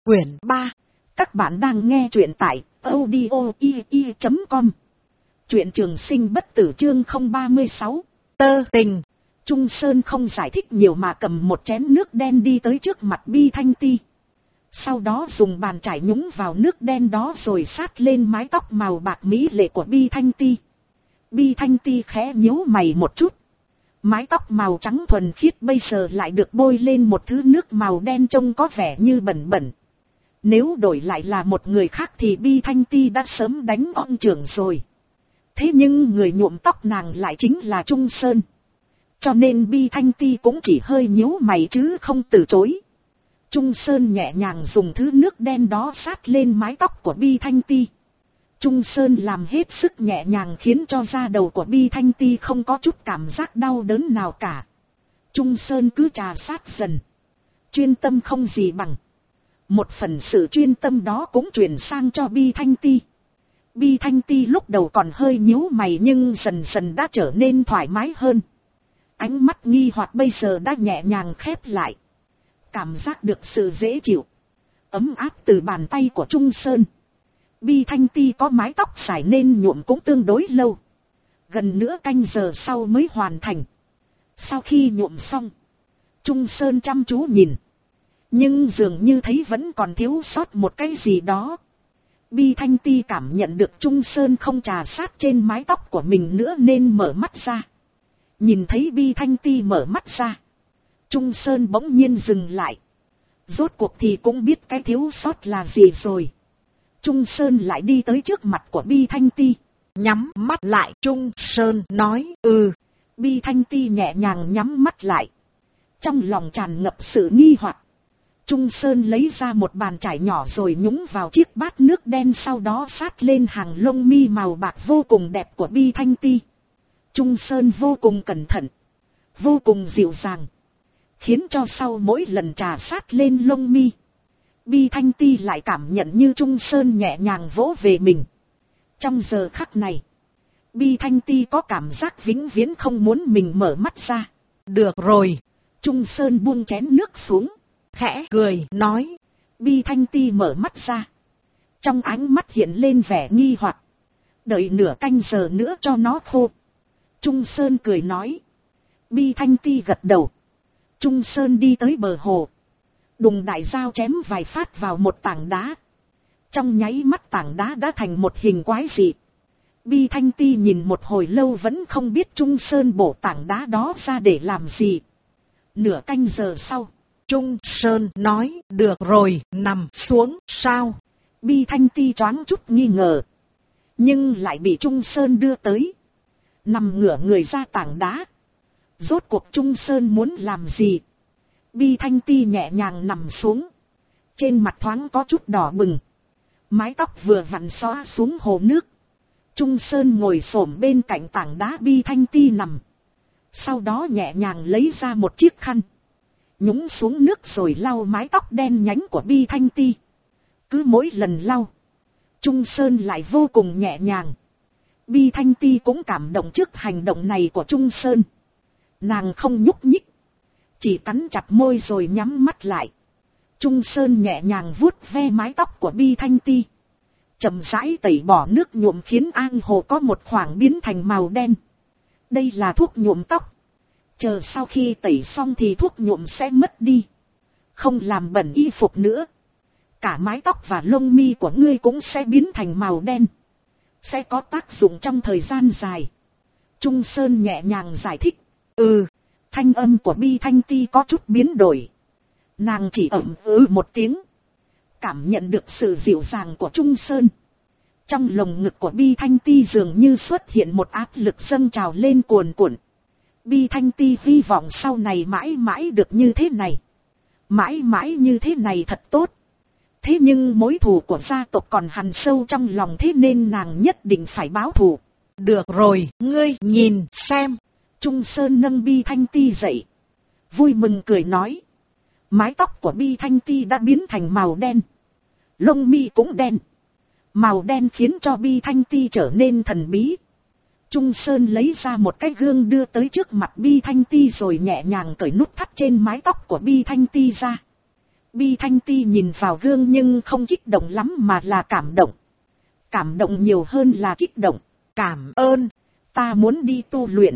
Quyển 3. Các bạn đang nghe truyện tại audio.com. Truyện Trường Sinh Bất Tử chương 036. Tơ tình. Trung Sơn không giải thích nhiều mà cầm một chén nước đen đi tới trước mặt Bi Thanh Ti. Sau đó dùng bàn chải nhúng vào nước đen đó rồi sát lên mái tóc màu bạc mỹ lệ của Bi Thanh Ti. Bi Thanh Ti khẽ nhíu mày một chút. Mái tóc màu trắng thuần khiết bây giờ lại được bôi lên một thứ nước màu đen trông có vẻ như bẩn bẩn. Nếu đổi lại là một người khác thì Bi Thanh Ti đã sớm đánh ông trưởng rồi. Thế nhưng người nhuộm tóc nàng lại chính là Trung Sơn. Cho nên Bi Thanh Ti cũng chỉ hơi nhíu mày chứ không từ chối. Trung Sơn nhẹ nhàng dùng thứ nước đen đó sát lên mái tóc của Bi Thanh Ti. Trung Sơn làm hết sức nhẹ nhàng khiến cho da đầu của Bi Thanh Ti không có chút cảm giác đau đớn nào cả. Trung Sơn cứ trà sát dần. Chuyên tâm không gì bằng. Một phần sự chuyên tâm đó cũng truyền sang cho Bi Thanh Ti. Bi Thanh Ti lúc đầu còn hơi nhíu mày nhưng dần dần đã trở nên thoải mái hơn. Ánh mắt nghi hoặc bây giờ đã nhẹ nhàng khép lại. Cảm giác được sự dễ chịu, ấm áp từ bàn tay của Trung Sơn. Bi Thanh Ti có mái tóc dài nên nhuộm cũng tương đối lâu. Gần nửa canh giờ sau mới hoàn thành. Sau khi nhuộm xong, Trung Sơn chăm chú nhìn. Nhưng dường như thấy vẫn còn thiếu sót một cái gì đó. Bi Thanh Ti cảm nhận được Trung Sơn không trà sát trên mái tóc của mình nữa nên mở mắt ra. Nhìn thấy Bi Thanh Ti mở mắt ra, Trung Sơn bỗng nhiên dừng lại. Rốt cuộc thì cũng biết cái thiếu sót là gì rồi. Trung Sơn lại đi tới trước mặt của Bi Thanh Ti. Nhắm mắt lại, Trung Sơn nói Bi Thanh Ti nhẹ nhàng nhắm mắt lại. Trong lòng tràn ngập sự nghi hoặc. Trung Sơn lấy ra một bàn chải nhỏ rồi nhúng vào chiếc bát nước đen, sau đó sát lên hàng lông mi màu bạc vô cùng đẹp của Bi Thanh Ti. Trung Sơn vô cùng cẩn thận, vô cùng dịu dàng, khiến cho sau mỗi lần trà sát lên lông mi, Bi Thanh Ti lại cảm nhận như Trung Sơn nhẹ nhàng vỗ về mình. Trong giờ khắc này, Bi Thanh Ti có cảm giác vĩnh viễn không muốn mình mở mắt ra. Được rồi. Trung Sơn buông chén nước xuống, khẽ cười nói. Bi Thanh Ti mở mắt ra. Trong ánh mắt hiện lên vẻ nghi hoặc. Đợi nửa canh giờ nữa cho nó khô. Trung Sơn cười nói. Bi Thanh Ti gật đầu. Trung Sơn đi tới bờ hồ. Đùng đại dao chém vài phát vào một tảng đá. Trong nháy mắt tảng đá đã thành một hình quái dị. Bi Thanh Ti nhìn một hồi lâu vẫn không biết Trung Sơn bổ tảng đá đó ra để làm gì. Nửa canh giờ sau, Trung Sơn nói, được rồi, nằm xuống, sao? Bi Thanh Ti choáng chút nghi ngờ. Nhưng lại bị Trung Sơn đưa tới. Nằm ngửa người ra tảng đá. Rốt cuộc Trung Sơn muốn làm gì? Bi Thanh Ti nhẹ nhàng nằm xuống. Trên mặt thoáng có chút đỏ bừng. Mái tóc vừa vặn xõa xuống hồ nước. Trung Sơn ngồi xổm bên cạnh tảng đá Bi Thanh Ti nằm. Sau đó nhẹ nhàng lấy ra một chiếc khăn. Nhúng xuống nước rồi lau mái tóc đen nhánh của Bi Thanh Ti. Cứ mỗi lần lau, Trung Sơn lại vô cùng nhẹ nhàng. Bi Thanh Ti cũng cảm động trước hành động này của Trung Sơn. Nàng không nhúc nhích, chỉ cắn chặt môi rồi nhắm mắt lại. Trung Sơn nhẹ nhàng vuốt ve mái tóc của Bi Thanh Ti. Chậm rãi tẩy bỏ nước nhuộm khiến ao hồ có một khoảng biến thành màu đen. Đây là thuốc nhuộm tóc. Chờ sau khi tẩy xong thì thuốc nhuộm sẽ mất đi. Không làm bẩn y phục nữa. Cả mái tóc và lông mi của ngươi cũng sẽ biến thành màu đen. Sẽ có tác dụng trong thời gian dài. Trung Sơn nhẹ nhàng giải thích. Thanh âm của Bi Thanh Ti có chút biến đổi. Nàng chỉ một tiếng. Cảm nhận được sự dịu dàng của Trung Sơn. Trong lồng ngực của Bi Thanh Ti dường như xuất hiện một áp lực dâng trào lên cuồn cuộn. Bi Thanh Ti hy vọng sau này mãi mãi được như thế này. Mãi mãi như thế này thật tốt. Thế nhưng mối thù của gia tộc còn hằn sâu trong lòng, thế nên nàng nhất định phải báo thù. Được rồi, ngươi nhìn xem. Trung Sơn nâng Bi Thanh Ti dậy. Vui mừng cười nói. Mái tóc của Bi Thanh Ti đã biến thành màu đen. Lông mi cũng đen. Màu đen khiến cho Bi Thanh Ti trở nên thần bí. Trung Sơn lấy ra một cái gương đưa tới trước mặt Bi Thanh Ti rồi nhẹ nhàng cởi nút thắt trên mái tóc của Bi Thanh Ti ra. Bi Thanh Ti nhìn vào gương nhưng không kích động lắm mà là cảm động. Cảm động nhiều hơn là kích động. Cảm ơn, ta muốn đi tu luyện.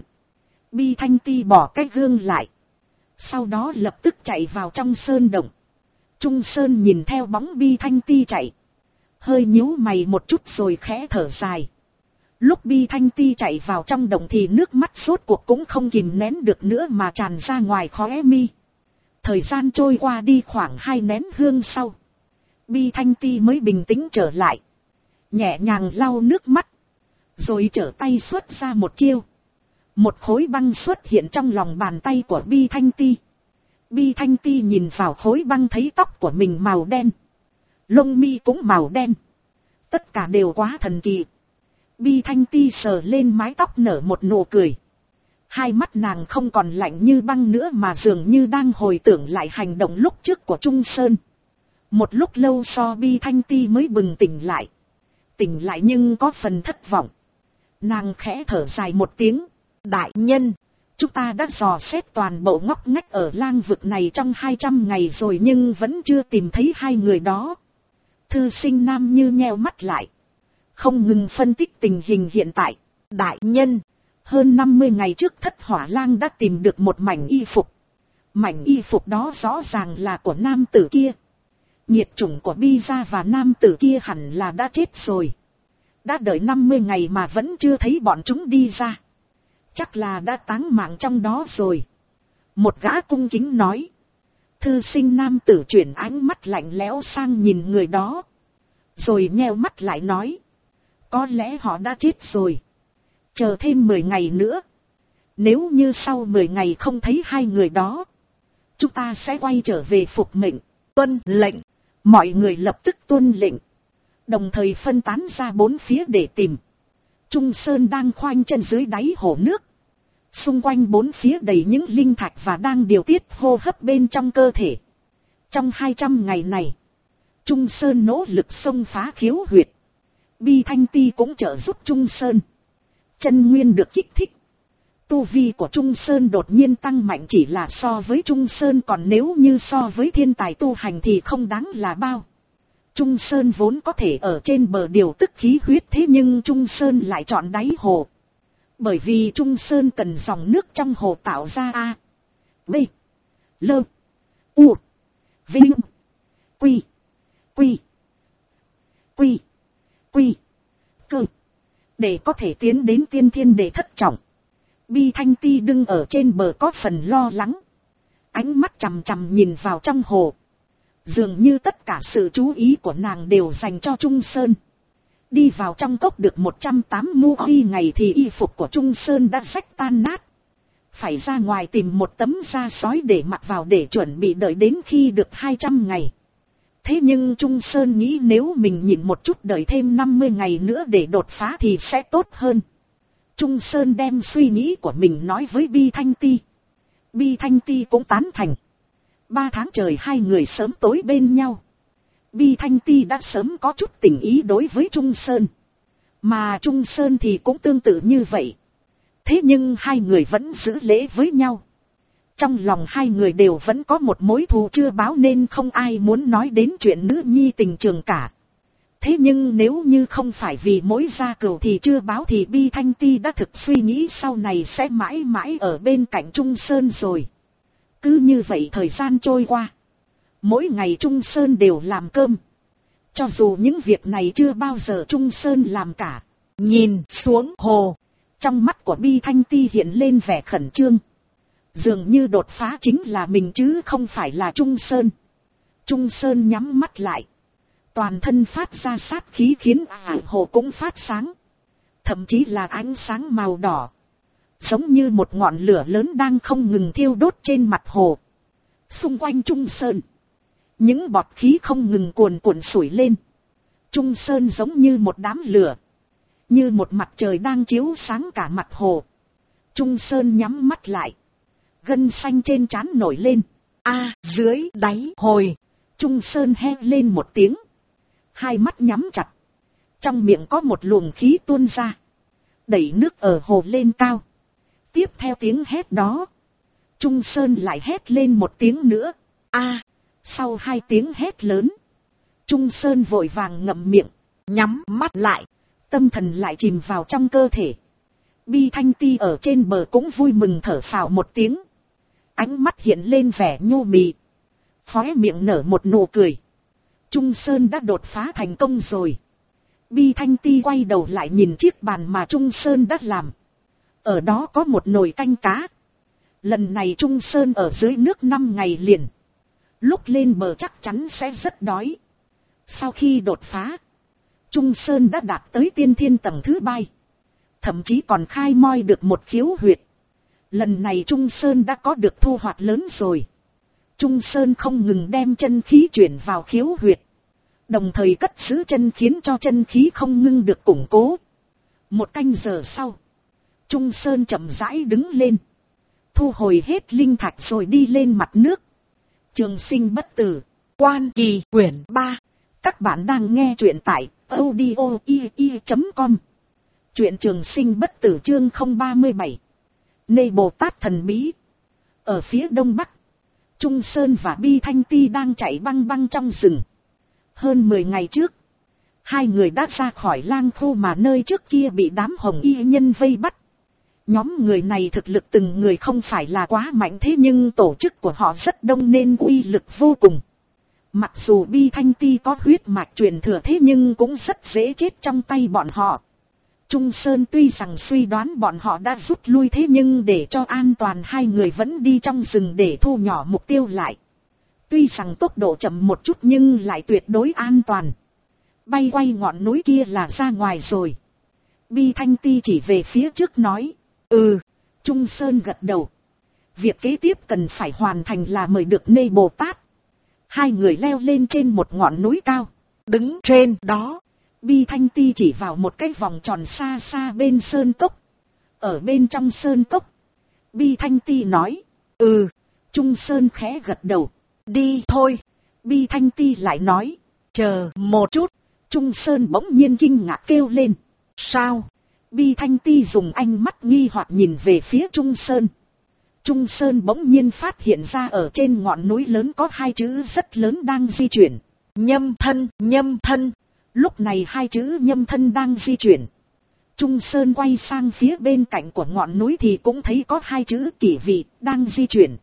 Bi Thanh Ti bỏ cái gương lại. Sau đó lập tức chạy vào trong sơn động. Trung Sơn nhìn theo bóng Bi Thanh Ti chạy. Hơi nhíu mày một chút rồi khẽ thở dài. Lúc Bi Thanh Ti chạy vào trong động thì nước mắt rốt cuộc cũng không kìm nén được nữa mà tràn ra ngoài khóe mi. Thời gian trôi qua đi khoảng 2 nén hương sau. Bi Thanh Ti mới bình tĩnh trở lại. Nhẹ nhàng lau nước mắt. Rồi trở tay xuất ra một chiêu. Một khối băng xuất hiện trong lòng bàn tay của Bi Thanh Ti. Bi Thanh Ti nhìn vào khối băng thấy tóc của mình màu đen. Lông mi cũng màu đen. Tất cả đều quá thần kỳ. Bi Thanh Ti sờ lên mái tóc nở một nụ cười. Hai mắt nàng không còn lạnh như băng nữa mà dường như đang hồi tưởng lại hành động lúc trước của Trung Sơn. Một lúc lâu sau Bi Thanh Ti mới bừng tỉnh lại. Tỉnh lại nhưng có phần thất vọng. Nàng khẽ thở dài một tiếng. Đại nhân, chúng ta đã dò xét toàn bộ ngóc ngách ở lang vực này trong 200 ngày rồi nhưng vẫn chưa tìm thấy hai người đó. Thư sinh Nam Như nheo mắt lại. Không ngừng phân tích tình hình hiện tại. Đại nhân, hơn 50 ngày trước Thất Hỏa Lang đã tìm được một mảnh y phục. Mảnh y phục đó rõ ràng là của nam tử kia. Nhiệt chủng của Bi gia và nam tử kia hẳn là đã chết rồi. Đã đợi 50 ngày mà vẫn chưa thấy bọn chúng đi ra. Chắc là đã táng mạng trong đó rồi. Một gã cung kính nói. Thư sinh nam tử chuyển ánh mắt lạnh lẽo sang nhìn người đó. Rồi nheo mắt lại nói. Có lẽ họ đã chết rồi. Chờ thêm 10 ngày nữa. Nếu như sau 10 ngày không thấy hai người đó, chúng ta sẽ quay trở về phục mệnh. Tuân lệnh. Mọi người lập tức tuân lệnh. Đồng thời phân tán ra bốn phía để tìm. Trung Sơn đang khoanh chân dưới đáy hồ nước. Xung quanh bốn phía đầy những linh thạch và đang điều tiết hô hấp bên trong cơ thể. Trong 200 ngày này, Trung Sơn nỗ lực xông phá khiếu huyệt. Bi Thanh Ti cũng trợ giúp Trung Sơn. Chân nguyên được kích thích. Tu vi của Trung Sơn đột nhiên tăng mạnh chỉ là so với Trung Sơn, còn nếu như so với thiên tài tu hành thì không đáng là bao. Trung Sơn vốn có thể ở trên bờ điều tức khí huyết, thế nhưng Trung Sơn lại chọn đáy hồ. Bởi vì Trung Sơn cần dòng nước trong hồ tạo ra A, B, L, U, Vinh, Quy, Quy, Quy, Quy, Cơ, để có thể tiến đến tiên thiên để thất trọng. Bi Thanh Ti đứng ở trên bờ có phần lo lắng. Ánh mắt chằm chằm nhìn vào trong hồ. Dường như tất cả sự chú ý của nàng đều dành cho Trung Sơn. Đi vào trong cốc được 180 ngày thì y phục của Trung Sơn đã rách tan nát. Phải ra ngoài tìm một tấm da sói để mặc vào để chuẩn bị đợi đến khi được 200 ngày. Thế nhưng Trung Sơn nghĩ nếu mình nhịn một chút đợi thêm 50 ngày nữa để đột phá thì sẽ tốt hơn. Trung Sơn đem suy nghĩ của mình nói với Bi Thanh Ti. Bi Thanh Ti cũng tán thành. 3 tháng trời hai người sớm tối bên nhau. Bi Thanh Ti đã sớm có chút tình ý đối với Trung Sơn. Mà Trung Sơn thì cũng tương tự như vậy. Thế nhưng hai người vẫn giữ lễ với nhau. Trong lòng hai người đều vẫn có một mối thù chưa báo nên không ai muốn nói đến chuyện nữ nhi tình trường cả. Thế nhưng nếu như không phải vì mối gia cừu thì chưa báo thì Bi Thanh Ti đã thực suy nghĩ sau này sẽ mãi mãi ở bên cạnh Trung Sơn rồi. Cứ như vậy thời gian trôi qua. Mỗi ngày Trung Sơn đều làm cơm. Cho dù những việc này chưa bao giờ Trung Sơn làm cả. Nhìn xuống hồ. Trong mắt của Bi Thanh Ti hiện lên vẻ khẩn trương. Dường như đột phá chính là mình chứ không phải là Trung Sơn. Trung Sơn nhắm mắt lại. Toàn thân phát ra sát khí khiến hồ cũng phát sáng. Thậm chí là ánh sáng màu đỏ. Giống như một ngọn lửa lớn đang không ngừng thiêu đốt trên mặt hồ. Xung quanh Trung Sơn, những bọt khí không ngừng cuồn cuộn sủi lên. Trung Sơn giống như một đám lửa. Như một mặt trời đang chiếu sáng cả mặt hồ. Trung Sơn nhắm mắt lại. Gân xanh trên trán nổi lên. Dưới đáy hồi. Trung Sơn hét lên một tiếng. Hai mắt nhắm chặt. Trong miệng có một luồng khí tuôn ra. Đẩy nước ở hồ lên cao. Tiếp theo tiếng hét đó. Trung Sơn lại hét lên một tiếng nữa. Sau 2 tiếng hét lớn, Trung Sơn vội vàng ngậm miệng, nhắm mắt lại, tâm thần lại chìm vào trong cơ thể. Bi Thanh Ti ở trên bờ cũng vui mừng thở phào một tiếng. Ánh mắt hiện lên vẻ nhu mì, khóe miệng nở một nụ cười. Trung Sơn đã đột phá thành công rồi. Bi Thanh Ti quay đầu lại nhìn chiếc bàn mà Trung Sơn đã làm. Ở đó có một nồi canh cá. Lần này Trung Sơn ở dưới nước 5 ngày liền. Lúc lên bờ chắc chắn sẽ rất đói. Sau khi đột phá, Trung Sơn đã đạt tới tiên thiên tầng thứ 3. Thậm chí còn khai moi được một khiếu huyệt. Lần này Trung Sơn đã có được thu hoạch lớn rồi. Trung Sơn không ngừng đem chân khí chuyển vào khiếu huyệt, đồng thời cất giữ chân khiến cho chân khí không ngưng được củng cố. 1 canh giờ sau, Trung Sơn chậm rãi đứng lên, thu hồi hết linh thạch rồi đi lên mặt nước. Trường Sinh bất tử, Quan Kỳ quyển 3. Các bạn đang nghe truyện tại audio.ie.com. Truyện Trường Sinh bất tử chương 037. Nê Bồ Tát thần bí. Ở phía đông bắc, Trung Sơn và Bi Thanh Ti đang chạy băng băng trong rừng. Hơn 10 ngày trước, 2 người đã ra khỏi lang khu mà nơi trước kia bị đám hồng y nhân vây bắt. Nhóm người này thực lực từng người không phải là quá mạnh, thế nhưng tổ chức của họ rất đông nên uy lực vô cùng. Mặc dù Bi Thanh Ti có huyết mạch truyền thừa thế nhưng cũng rất dễ chết trong tay bọn họ. Trung Sơn tuy rằng suy đoán bọn họ đã rút lui, thế nhưng để cho an toàn 2 người vẫn đi trong rừng để thu nhỏ mục tiêu lại. Tuy rằng tốc độ chậm một chút nhưng lại tuyệt đối an toàn. Bay quay ngọn núi kia là ra ngoài rồi. Bi Thanh Ti chỉ về phía trước nói. Trung Sơn gật đầu. Việc kế tiếp cần phải hoàn thành là mời được Nê Bồ Tát. 2 người leo lên trên một ngọn núi cao. Đứng trên đó, Bi Thanh Ti chỉ vào một cái vòng tròn xa xa bên sơn cốc. Ở bên trong sơn cốc, Bi Thanh Ti nói. Trung Sơn khẽ gật đầu. Đi thôi. Bi Thanh Ti lại nói. Chờ một chút. Trung Sơn bỗng nhiên kinh ngạc kêu lên. Sao? Bi Thanh Ti dùng ánh mắt nghi hoặc nhìn về phía Trung Sơn. Trung Sơn bỗng nhiên phát hiện ra ở trên ngọn núi lớn có 2 chữ rất lớn đang di chuyển. Nhâm thân, nhâm thân. Lúc này 2 chữ nhâm thân đang di chuyển. Trung Sơn quay sang phía bên cạnh của ngọn núi thì cũng thấy có 2 chữ kỷ vị đang di chuyển.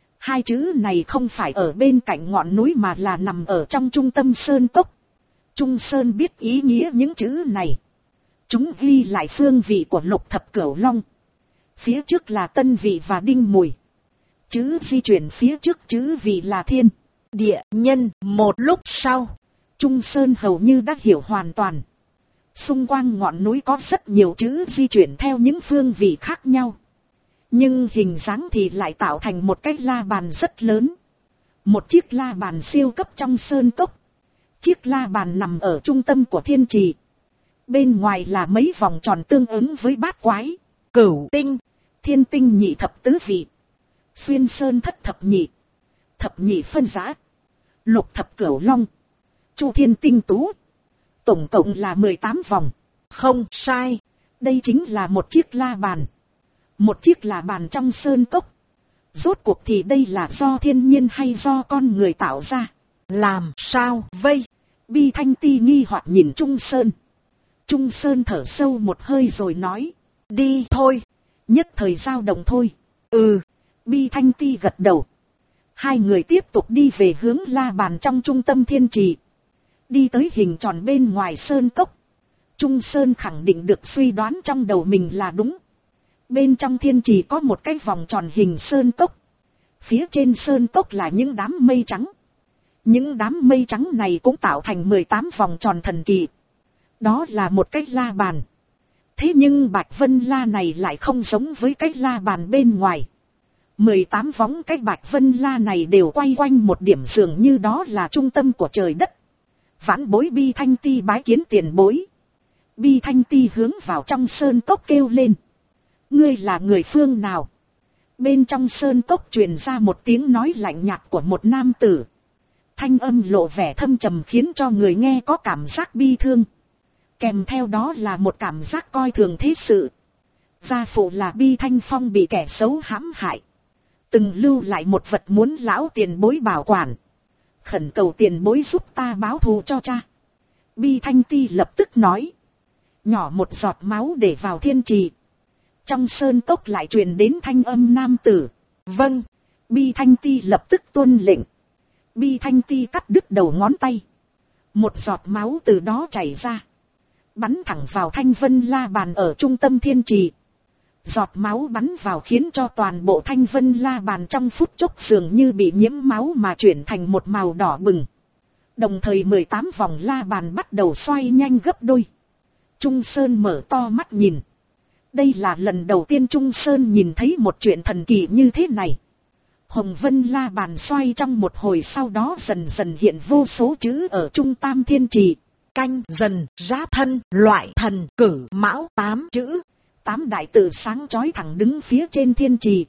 2 chữ này không phải ở bên cạnh ngọn núi mà là nằm ở trong trung tâm sơn cốc. Trung Sơn biết ý nghĩa những chữ này. Chúng ghi lại phương vị của Lục Thập Cửu Long. Phía trước là Tân Vị và Đinh Mùi. Chữ di chuyển phía trước chữ vị là thiên, địa, nhân. Một lúc sau, Trung Sơn hầu như đã hiểu hoàn toàn. Xung quanh ngọn núi có rất nhiều chữ di chuyển theo những phương vị khác nhau. Nhưng hình dáng thì lại tạo thành một cái la bàn rất lớn. Một chiếc la bàn siêu cấp trong sơn cốc. Chiếc la bàn nằm ở trung tâm của thiên trì. Bên ngoài là mấy vòng tròn tương ứng với bát quái, cửu tinh, thiên tinh nhị thập tứ vị, xuyên sơn thất thập nhị phân giã, lục thập cửu long, chu thiên tinh tú. Tổng cộng là 18 vòng. Không sai, đây chính là một chiếc la bàn. Một chiếc la bàn trong sơn cốc. Rốt cuộc thì đây là do thiên nhiên hay do con người tạo ra? Làm sao vây? Bi Thanh Ti nghi hoặc nhìn Trung Sơn. Trung Sơn thở sâu một hơi rồi nói. Đi thôi. Nhất thời dao động thôi. Bi Thanh Ti gật đầu. 2 người tiếp tục đi về hướng la bàn trong trung tâm thiên trì. Đi tới hình tròn bên ngoài sơn cốc. Trung Sơn khẳng định được suy đoán trong đầu mình là đúng. Bên trong thiên trì có một cái vòng tròn hình sơn cốc. Phía trên sơn cốc là những đám mây trắng. Những đám mây trắng này cũng tạo thành 18 vòng tròn thần kỳ. Đó là một cái la bàn. Thế nhưng Bạch Vân La này lại không giống với cái la bàn bên ngoài. 18 vóng cái Bạch Vân La này đều quay quanh một điểm dường như đó là trung tâm của trời đất. Vãn bối Bi Thanh Ti bái kiến tiền bối. Bi Thanh Ti hướng vào trong sơn cốc kêu lên. Ngươi là người phương nào? Bên trong sơn cốc truyền ra một tiếng nói lạnh nhạt của một nam tử. Thanh âm lộ vẻ thâm trầm khiến cho người nghe có cảm giác bi thương. Kèm theo đó là một cảm giác coi thường thế sự. Gia phụ là Bi Thanh Phong bị kẻ xấu hãm hại. Từng lưu lại một vật muốn lão tiền bối bảo quản. khẩn cầu tiền bối giúp ta báo thù cho cha. Bi Thanh Ti lập tức nói. Nhỏ một giọt máu để vào thiên trì. Trong sơn cốc lại truyền đến thanh âm nam tử. Vâng. Bi Thanh Ti lập tức tuân lệnh. Bi Thanh Ti cắt đứt đầu ngón tay. Một giọt máu từ đó chảy ra. Bắn thẳng vào thanh vân la bàn ở trung tâm thiên trì. Giọt máu bắn vào khiến cho toàn bộ thanh vân la bàn trong phút chốc dường như bị nhiễm máu mà chuyển thành một màu đỏ bừng. Đồng thời 18 vòng la bàn bắt đầu xoay nhanh gấp đôi. Trung Sơn mở to mắt nhìn. Đây là lần đầu tiên Trung Sơn nhìn thấy một chuyện thần kỳ như thế này. Hồng vân la bàn xoay trong một hồi, sau đó dần dần hiện vô số chữ ở trung tam thiên trì. Canh, dần, giáp thân, loại, thần, cử, mão, 8 chữ. 8 đại tự sáng chói thẳng đứng phía trên thiên trì.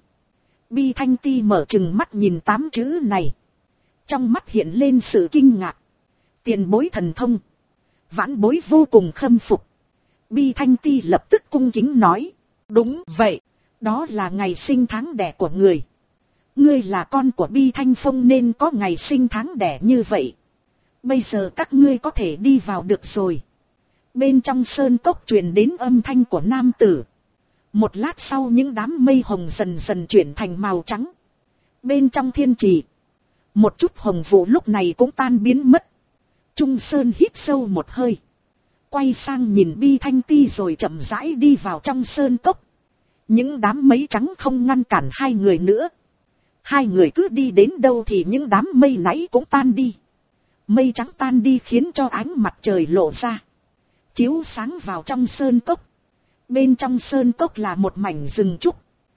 Bi Thanh Ti mở trừng mắt nhìn 8 chữ này. Trong mắt hiện lên sự kinh ngạc. Tiền bối thần thông. Vãn bối vô cùng khâm phục. Bi Thanh Ti lập tức cung kính nói. Đúng vậy, đó là ngày sinh tháng đẻ của người. Ngươi là con của Bi Thanh Phong nên có ngày sinh tháng đẻ như vậy. Bây giờ các ngươi có thể đi vào được rồi. Bên trong sơn cốc truyền đến âm thanh của nam tử. Một lát sau những đám mây hồng dần dần chuyển thành màu trắng. Bên trong thiên trì, một chút hồng vụ lúc này cũng tan biến mất. Trung Sơn hít sâu một hơi. Quay sang nhìn Bi Thanh Ti rồi chậm rãi đi vào trong sơn cốc. Những đám mây trắng không ngăn cản hai người nữa. Hai người cứ đi đến đâu thì những đám mây nãy cũng tan đi. Mây trắng tan đi khiến cho ánh mặt trời lộ ra. Chiếu sáng vào trong sơn cốc. Bên trong sơn cốc là một mảnh rừng trúc.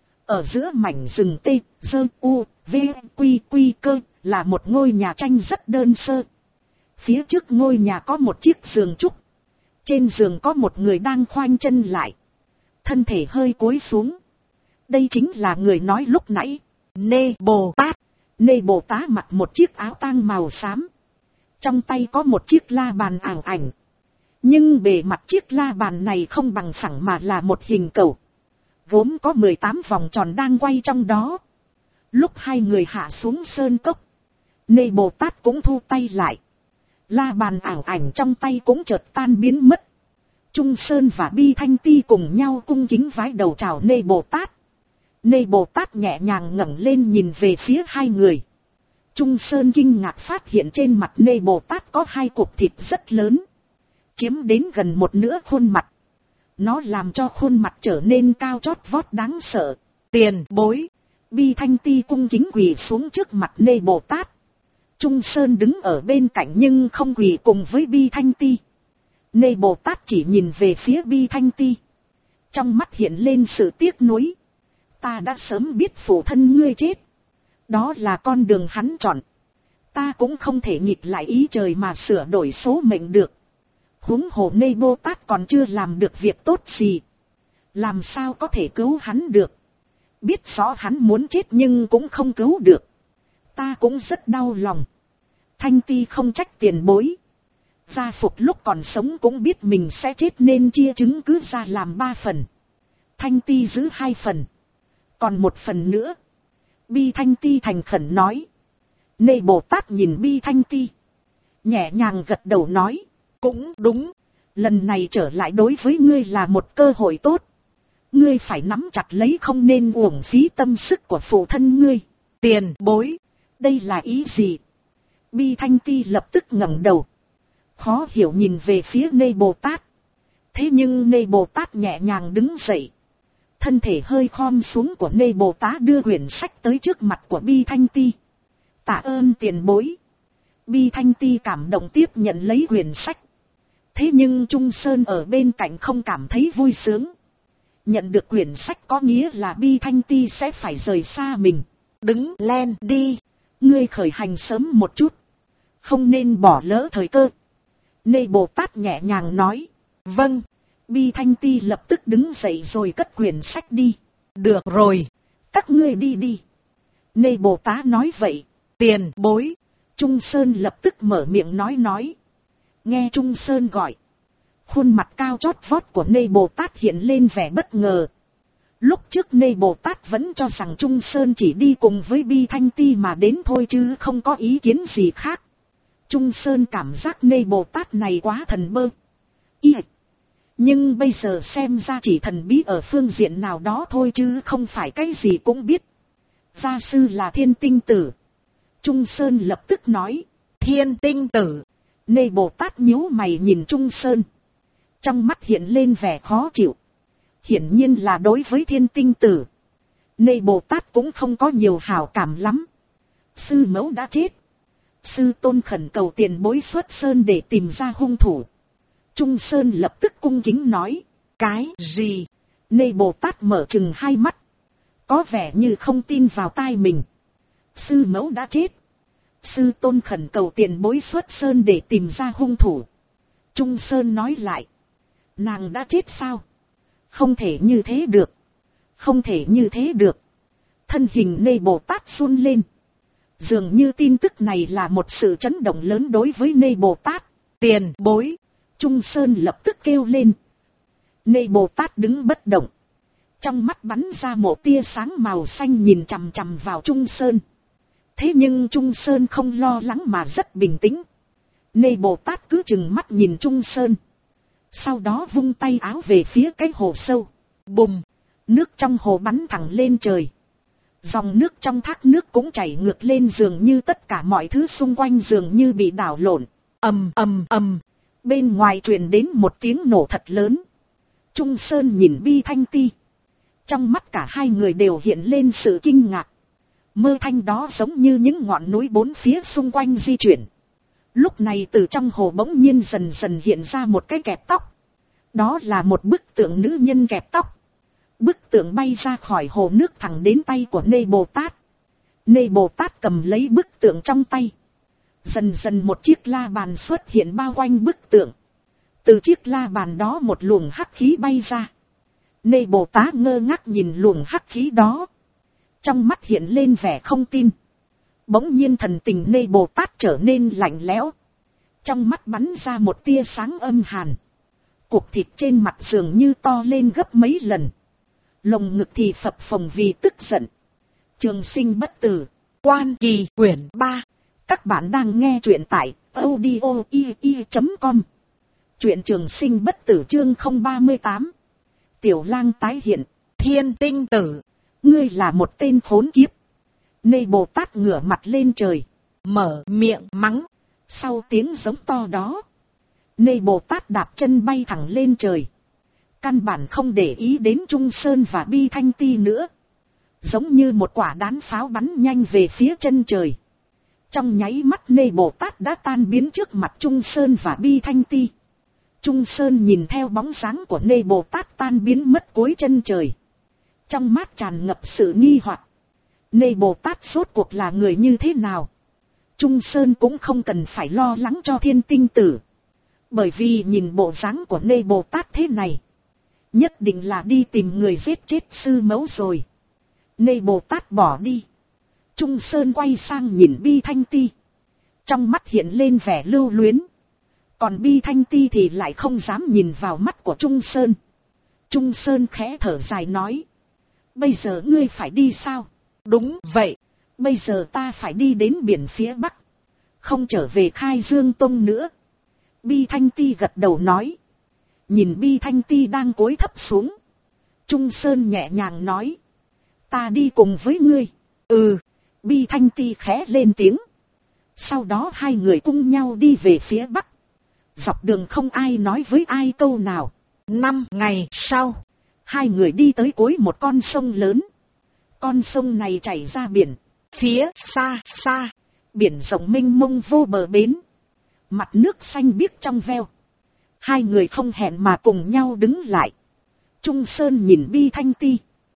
Ở giữa mảnh rừng T, Dơ, U, V, Quy, Quy, Cơ là một ngôi nhà tranh rất đơn sơ. Phía trước ngôi nhà có một chiếc giường trúc. Trên giường có một người đang khoanh chân lại. Thân thể hơi cúi xuống. Đây chính là người nói lúc nãy. Nê Bồ Tát. Nê Bồ Tát mặc một chiếc áo tang màu xám. Trong tay có một chiếc la bàn ảo ảnh. Nhưng bề mặt chiếc la bàn này không bằng phẳng mà là một hình cầu. Gốm có 18 vòng tròn đang quay trong đó. Lúc hai người hạ xuống sơn cốc, Nê Bồ Tát cũng thu tay lại. La bàn ảo ảnh trong tay cũng chợt tan biến mất. Trung Sơn và Bi Thanh Ti cùng nhau cung kính vái đầu chào Nê Bồ Tát. Nê Bồ Tát nhẹ nhàng ngẩng lên nhìn về phía hai người. Trung Sơn kinh ngạc phát hiện trên mặt Nê Bồ Tát có hai cục thịt rất lớn. Chiếm đến gần một nửa khuôn mặt. Nó làm cho khuôn mặt trở nên cao chót vót đáng sợ. Tiền bối. Bi Thanh Ti cung kính quỳ xuống trước mặt Nê Bồ Tát. Trung Sơn đứng ở bên cạnh nhưng không quỳ cùng với Bi Thanh Ti. Nê Bồ Tát chỉ nhìn về phía Bi Thanh Ti. Trong mắt hiện lên sự tiếc nuối. Ta đã sớm biết phụ thân ngươi chết. Đó là con đường hắn chọn. Ta cũng không thể nghịch lại ý trời mà sửa đổi số mệnh được. Huống hồ Nê Bồ Tát còn chưa làm được việc tốt gì. Làm sao có thể cứu hắn được. Biết rõ hắn muốn chết nhưng cũng không cứu được. Ta cũng rất đau lòng. Thanh Ti không trách tiền bối. Gia Phục lúc còn sống cũng biết mình sẽ chết nên chia chứng cứ ra làm 3 phần. Thanh Ti giữ 2 phần. Còn 1 phần nữa. Bi Thanh Ti thành khẩn nói. Nê Bồ Tát nhìn Bi Thanh Ti. Nhẹ nhàng gật đầu nói. Cũng đúng. Lần này trở lại đối với ngươi là một cơ hội tốt. Ngươi phải nắm chặt lấy, không nên uổng phí tâm sức của phụ thân ngươi. Tiền bối. Đây là ý gì? Bi Thanh Ti lập tức ngẩng đầu. Khó hiểu nhìn về phía Nê Bồ Tát. Thế nhưng Nê Bồ Tát nhẹ nhàng đứng dậy. Thân thể hơi khom xuống của Nê Bồ Tát đưa quyển sách tới trước mặt của Bi Thanh Ti. Tạ ơn tiền bối. Bi Thanh Ti cảm động tiếp nhận lấy quyển sách. Thế nhưng Trung Sơn ở bên cạnh không cảm thấy vui sướng. Nhận được quyển sách có nghĩa là Bi Thanh Ti sẽ phải rời xa mình. Đứng lên đi. Ngươi khởi hành sớm một chút. Không nên bỏ lỡ thời cơ. Nê Bồ Tát nhẹ nhàng nói. Vâng. Bi Thanh Ti lập tức đứng dậy rồi cất quyển sách đi. Được rồi. Các ngươi đi đi. Nê Bồ Tát nói vậy. Tiền bối. Trung Sơn lập tức mở miệng nói. Nghe Trung Sơn gọi. Khuôn mặt cao chót vót của Nê Bồ Tát hiện lên vẻ bất ngờ. Lúc trước Nê Bồ Tát vẫn cho rằng Trung Sơn chỉ đi cùng với Bi Thanh Ti mà đến thôi chứ không có ý kiến gì khác. Trung Sơn cảm giác Nê Bồ Tát này quá thần bơ. Y. Nhưng bây giờ xem ra chỉ thần bí ở phương diện nào đó thôi chứ không phải cái gì cũng biết. Gia sư là Thiên Tinh Tử. Trung Sơn lập tức nói. Thiên Tinh Tử. Nê Bồ Tát nhíu mày nhìn Trung Sơn. Trong mắt hiện lên vẻ khó chịu. Hiển nhiên là đối với Thiên Tinh Tử, Nê Bồ Tát cũng không có nhiều hảo cảm lắm. Sư mẫu đã chết. Sư tôn khẩn cầu tiền bối xuất sơn để tìm ra hung thủ. Trung Sơn lập tức cung kính nói. Cái gì? Nê Bồ Tát mở trừng hai mắt, có vẻ như không tin vào tai mình. Sư mẫu đã chết. Sư tôn khẩn cầu tiền bối xuất sơn để tìm ra hung thủ. Trung Sơn nói lại. Nàng đã chết sao? Không thể như thế được. Không thể như thế được. Thân hình Nê Bồ Tát run lên. Dường như tin tức này là một sự chấn động lớn đối với Nê Bồ Tát. Tiền bối. Trung Sơn lập tức kêu lên. Nê Bồ Tát đứng bất động. Trong mắt bắn ra một tia sáng màu xanh nhìn chằm chằm vào Trung Sơn. Thế nhưng Trung Sơn không lo lắng mà rất bình tĩnh. Nê Bồ Tát cứ chừng mắt nhìn Trung Sơn. Sau đó vung tay áo về phía cái hồ sâu. Bùm! Nước trong hồ bắn thẳng lên trời. Dòng nước trong thác nước cũng chảy ngược lên, dường như tất cả mọi thứ xung quanh dường như bị đảo lộn. Ầm ầm ầm! Bên ngoài truyền đến một tiếng nổ thật lớn. Trung Sơn nhìn Bi Thanh Ti. Trong mắt cả hai người đều hiện lên sự kinh ngạc. Mơ thanh đó giống như những ngọn núi bốn phía xung quanh di chuyển. Lúc này từ trong hồ bỗng nhiên dần dần hiện ra một cái kẹp tóc. Đó là một bức tượng nữ nhân kẹp tóc. Bức tượng bay ra khỏi hồ nước thẳng đến tay của Nê Bồ Tát. Nê Bồ Tát cầm lấy bức tượng trong tay. Dần dần một chiếc la bàn xuất hiện bao quanh bức tượng. Từ chiếc la bàn đó một luồng hắc khí bay ra. Nê Bồ Tát ngơ ngác nhìn luồng hắc khí đó. Trong mắt hiện lên vẻ không tin. Bỗng nhiên thần tình Nê Bồ Tát trở nên lạnh lẽo. Trong mắt bắn ra một tia sáng âm hàn. Cục thịt trên mặt dường như to lên gấp mấy lần. Lồng ngực thì phập phồng vì tức giận. Trường Sinh Bất Tử, Quan Kỳ quyển 3. Các bạn đang nghe truyện tại audio.ii.com. Truyện Trường Sinh Bất Tử chương 038. Tiểu Lang tái hiện. Thiên Tinh Tử, ngươi là một tên khốn kiếp. Nê Bồ Tát ngửa mặt lên trời, mở miệng mắng. Sau tiếng giống to đó, Nê Bồ Tát đạp chân bay thẳng lên trời. Căn bản không để ý đến Trung Sơn và Bi Thanh Ti nữa. Giống như một quả đạn pháo bắn nhanh về phía chân trời. Trong nháy mắt Nê Bồ Tát đã tan biến trước mặt Trung Sơn và Bi Thanh Ti. Trung Sơn nhìn theo bóng dáng của Nê Bồ Tát tan biến mất cuối chân trời. Trong mắt tràn ngập sự nghi hoặc. Nê Bồ Tát rốt cuộc là người như thế nào? Trung Sơn cũng không cần phải lo lắng cho Thiên Tinh Tử. Bởi vì nhìn bộ dáng của Nê Bồ Tát thế này, nhất định là đi tìm người giết chết sư mẫu rồi. Nê Bồ Tát bỏ đi. Trung Sơn quay sang nhìn Bi Thanh Ti. Trong mắt hiện lên vẻ lưu luyến. Còn Bi Thanh Ti thì lại không dám nhìn vào mắt của Trung Sơn. Trung Sơn khẽ thở dài nói. Bây giờ ngươi phải đi sao? Đúng vậy. Bây giờ ta phải đi đến biển phía Bắc. Không trở về Khai Dương Tông nữa. Bi Thanh Ti gật đầu nói. Nhìn Bi Thanh Ti đang cúi thấp xuống, Trung Sơn nhẹ nhàng nói. Ta đi cùng với ngươi. Ừ. Bi Thanh Ti khẽ lên tiếng. Sau đó hai người cùng nhau đi về phía Bắc. Dọc đường không ai nói với ai câu nào. 5 ngày sau, hai người đi tới cuối một con sông lớn. Con sông này chảy ra biển. Phía xa xa, biển rộng mênh mông vô bờ bến. Mặt nước xanh biếc trong veo. Hai người không hẹn mà cùng nhau đứng lại. Trung Sơn nhìn Bi Thanh Ti.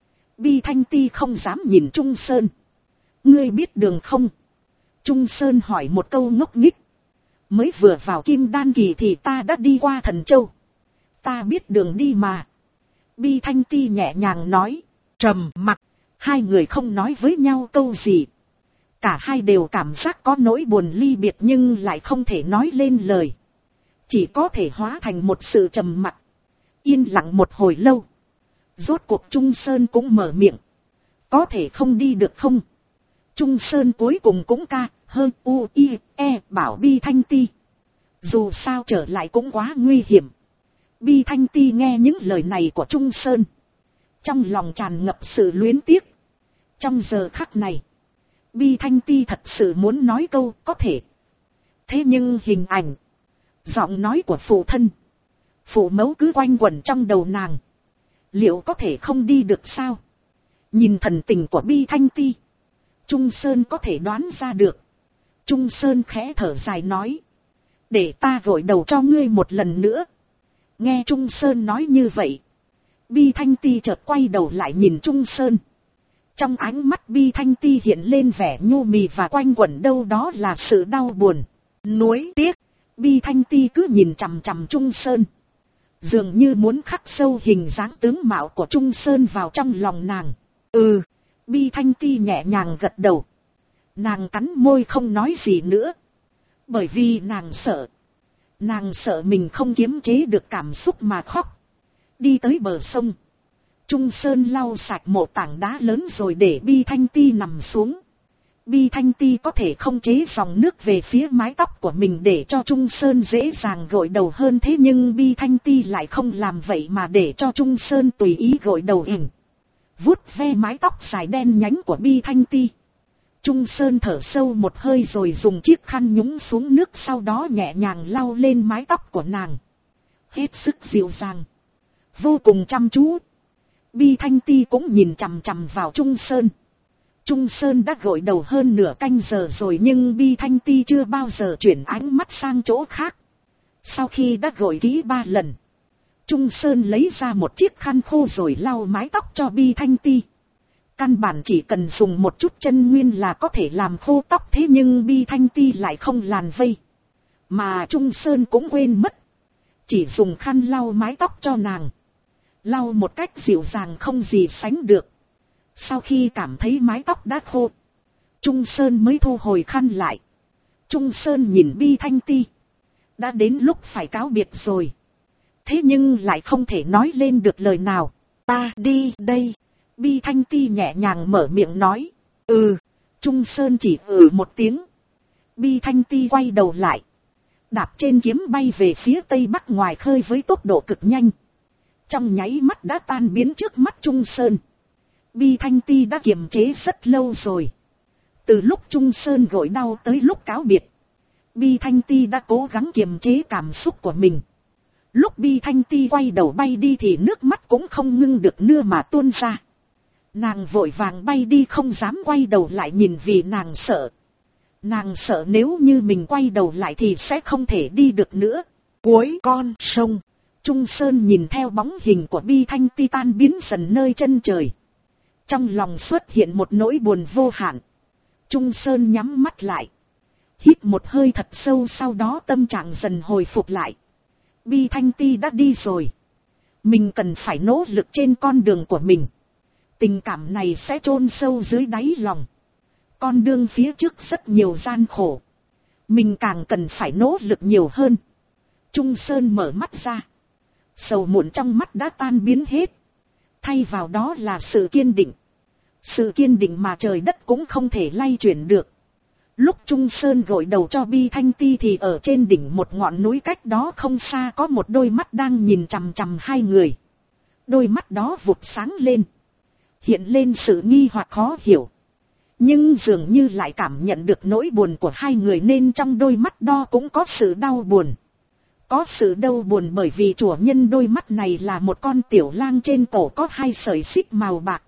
Bi Thanh Ti không dám nhìn Trung Sơn. Ngươi biết đường không? Trung Sơn hỏi một câu ngốc nghếch. Mới vừa vào Kim Đan kỳ thì ta đã đi qua Thần Châu. Ta biết đường đi mà. Bi Thanh Ti nhẹ nhàng nói. Trầm mặc. Hai người không nói với nhau câu gì. Cả hai đều cảm giác có nỗi buồn ly biệt nhưng lại không thể nói lên lời. Chỉ có thể hóa thành một sự trầm mặc. Yên lặng một hồi lâu. Rốt cuộc Trung Sơn cũng mở miệng. Có thể không đi được không? Trung Sơn cuối cùng cũng bảo Bi Thanh Ti. Dù sao trở lại cũng quá nguy hiểm. Bi Thanh Ti nghe những lời này của Trung Sơn. Trong lòng tràn ngập sự luyến tiếc. Trong giờ khắc này, Bi Thanh Ti thật sự muốn nói câu có thể. Thế nhưng hình ảnh, giọng nói của phụ thân, phụ mẫu cứ quanh quẩn trong đầu nàng. Liệu có thể không đi được sao? Nhìn thần tình của Bi Thanh Ti, Trung Sơn có thể đoán ra được. Trung Sơn khẽ thở dài nói. Để ta gội đầu cho ngươi một lần nữa. Nghe Trung Sơn nói như vậy, Bi Thanh Ti chợt quay đầu lại nhìn Trung Sơn. Trong ánh mắt Bi Thanh Ti hiện lên vẻ nhu mì và quanh quẩn đâu đó là sự đau buồn, nuối tiếc. Bi Thanh Ti cứ nhìn chằm chằm Trung Sơn, dường như muốn khắc sâu hình dáng tướng mạo của Trung Sơn vào trong lòng nàng. Bi Thanh Ti nhẹ nhàng gật đầu. Nàng cắn môi không nói gì nữa. Bởi vì nàng sợ. Nàng sợ mình không kiềm chế được cảm xúc mà khóc. Đi tới bờ sông, Trung Sơn lau sạch một tảng đá lớn rồi để Bi Thanh Ti nằm xuống. Bi Thanh Ti có thể không chế dòng nước về phía mái tóc của mình để cho Trung Sơn dễ dàng gội đầu hơn, thế nhưng Bi Thanh Ti lại không làm vậy mà để cho Trung Sơn tùy ý gội đầu vuốt ve mái tóc dài đen nhánh của Bi Thanh Ti. Trung Sơn thở sâu một hơi rồi dùng chiếc khăn nhúng xuống nước, sau đó nhẹ nhàng lau lên mái tóc của nàng. Hết sức dịu dàng, vô cùng chăm chú. Bi Thanh Ti cũng nhìn chằm chằm vào Trung Sơn. Trung Sơn đã gội đầu hơn nửa canh giờ rồi nhưng Bi Thanh Ti chưa bao giờ chuyển ánh mắt sang chỗ khác. Sau khi đã gội kỹ 3 lần, Trung Sơn lấy ra một chiếc khăn khô rồi lau mái tóc cho Bi Thanh Ti. Căn bản chỉ cần dùng một chút chân nguyên là có thể làm khô tóc, thế nhưng Bi Thanh Ti lại không làn vây. Mà Trung Sơn cũng quên mất. Chỉ dùng khăn lau mái tóc cho nàng. Lau một cách dịu dàng không gì sánh được. Sau khi cảm thấy mái tóc đã khô, Trung Sơn mới thu hồi khăn lại. Trung Sơn nhìn Bi Thanh Ti. Đã đến lúc phải cáo biệt rồi. Thế nhưng lại không thể nói lên được lời nào. Ta đi đây. Bi Thanh Ti nhẹ nhàng mở miệng nói. Trung Sơn chỉ một tiếng. Bi Thanh Ti quay đầu lại. Đạp trên kiếm bay về phía tây bắc ngoài khơi với tốc độ cực nhanh. Trong nháy mắt đã tan biến trước mắt Trung Sơn. Bi Thanh Ti đã kiềm chế rất lâu rồi. Từ lúc Trung Sơn gội đau tới lúc cáo biệt, Bi Thanh Ti đã cố gắng kiềm chế cảm xúc của mình. Lúc Bi Thanh Ti quay đầu bay đi thì nước mắt cũng không ngưng được nữa mà tuôn ra. Nàng vội vàng bay đi không dám quay đầu lại nhìn vì nàng sợ. Nàng sợ nếu như mình quay đầu lại thì sẽ không thể đi được nữa. Cuối con sông, Trung Sơn nhìn theo bóng hình của Bi Thanh Ti tan biến dần nơi chân trời. Trong lòng xuất hiện một nỗi buồn vô hạn. Trung Sơn nhắm mắt lại. Hít một hơi thật sâu, sau đó tâm trạng dần hồi phục lại. Bi Thanh Ti đã đi rồi. Mình cần phải nỗ lực trên con đường của mình. Tình cảm này sẽ chôn sâu dưới đáy lòng. Con đường phía trước rất nhiều gian khổ. Mình càng cần phải nỗ lực nhiều hơn. Trung Sơn mở mắt ra. Sầu muộn trong mắt đã tan biến hết. Thay vào đó là sự kiên định. Sự kiên định mà trời đất cũng không thể lay chuyển được. Lúc Trung Sơn gội đầu cho Bi Thanh Ti thì ở trên đỉnh một ngọn núi cách đó không xa có một đôi mắt đang nhìn chằm chằm hai người. Đôi mắt đó vụt sáng lên. Hiện lên sự nghi hoặc khó hiểu. Nhưng dường như lại cảm nhận được nỗi buồn của hai người nên trong đôi mắt đó cũng có sự đau buồn. Có sự đau buồn bởi vì chủ nhân đôi mắt này là một con tiểu lang trên cổ có 2 sợi xích màu bạc.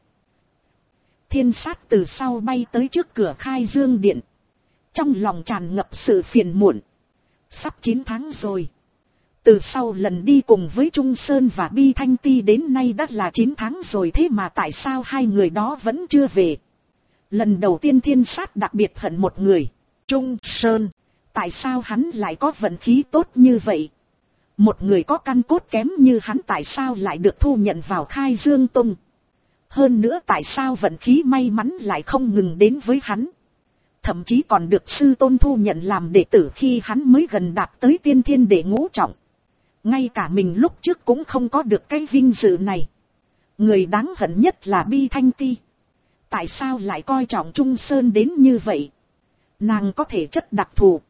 Thiên Sát từ sau bay tới trước cửa Khai Dương Điện. Trong lòng tràn ngập sự phiền muộn. Sắp 9 tháng rồi. Từ sau lần đi cùng với Trung Sơn và Bi Thanh Ti đến nay đã là 9 tháng rồi, thế mà tại sao hai người đó vẫn chưa về? Lần đầu tiên Thiên Sát đặc biệt hận một người. Trung Sơn. Tại sao hắn lại có vận khí tốt như vậy? Một người có căn cốt kém như hắn tại sao lại được thu nhận vào Khai Dương Tông? Hơn nữa tại sao vận khí may mắn lại không ngừng đến với hắn? Thậm chí còn được sư tôn thu nhận làm đệ tử khi hắn mới gần đạt tới tiên thiên đệ ngũ trọng. Ngay cả mình lúc trước cũng không có được cái vinh dự này. Người đáng hận nhất là Bi Thanh Ti. Tại sao lại coi trọng Trung Sơn đến như vậy? Nàng có thể chất đặc thù,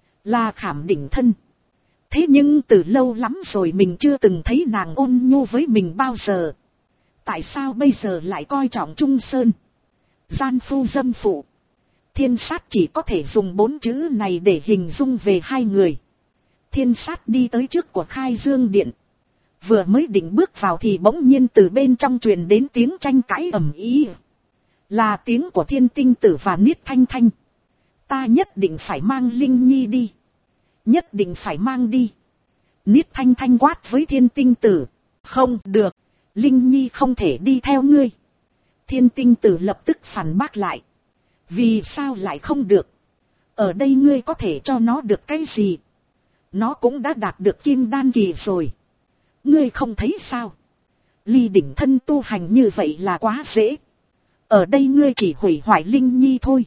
là khảm đỉnh thân. Thế nhưng từ lâu lắm rồi mình chưa từng thấy nàng ôn nhu với mình bao giờ. Tại sao bây giờ lại coi trọng Trung Sơn? Gian phu dâm phụ. Thiên sát chỉ có thể dùng 4 chữ này để hình dung về hai người. Thiên sát đi tới trước của Khai Dương Điện. Vừa mới định bước vào thì bỗng nhiên từ bên trong truyền đến tiếng tranh cãi ầm ĩ. Là tiếng của Thiên Tinh Tử và Niết Thanh Thanh. Ta nhất định phải mang Linh Nhi đi. Nhất định phải mang đi. Niết Thanh Thanh quát với Thiên Tinh Tử. Không được, Linh Nhi không thể đi theo ngươi. Thiên Tinh Tử lập tức phản bác lại. Vì sao lại không được? Ở đây ngươi có thể cho nó được cái gì? Nó cũng đã đạt được Kim Đan kỳ rồi. Ngươi không thấy sao? Ly đỉnh thân tu hành như vậy là quá dễ. Ở đây ngươi chỉ hủy hoại Linh Nhi thôi.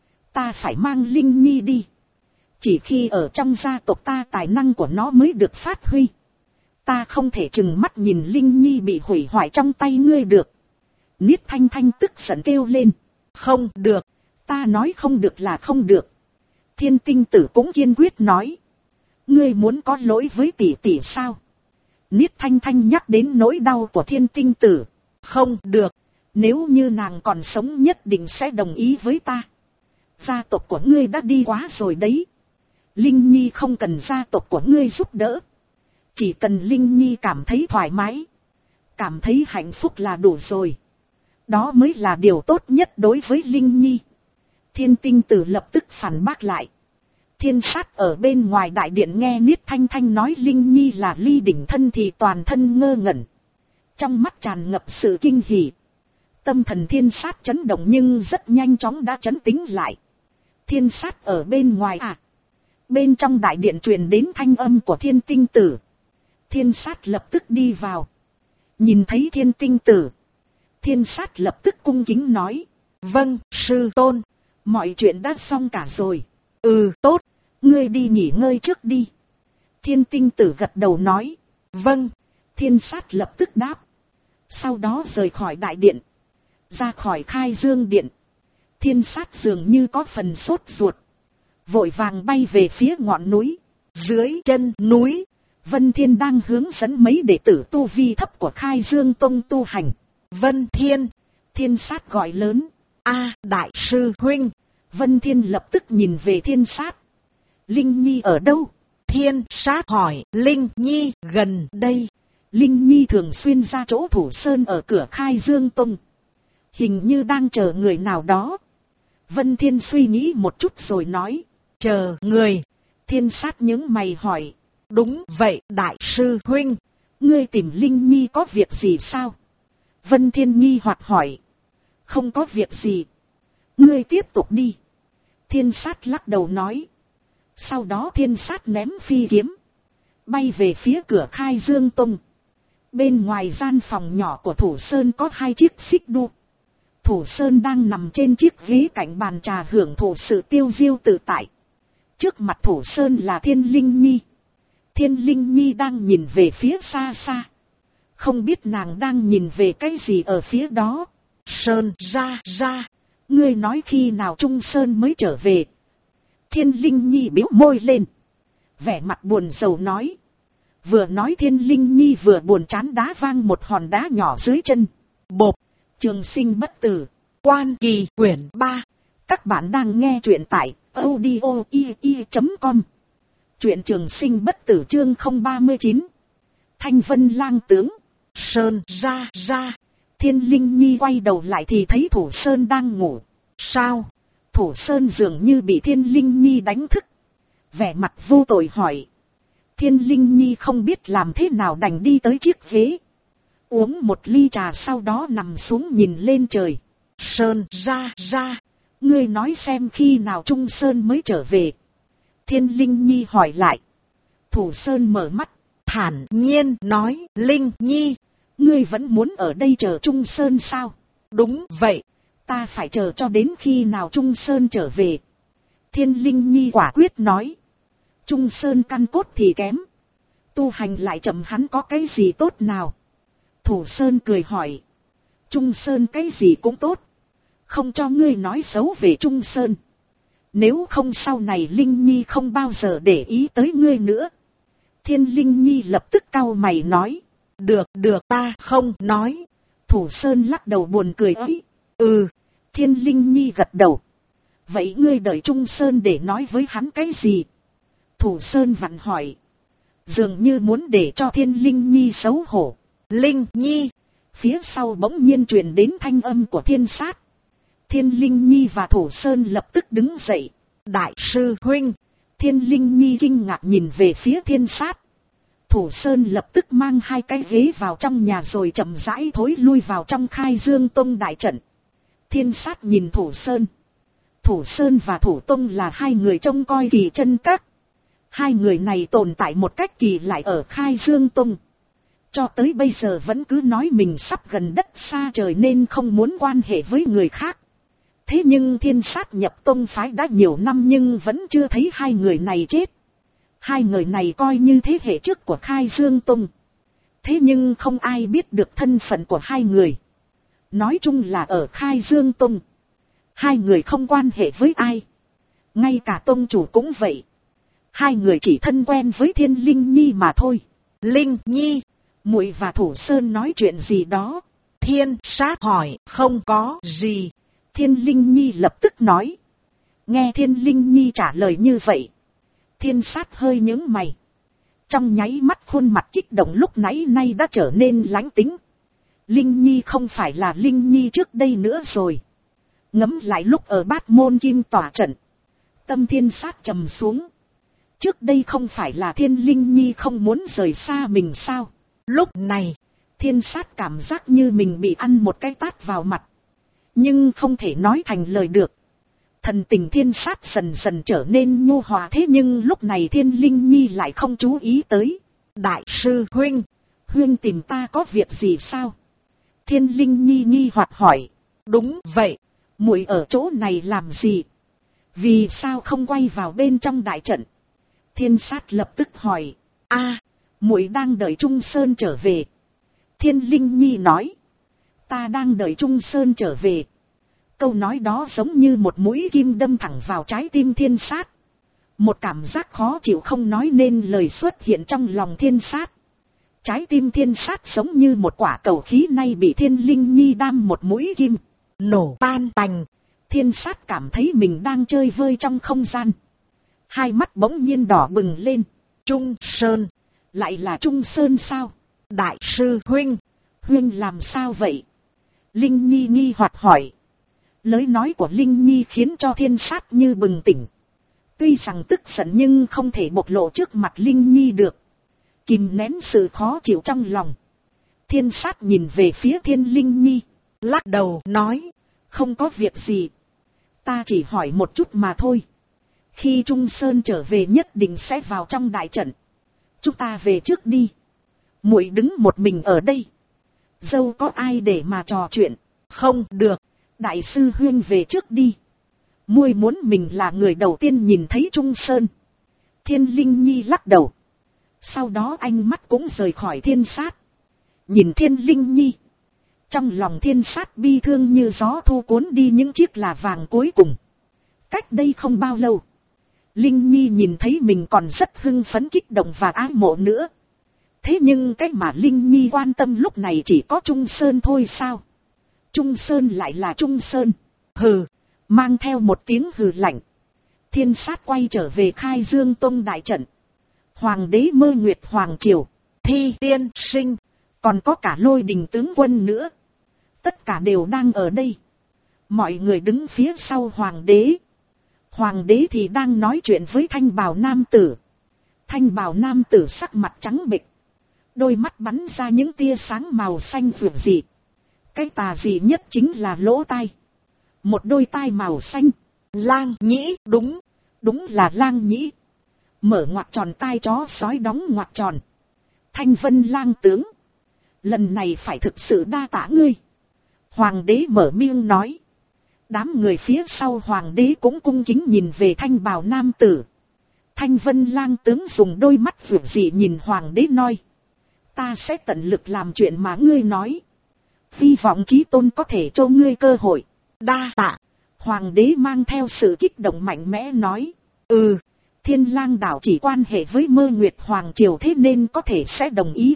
Ta phải mang Linh Nhi đi. Chỉ khi ở trong gia tộc ta tài năng của nó mới được phát huy. Ta không thể chừng mắt nhìn Linh Nhi bị hủy hoại trong tay ngươi được. Niết Thanh Thanh tức giận kêu lên. Không được, ta nói không được là không được. Thiên Tinh Tử cũng kiên quyết nói. Ngươi muốn có lỗi với tỷ tỷ sao? Niết Thanh Thanh nhắc đến nỗi đau của Thiên Tinh Tử. Không được, nếu như nàng còn sống nhất định sẽ đồng ý với ta. Gia tộc của ngươi đã đi quá rồi đấy. Linh Nhi không cần gia tộc của ngươi giúp đỡ. Chỉ cần Linh Nhi cảm thấy thoải mái, cảm thấy hạnh phúc là đủ rồi. Đó mới là điều tốt nhất đối với Linh Nhi. Thiên Tinh Tử lập tức phản bác lại. Thiên sát ở bên ngoài đại điện nghe Niết Thanh Thanh nói Linh Nhi là ly đỉnh thân thì toàn thân ngơ ngẩn. Trong mắt tràn ngập sự kinh hỉ. Tâm thần thiên sát chấn động nhưng rất nhanh chóng đã trấn tĩnh lại. Thiên sát ở bên ngoài à? Bên trong đại điện truyền đến thanh âm của Thiên Tinh Tử. Thiên sát lập tức đi vào. Nhìn thấy Thiên Tinh Tử. Thiên sát lập tức cung kính nói. Vâng, sư tôn. Mọi chuyện đã xong cả rồi. Ừ, tốt. Ngươi đi nghỉ ngơi trước đi. Thiên Tinh Tử gật đầu nói. Vâng. Thiên sát lập tức đáp. Sau đó rời khỏi đại điện. Ra khỏi Khai Dương Điện. Thiên sát dường như có phần sốt ruột. Vội vàng bay về phía ngọn núi. Dưới chân núi, Vân Thiên đang hướng dẫn mấy đệ tử tu vi thấp của Khai Dương Tông tu hành. Vân Thiên, Thiên sát gọi lớn. A, đại sư huynh. Vân Thiên lập tức nhìn về Thiên sát. Linh Nhi ở đâu? Thiên sát hỏi. Linh Nhi gần đây. Linh Nhi thường xuyên ra chỗ Thủ Sơn ở cửa Khai Dương Tông. Hình như đang chờ người nào đó. Vân Thiên suy nghĩ một chút rồi nói. Chờ người. Thiên sát nhướng mày hỏi. Đúng vậy đại sư huynh. Ngươi tìm Linh Nhi có việc gì sao? Vân Thiên nghi hoặc hỏi. Không có việc gì. Ngươi tiếp tục đi. Thiên sát lắc đầu nói. Sau đó thiên sát ném phi kiếm. Bay về phía cửa Khai Dương Tông. Bên ngoài gian phòng nhỏ của Thủ Sơn có 2 chiếc xích đu. Thủ Sơn đang nằm trên chiếc ghế cạnh bàn trà hưởng thụ sự tiêu diêu tự tại. Trước mặt Thủ Sơn là Thiên Linh Nhi. Thiên Linh Nhi đang nhìn về phía xa xa. Không biết nàng đang nhìn về cái gì ở phía đó. Sơn ra. Ngươi nói khi nào Trung Sơn mới trở về? Thiên Linh Nhi bĩu môi lên. Vẻ mặt buồn rầu nói. Vừa nói Thiên Linh Nhi vừa buồn chán đá vang một hòn đá nhỏ dưới chân. Bộp. Trường Sinh Bất Tử. Quan Kỳ quyển 3. Các bạn đang nghe truyện tại audio.com. Truyện Trường Sinh Bất Tử chương 039. Thanh Vân Lang tướng. Sơn ra. Thiên Linh Nhi quay đầu lại thì thấy Thủ Sơn đang ngủ. Sao? Thủ Sơn dường như bị Thiên Linh Nhi đánh thức. Vẻ mặt vô tội hỏi. Thiên Linh Nhi không biết làm thế nào đành đi tới chiếc ghế. Uống một ly trà sau đó nằm xuống nhìn lên trời. Sơn ra. Ngươi nói xem khi nào Trung Sơn mới trở về. Thiên Linh Nhi hỏi lại. Thủ Sơn mở mắt, thản nhiên nói. Linh Nhi, ngươi vẫn muốn ở đây chờ Trung Sơn sao? Đúng vậy, ta phải chờ cho đến khi nào Trung Sơn trở về. Thiên Linh Nhi quả quyết nói. Trung Sơn căn cốt thì kém. Tu hành lại chậm hắn có cái gì tốt nào? Thủ Sơn cười hỏi. Trung Sơn cái gì cũng tốt. Không cho ngươi nói xấu về Trung Sơn. Nếu không sau này Linh Nhi không bao giờ để ý tới ngươi nữa. Thiên Linh Nhi lập tức cau mày nói. Được ta không nói. Thủ Sơn lắc đầu buồn cười ấy. Thiên Linh Nhi gật đầu. Vậy ngươi đợi Trung Sơn để nói với hắn cái gì? Thủ Sơn vặn hỏi. Dường như muốn để cho Thiên Linh Nhi xấu hổ. Linh Nhi. Phía sau bỗng nhiên truyền đến thanh âm của Thiên Sát. Thiên Linh Nhi và Thủ Sơn lập tức đứng dậy. Đại sư huynh. Thiên Linh Nhi kinh ngạc nhìn về phía Thiên Sát. Thủ Sơn lập tức mang 2 cái ghế vào trong nhà rồi chậm rãi thối lui vào trong Khai Dương Tông đại trận. Thiên Sát nhìn Thủ Sơn. Thủ Sơn và Thủ Tông là 2 người trông coi kỳ chân các. 2 người này tồn tại một cách kỳ lạ ở Khai Dương Tông. Cho tới bây giờ vẫn cứ nói mình sắp gần đất xa trời nên không muốn quan hệ với người khác. Thế nhưng Thiên Sát nhập tông phái đã nhiều năm nhưng vẫn chưa thấy 2 người này chết. 2 người này coi như thế hệ trước của Khai Dương Tông. Thế nhưng không ai biết được thân phận của 2 người. Nói chung là ở Khai Dương Tông. 2 người không quan hệ với ai. Ngay cả tông chủ cũng vậy. 2 người chỉ thân quen với Thiên Linh Nhi mà thôi. Linh Nhi, muội và Thủ Sơn nói chuyện gì đó? Thiên Sát hỏi. Không có gì. Thiên Linh Nhi lập tức nói. Nghe Thiên Linh Nhi trả lời như vậy. Thiên Sát hơi nhướng mày. Trong nháy mắt khuôn mặt kích động lúc nãy nay đã trở nên lánh tính. Linh Nhi không phải là Linh Nhi trước đây nữa rồi. Ngẫm lại lúc ở Bát Môn Kim tỏa trận. Tâm Thiên Sát trầm xuống. Trước đây không phải là Thiên Linh Nhi không muốn rời xa mình sao? Lúc này, Thiên Sát cảm giác như mình bị ăn một cái tát vào mặt. Nhưng không thể nói thành lời được. Thần tình Thiên Sát dần dần trở nên nhu hòa, thế nhưng lúc này Thiên Linh Nhi lại không chú ý tới. Đại sư huynh, huynh tìm ta có việc gì sao? Thiên Linh Nhi nghi hoặc hỏi. Đúng vậy, muội ở chỗ này làm gì? Vì sao không quay vào bên trong đại trận? Thiên Sát lập tức hỏi. Muội đang đợi Trung Sơn trở về. Thiên Linh Nhi nói. Ta đang đợi Trung Sơn trở về. Câu nói đó giống như một mũi kim đâm thẳng vào trái tim Thiên Sát. Một cảm giác khó chịu không nói nên lời xuất hiện trong lòng Thiên Sát. Trái tim Thiên Sát giống như một quả cầu khí nay bị Thiên Linh Nhi đâm một mũi kim. Nổ tan tành. Thiên Sát cảm thấy mình đang chơi vơi trong không gian. 2 mắt bỗng nhiên đỏ bừng lên. Trung Sơn. Lại là Trung Sơn sao? Đại sư huynh. Huynh làm sao vậy? Linh Nhi nghi hoặc hỏi. Lời nói của Linh Nhi khiến cho Thiên Sát như bừng tỉnh. Tuy rằng tức giận nhưng không thể bộc lộ trước mặt Linh Nhi được. Kìm nén sự khó chịu trong lòng. Thiên Sát nhìn về phía Thiên Linh Nhi. Lắc đầu nói. Không có việc gì. Ta chỉ hỏi một chút mà thôi. Khi Trung Sơn trở về nhất định sẽ vào trong đại trận. Chúng ta về trước đi. Muội đứng một mình ở đây. Dâu có ai để mà trò chuyện? Không được. Đại sư huynh về trước đi. Muội muốn mình là người đầu tiên nhìn thấy Trung Sơn. Thiên Linh Nhi lắc đầu. Sau đó ánh mắt cũng rời khỏi Thiên Sát. Nhìn Thiên Linh Nhi. Trong lòng Thiên Sát bi thương như gió thu cuốn đi những chiếc là vàng cuối cùng. Cách đây không bao lâu. Linh Nhi nhìn thấy mình còn rất hưng phấn kích động và ái mộ nữa. Thế nhưng cái mà Linh Nhi quan tâm lúc này chỉ có Trung Sơn thôi sao? Trung Sơn lại là Trung Sơn. Hừ, mang theo một tiếng hừ lạnh. Thiên Sát quay trở về Khai Dương Tông đại trận. Hoàng đế Mơ Nguyệt Hoàng Triều, Thi Tiên Sinh, còn có cả Lôi Đình tướng quân nữa. Tất cả đều đang ở đây. Mọi người đứng phía sau Hoàng đế. Hoàng đế thì đang nói chuyện với Thanh bào nam tử. Thanh bào nam tử sắc mặt trắng bệch. Đôi mắt bắn ra những tia sáng màu xanh rực rỡ. Cái tà dị nhất chính là lỗ tai. Một đôi tai màu xanh. Lang nhĩ, đúng là lang nhĩ. Mở ngoặc tròn tai chó sói đóng ngoặc tròn. Thanh Vân lang tướng. Lần này phải thực sự đa tạ ngươi. Hoàng đế mở miệng nói. Đám người phía sau hoàng đế cũng cung kính nhìn về thanh bào nam tử. Thanh Vân lang tướng dùng đôi mắt rực rỡ nhìn hoàng đế nói. Ta sẽ tận lực làm chuyện mà ngươi nói. Hy vọng Chí Tôn có thể cho ngươi cơ hội. Đa tạ. Hoàng đế mang theo sự kích động mạnh mẽ nói. Thiên lang đảo chỉ quan hệ với Mơ Nguyệt Hoàng triều thế nên có thể sẽ đồng ý.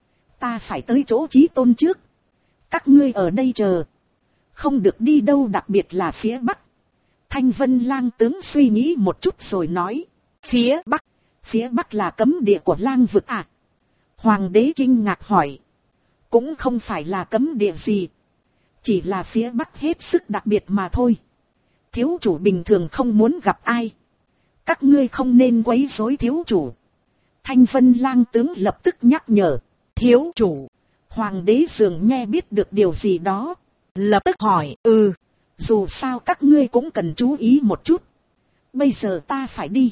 Ta phải tới chỗ Chí Tôn trước. Các ngươi ở đây chờ. Không được đi đâu, đặc biệt là phía Bắc. Thanh Vân lang tướng suy nghĩ một chút rồi nói. Phía Bắc? Phía Bắc là cấm địa của lang vực à? Hoàng đế kinh ngạc hỏi. Cũng không phải là cấm địa gì. Chỉ là phía Bắc hết sức đặc biệt mà thôi. Thiếu chủ bình thường không muốn gặp ai. Các ngươi không nên quấy rối thiếu chủ. Thanh Vân lang tướng lập tức nhắc nhở. Thiếu chủ. Hoàng đế dường nghe biết được điều gì đó. Lập tức hỏi. Dù sao các ngươi cũng cần chú ý một chút. Bây giờ ta phải đi.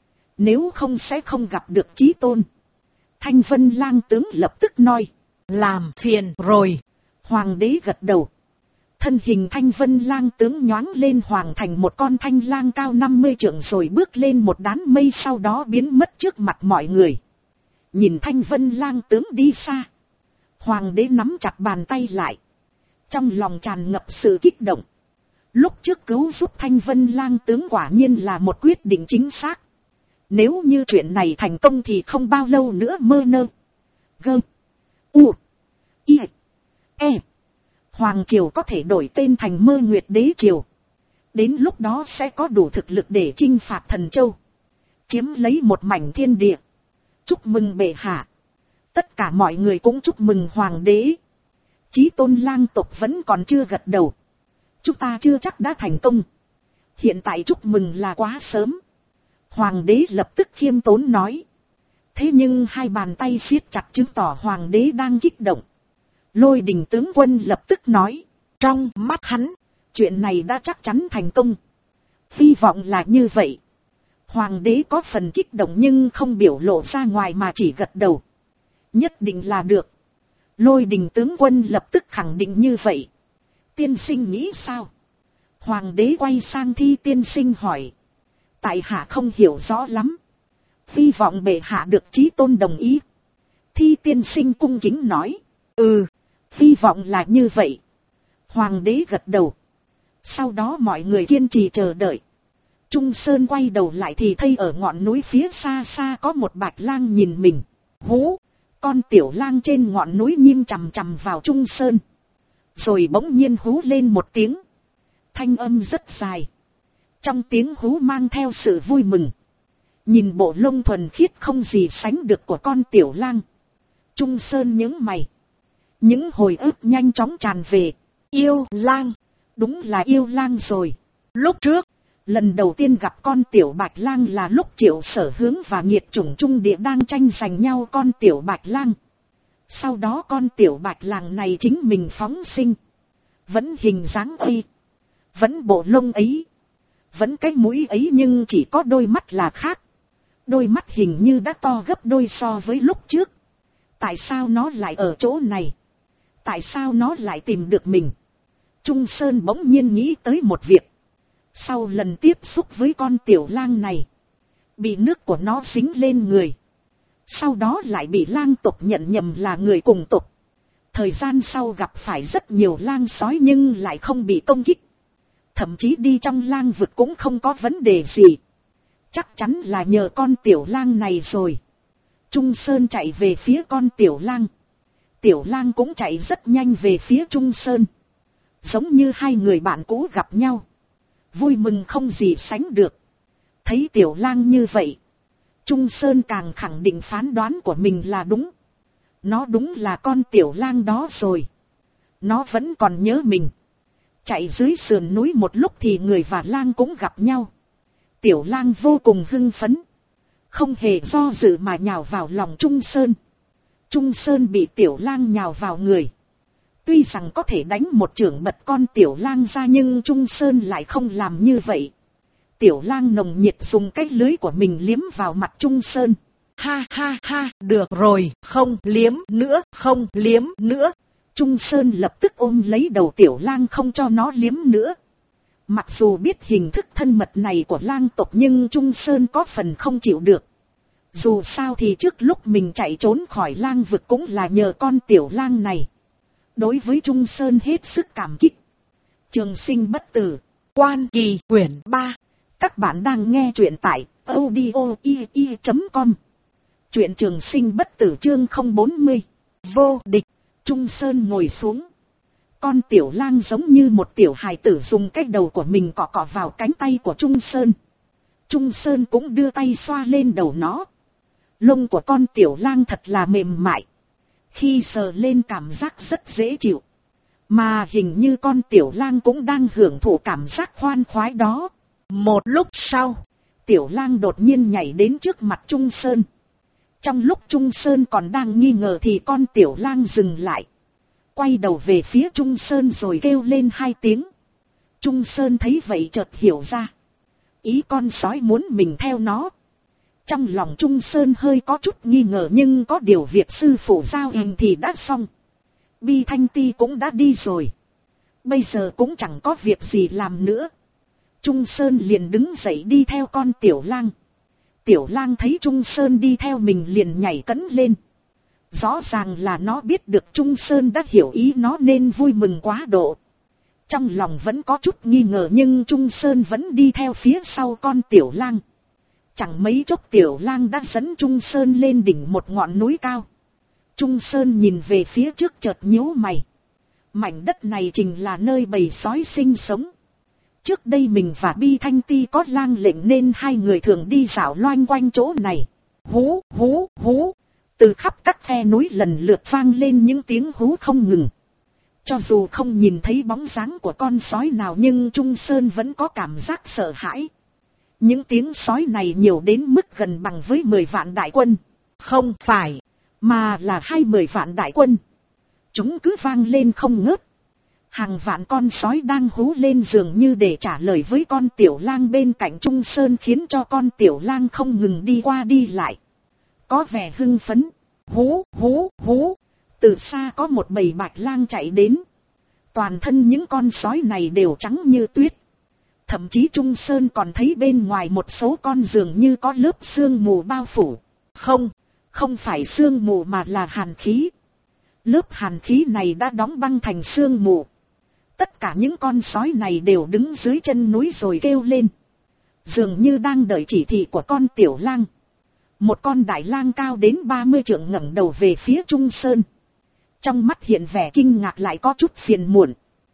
Nếu không sẽ không gặp được Chí Tôn. Thanh Vân lang tướng lập tức nói. Làm phiền rồi. Hoàng đế gật đầu. Thân hình Thanh Vân lang tướng nhoáng lên hoàng thành một con thanh lang cao 50 trượng rồi bước lên một đám mây, sau đó biến mất trước mặt mọi người. Nhìn Thanh Vân lang tướng đi xa. Hoàng đế nắm chặt bàn tay lại. Trong lòng tràn ngập sự kích động. Lúc trước cứu giúp Thanh Vân lang tướng quả nhiên là một quyết định chính xác. Nếu như chuyện này thành công thì không bao lâu nữa Mơ Nơ Gơ U I E Hoàng triều có thể đổi tên thành Mơ Nguyệt Đế triều. Đến lúc đó sẽ có đủ thực lực để chinh phạt Thần Châu. Chiếm lấy một mảnh thiên địa. Chúc mừng bệ hạ. Tất cả mọi người cũng chúc mừng hoàng đế. Chí Tôn lang tộc vẫn còn chưa gật đầu. Chúng ta chưa chắc đã thành công. Hiện tại chúc mừng là quá sớm. Hoàng đế lập tức khiêm tốn nói. Thế nhưng hai bàn tay siết chặt chứng tỏ hoàng đế đang kích động. Lôi Đình tướng quân lập tức nói. Trong mắt hắn, chuyện này đã chắc chắn thành công. Hy vọng là như vậy. Hoàng đế có phần kích động nhưng không biểu lộ ra ngoài mà chỉ gật đầu. Nhất định là được. Lôi Đình tướng quân lập tức khẳng định như vậy. Tiên sinh nghĩ sao? Hoàng đế quay sang Thi tiên sinh hỏi. Tại hạ không hiểu rõ lắm. Hy vọng bệ hạ được Chí Tôn đồng ý. Thi tiên sinh cung kính nói. Hy vọng là như vậy. Hoàng đế gật đầu. Sau đó mọi người kiên trì chờ đợi. Trung Sơn quay đầu lại thì thấy ở ngọn núi phía xa xa có một bạch lang nhìn mình. Hú! Con tiểu lang trên ngọn núi nhim chằm chằm vào Trung Sơn. Rồi bỗng nhiên hú lên một tiếng. Thanh âm rất dài. Trong tiếng hú mang theo sự vui mừng. Nhìn bộ lông thuần khiết không gì sánh được của con tiểu lang. Trung Sơn nhướng mày. Những hồi ức nhanh chóng tràn về. Yêu lang. Đúng là yêu lang rồi. Lúc trước, lần đầu tiên gặp con tiểu bạch lang là lúc Triệu Sở Hướng và Nhiệt Chủng Trung Địa đang tranh giành nhau con tiểu bạch lang. Sau đó con tiểu bạch lang này chính mình phóng sinh. Vẫn hình dáng ấy. Vẫn bộ lông ấy. Vẫn cái mũi ấy nhưng chỉ có đôi mắt là khác. Đôi mắt hình như đã to gấp đôi so với lúc trước. Tại sao nó lại ở chỗ này? Tại sao nó lại tìm được mình? Trung Sơn bỗng nhiên nghĩ tới một việc. Sau lần tiếp xúc với con tiểu lang này, bị nước của nó dính lên người. Sau đó lại bị lang tộc nhận nhầm là người cùng tộc. Thời gian sau gặp phải rất nhiều lang sói nhưng lại không bị công kích. Thậm chí đi trong lang vực cũng không có vấn đề gì. Chắc chắn là nhờ con tiểu lang này rồi. Trung Sơn chạy về phía con tiểu lang. Tiểu lang cũng chạy rất nhanh về phía Trung Sơn. Giống như hai người bạn cũ gặp nhau. Vui mừng không gì sánh được. Thấy tiểu lang như vậy, Trung Sơn càng khẳng định phán đoán của mình là đúng. Nó đúng là con tiểu lang đó rồi. Nó vẫn còn nhớ mình. Chạy dưới sườn núi một lúc thì người và lang cũng gặp nhau. Tiểu lang vô cùng hưng phấn. Không hề do dự mà nhào vào lòng Trung Sơn. Trung Sơn bị tiểu lang nhào vào người. Tuy rằng có thể đánh một chưởng bật con tiểu lang ra nhưng Trung Sơn lại không làm như vậy. Tiểu lang nồng nhiệt dùng cái lưới của mình liếm vào mặt Trung Sơn. Ha ha ha, được rồi, không liếm nữa, không liếm nữa. Trung Sơn lập tức ôm lấy đầu tiểu lang không cho nó liếm nữa. Mặc dù biết hình thức thân mật này của lang tộc nhưng Trung Sơn có phần không chịu được. Dù sao thì trước lúc mình chạy trốn khỏi lang vực cũng là nhờ con tiểu lang này. Đối với Trung Sơn hết sức cảm kích. Trường sinh bất tử. Quan Kỳ quyển 3. Các bạn đang nghe truyện tại audio.com. Truyện Trường Sinh Bất Tử chương 040. Vô địch. Trung Sơn ngồi xuống. Con tiểu lang giống như một tiểu hài tử dùng cái đầu của mình cọ cọ vào cánh tay của Trung Sơn. Trung Sơn cũng đưa tay xoa lên đầu nó. Lông của con tiểu lang thật là mềm mại. Khi sờ lên cảm giác rất dễ chịu. Mà hình như con tiểu lang cũng đang hưởng thụ cảm giác khoan khoái đó. Một lúc sau, tiểu lang đột nhiên nhảy đến trước mặt Trung Sơn. Trong lúc Trung Sơn còn đang nghi ngờ thì con tiểu lang dừng lại. Quay đầu về phía Trung Sơn rồi kêu lên 2 tiếng. Trung Sơn thấy vậy chợt hiểu ra. Ý con sói muốn mình theo nó. Trong lòng Trung Sơn hơi có chút nghi ngờ, nhưng có điều việc sư phụ giao hình thì đã xong. Bi Thanh Ti cũng đã đi rồi. Bây giờ cũng chẳng có việc gì làm nữa. Trung Sơn liền đứng dậy đi theo con tiểu lang. Tiểu lang thấy Trung Sơn đi theo mình liền nhảy cẫng lên. Rõ ràng là nó biết được Trung Sơn đã hiểu ý nó nên vui mừng quá độ. Trong lòng vẫn có chút nghi ngờ nhưng Trung Sơn vẫn đi theo phía sau con tiểu lang. Chẳng mấy chốc tiểu lang đã dẫn Trung Sơn lên đỉnh một ngọn núi cao. Trung Sơn nhìn về phía trước chợt nhíu mày. Mảnh đất này chính là nơi bầy sói sinh sống. Trước đây mình và Bi Thanh Ti có lang lệnh nên hai người thường đi dạo loanh quanh chỗ này. Hú hú hú. Từ khắp các khe núi lần lượt vang lên những tiếng hú không ngừng. Cho dù không nhìn thấy bóng dáng của con sói nào nhưng Trung Sơn vẫn có cảm giác sợ hãi. Những tiếng sói này nhiều đến mức gần bằng với 10 vạn đại quân. Không phải, mà là 20 vạn đại quân. Chúng cứ vang lên không ngớt. Hàng vạn con sói đang hú lên dường như để trả lời với con tiểu lang bên cạnh Trung Sơn, khiến cho con tiểu lang không ngừng đi qua đi lại. Có vẻ hưng phấn. Hú hú hú. Từ xa có một bầy bạch lang chạy đến. Toàn thân những con sói này đều trắng như tuyết. Thậm chí Trung Sơn còn thấy bên ngoài một số con dường như có lớp sương mù bao phủ. Không phải sương mù mà là hàn khí. Lớp hàn khí này đã đóng băng thành sương mù. Tất cả những con sói này đều đứng dưới chân núi rồi kêu lên. Dường như đang đợi chỉ thị của con tiểu lang. Một con đại lang cao đến 30 trượng ngẩng đầu về phía Trung Sơn. Trong mắt hiện vẻ kinh ngạc lại có chút phiền muộn.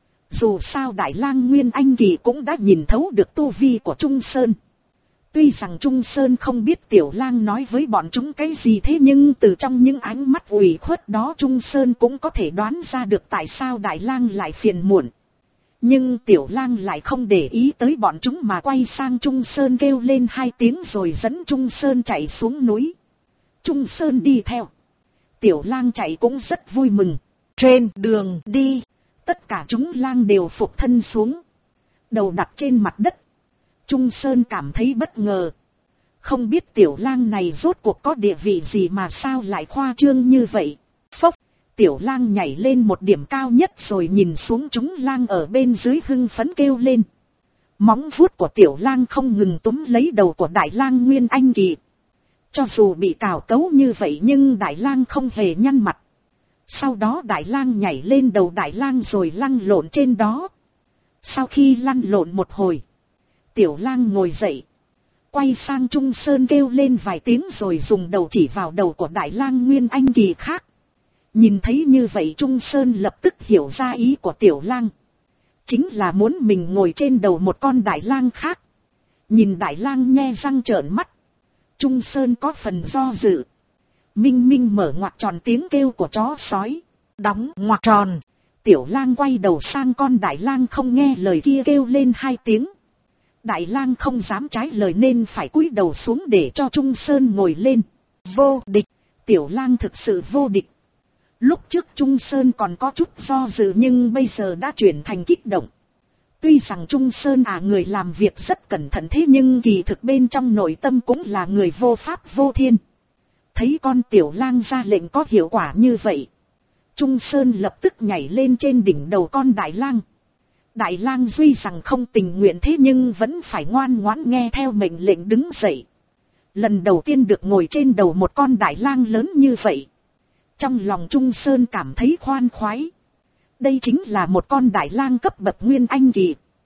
Dù sao đại lang Nguyên Anh Kỳ cũng đã nhìn thấu được tu vi của Trung Sơn. Tuy rằng Trung Sơn không biết tiểu lang nói với bọn chúng cái gì thế nhưng từ trong những ánh mắt ủy khuất đó Trung Sơn cũng có thể đoán ra được tại sao đại lang lại phiền muộn. Nhưng tiểu lang lại không để ý tới bọn chúng mà quay sang Trung Sơn kêu lên 2 tiếng rồi dẫn Trung Sơn chạy xuống núi. Trung Sơn đi theo. Tiểu lang chạy cũng rất vui mừng. Trên đường đi, tất cả chúng lang đều phục thân xuống. Đầu đặt trên mặt đất. Trung Sơn cảm thấy bất ngờ. Không biết tiểu lang này rốt cuộc có địa vị gì mà sao lại khoa trương như vậy. Phốc, tiểu lang nhảy lên một điểm cao nhất rồi nhìn xuống chúng lang ở bên dưới hưng phấn kêu lên. Móng vuốt của tiểu lang không ngừng túm lấy đầu của đại lang Nguyên Anh Kỳ. Cho dù bị cào cấu như vậy nhưng đại lang không hề nhăn mặt. Sau đó đại lang nhảy lên đầu đại lang rồi lăn lộn trên đó. Sau khi lăn lộn một hồi, tiểu lang ngồi dậy. Quay sang Trung Sơn kêu lên vài tiếng rồi dùng đầu chỉ vào đầu của đại lang Nguyên Anh Kỳ khác. Nhìn thấy như vậy Trung Sơn lập tức hiểu ra ý của tiểu lang. Chính là muốn mình ngồi trên đầu một con đại lang khác. Nhìn đại lang nhe răng trợn mắt. Trung Sơn có phần do dự. Minh Minh mở ngoặc tròn tiếng kêu của chó sói. Đóng ngoặc tròn. Tiểu lang quay đầu sang con đại lang không nghe lời kia kêu lên 2 tiếng. Đại lang không dám trái lời nên phải cúi đầu xuống để cho Trung Sơn ngồi lên. Vô địch. Tiểu lang thực sự vô địch. Lúc trước Trung Sơn còn có chút do dự nhưng bây giờ đã chuyển thành kích động. Tuy rằng Trung Sơn người làm việc rất cẩn thận thế nhưng kỳ thực bên trong nội tâm cũng là người vô pháp vô thiên. Thấy con tiểu lang ra lệnh có hiệu quả như vậy. Trung Sơn lập tức nhảy lên trên đỉnh đầu con đại lang. Đại lang tuy rằng không tình nguyện thế nhưng vẫn phải ngoan ngoãn nghe theo mệnh lệnh đứng dậy. Lần đầu tiên được ngồi trên đầu một con đại lang lớn như vậy. Trong lòng Trung Sơn cảm thấy khoan khoái. Đây chính là một con đại lang cấp bậc Nguyên Anh Kỳ.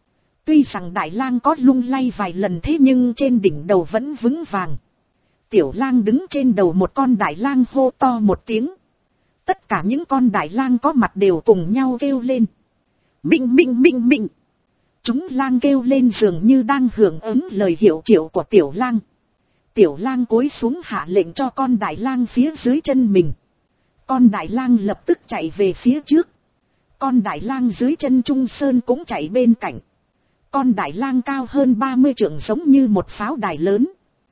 Tuy rằng đại lang có lung lay vài lần thế nhưng trên đỉnh đầu vẫn vững vàng. Tiểu lang đứng trên đầu một con đại lang hô to một tiếng. Tất cả những con đại lang có mặt đều cùng nhau kêu lên. Minh minh minh minh. Chúng lang kêu lên dường như đang hưởng ứng lời hiệu triệu của tiểu lang. Tiểu lang cúi xuống hạ lệnh cho con đại lang phía dưới chân mình. Con đại lang lập tức chạy về phía trước. Con đại lang dưới chân Trung Sơn cũng chạy bên cạnh. Con đại lang cao hơn 30 trượng giống như một pháo đài lớn.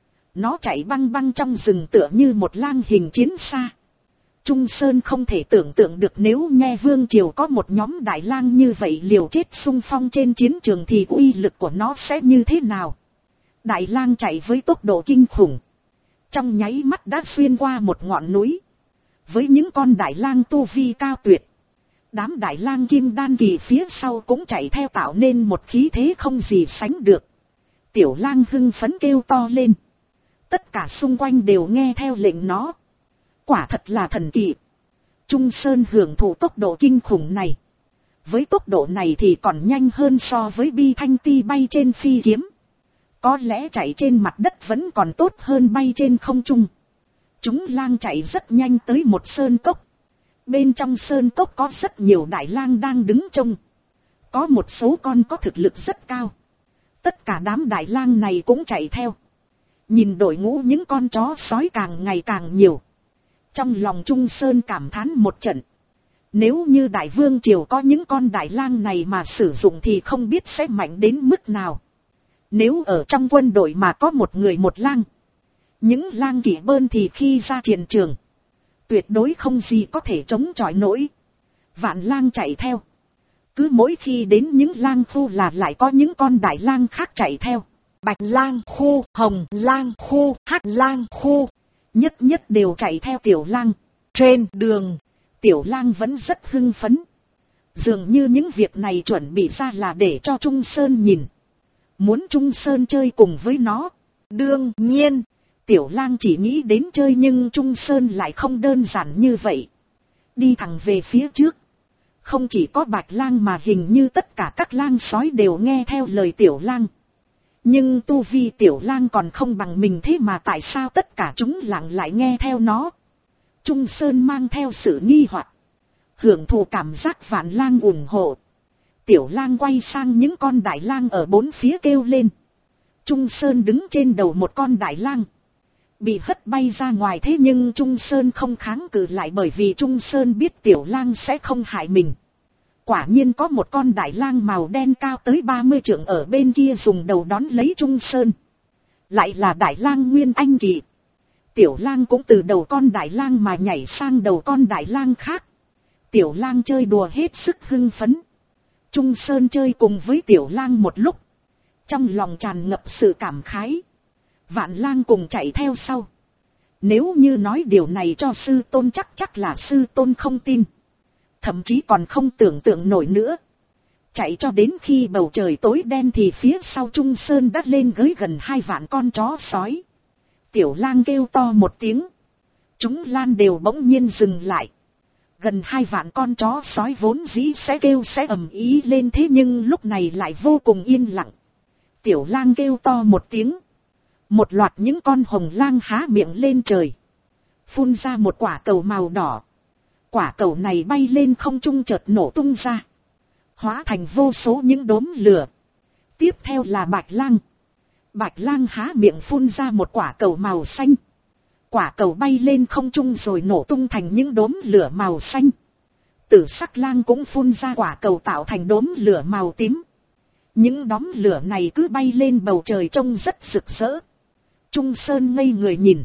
Nó chạy băng băng trong rừng tựa như một lang hình chiến xa. Trung Sơn không thể tưởng tượng được nếu nghe vương triều có một nhóm đại lang như vậy liều chết xung phong trên chiến trường thì uy lực của nó sẽ như thế nào. Đại lang chạy với tốc độ kinh khủng. Trong nháy mắt đã xuyên qua một ngọn núi. Với những con đại lang tu vi cao tuyệt. Đám đại lang kim đan kỳ phía sau cũng chạy theo tạo nên một khí thế không gì sánh được. Tiểu lang hưng phấn kêu to lên. Tất cả xung quanh đều nghe theo lệnh nó. Quả thật là thần kỳ. Trung Sơn hưởng thụ tốc độ kinh khủng này. Với tốc độ này thì còn nhanh hơn so với Bi Thanh Ti bay trên phi kiếm. Có lẽ chạy trên mặt đất vẫn còn tốt hơn bay trên không trung. Chúng lang chạy rất nhanh tới một sơn cốc. Bên trong sơn cốc có rất nhiều đại lang đang đứng trông. Có một số con có thực lực rất cao. Tất cả đám đại lang này cũng chạy theo. Nhìn đội ngũ những con chó sói càng ngày càng nhiều. Trong lòng Trung Sơn cảm thán một trận. Nếu như đại vương triều có những con đại lang này mà sử dụng thì không biết sẽ mạnh đến mức nào. Nếu ở trong quân đội mà có một người một lang. Những lang kỵ bơn thì khi ra chiến trường. Tuyệt đối không gì có thể chống chọi nổi. Vạn lang chạy theo. Cứ mỗi khi đến những lang khu là lại có những con đại lang khác chạy theo. Bạch lang khu, hồng lang khu, hắc lang khu. Nhất nhất đều chạy theo tiểu lang. Trên đường, tiểu lang vẫn rất hưng phấn. Dường như những việc này chuẩn bị ra là để cho Trung Sơn nhìn. Muốn Trung Sơn chơi cùng với nó. Đương nhiên, tiểu lang chỉ nghĩ đến chơi nhưng Trung Sơn lại không đơn giản như vậy. Đi thẳng về phía trước. Không chỉ có bạch lang mà hình như tất cả các lang sói đều nghe theo lời tiểu lang. Nhưng tu vi tiểu lang còn không bằng mình thế mà tại sao tất cả chúng lặng lại nghe theo nó. Trung Sơn mang theo sự nghi hoặc. Hưởng thụ cảm giác vạn lang ủng hộ. Tiểu lang quay sang những con đại lang ở bốn phía kêu lên. Trung Sơn đứng trên đầu một con đại lang. Bị hất bay ra ngoài thế nhưng Trung Sơn không kháng cự lại bởi vì Trung Sơn biết tiểu lang sẽ không hại mình. Quả nhiên có một con đại lang màu đen cao tới 30 trượng ở bên kia dùng đầu đón lấy Trung Sơn. Lại là đại lang Nguyên Anh kỳ. Tiểu lang cũng từ đầu con đại lang mà nhảy sang đầu con đại lang khác. Tiểu lang chơi đùa hết sức hưng phấn. Trung Sơn chơi cùng với tiểu lang một lúc. Trong lòng tràn ngập sự cảm khái. Vạn lang cùng chạy theo sau. Nếu như nói điều này cho sư tôn chắc là sư tôn không tin. Thậm chí còn không tưởng tượng nổi nữa. Chạy cho đến khi bầu trời tối đen thì phía sau Trung Sơn đã lên tới gần 2 vạn con chó sói. Tiểu lang kêu to một tiếng. Chúng lan đều bỗng nhiên dừng lại. Gần 2 vạn con chó sói vốn dĩ sẽ kêu sẽ ầm ý lên thế nhưng lúc này lại vô cùng yên lặng. Tiểu lang kêu to một tiếng. Một loạt những con hồng lang há miệng lên trời. Phun ra một quả cầu màu đỏ. Quả cầu này bay lên không trung chợt nổ tung ra. Hóa thành vô số những đốm lửa. Tiếp theo là bạch lang. Bạch lang há miệng phun ra một quả cầu màu xanh. Quả cầu bay lên không trung rồi nổ tung thành những đốm lửa màu xanh. Tử sắc lang cũng phun ra quả cầu tạo thành đốm lửa màu tím. Những đốm lửa này cứ bay lên bầu trời trông rất rực rỡ. Trung Sơn ngây người nhìn.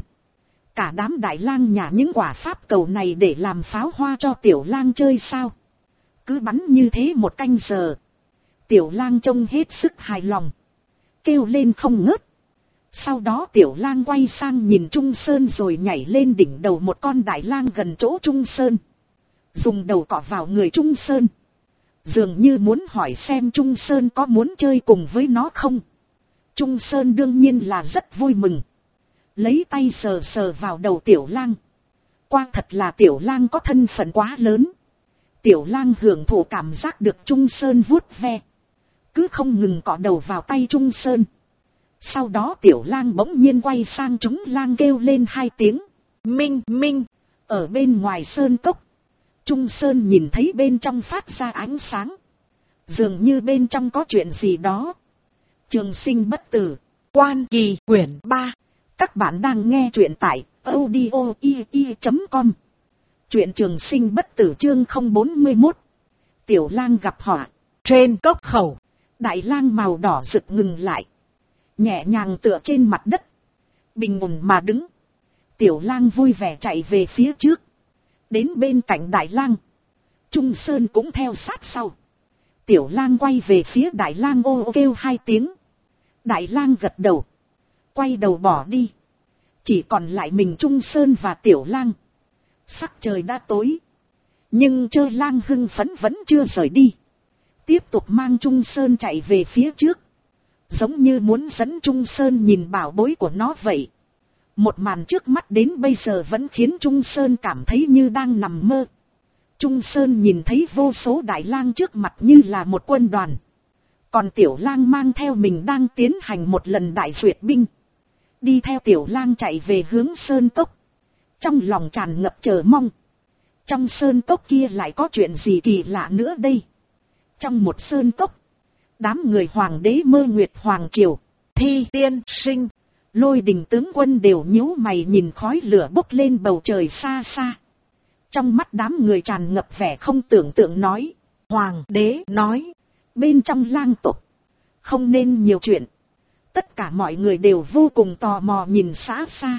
Cả đám đại lang nhả những quả pháp cầu này để làm pháo hoa cho tiểu lang chơi sao? Cứ bắn như thế một canh giờ. Tiểu lang trông hết sức hài lòng. Kêu lên không ngớt. Sau đó tiểu lang quay sang nhìn Trung Sơn rồi nhảy lên đỉnh đầu một con đại lang gần chỗ Trung Sơn. Dùng đầu cọ vào người Trung Sơn. Dường như muốn hỏi xem Trung Sơn có muốn chơi cùng với nó không. Trung Sơn đương nhiên là rất vui mừng. Lấy tay sờ sờ vào đầu tiểu lang. Qua thật là tiểu lang có thân phận quá lớn. Tiểu lang hưởng thụ cảm giác được Trung Sơn vuốt ve. cứ không ngừng cọ đầu vào tay Trung Sơn. Sau đó Tiểu Lang bỗng nhiên quay sang chúng lang kêu lên 2 tiếng. Minh, Minh, ở bên ngoài sơn cốc. Trung Sơn nhìn thấy bên trong phát ra ánh sáng. Dường như bên trong có chuyện gì đó. Trường sinh bất tử, Quan Kỳ quyển 3. Các bạn đang nghe truyện tại audio.com. Truyện Trường sinh bất tử chương 041. Tiểu Lang gặp họa. Trên cốc khẩu, đại lang màu đỏ rực ngừng lại. Nhẹ nhàng tựa trên mặt đất. Bình ổn mà đứng. Tiểu Lang vui vẻ chạy về phía trước. Đến bên cạnh đại lang. Trung Sơn cũng theo sát sau. Tiểu Lang quay về phía đại lang ô kêu 2 tiếng. Đại lang gật đầu. Quay đầu bỏ đi. Chỉ còn lại mình Trung Sơn và Tiểu Lang. Sắc trời đã tối. Nhưng Chơ Lang hưng phấn vẫn chưa rời đi. Tiếp tục mang Trung Sơn chạy về phía trước. Giống như muốn dẫn Trung Sơn nhìn bảo bối của nó vậy. Một màn trước mắt đến bây giờ vẫn khiến Trung Sơn cảm thấy như đang nằm mơ. Trung Sơn nhìn thấy vô số đại lang trước mặt như là một quân đoàn. Còn Tiểu Lang mang theo mình đang tiến hành một lần đại duyệt binh. Đi theo Tiểu Lang chạy về hướng sơn cốc. Trong lòng tràn ngập chờ mong. Trong sơn cốc kia lại có chuyện gì kỳ lạ nữa đây? Trong một sơn cốc, đám người Hoàng đế Mơ Nguyệt Hoàng Triều, Thi Tiên Sinh, Lôi Đình tướng quân đều nhíu mày nhìn khói lửa bốc lên bầu trời xa xa. Trong mắt đám người tràn ngập vẻ không tưởng tượng nói. Hoàng đế nói, bên trong lang tộc không nên nhiều chuyện. Tất cả mọi người đều vô cùng tò mò nhìn xa xa.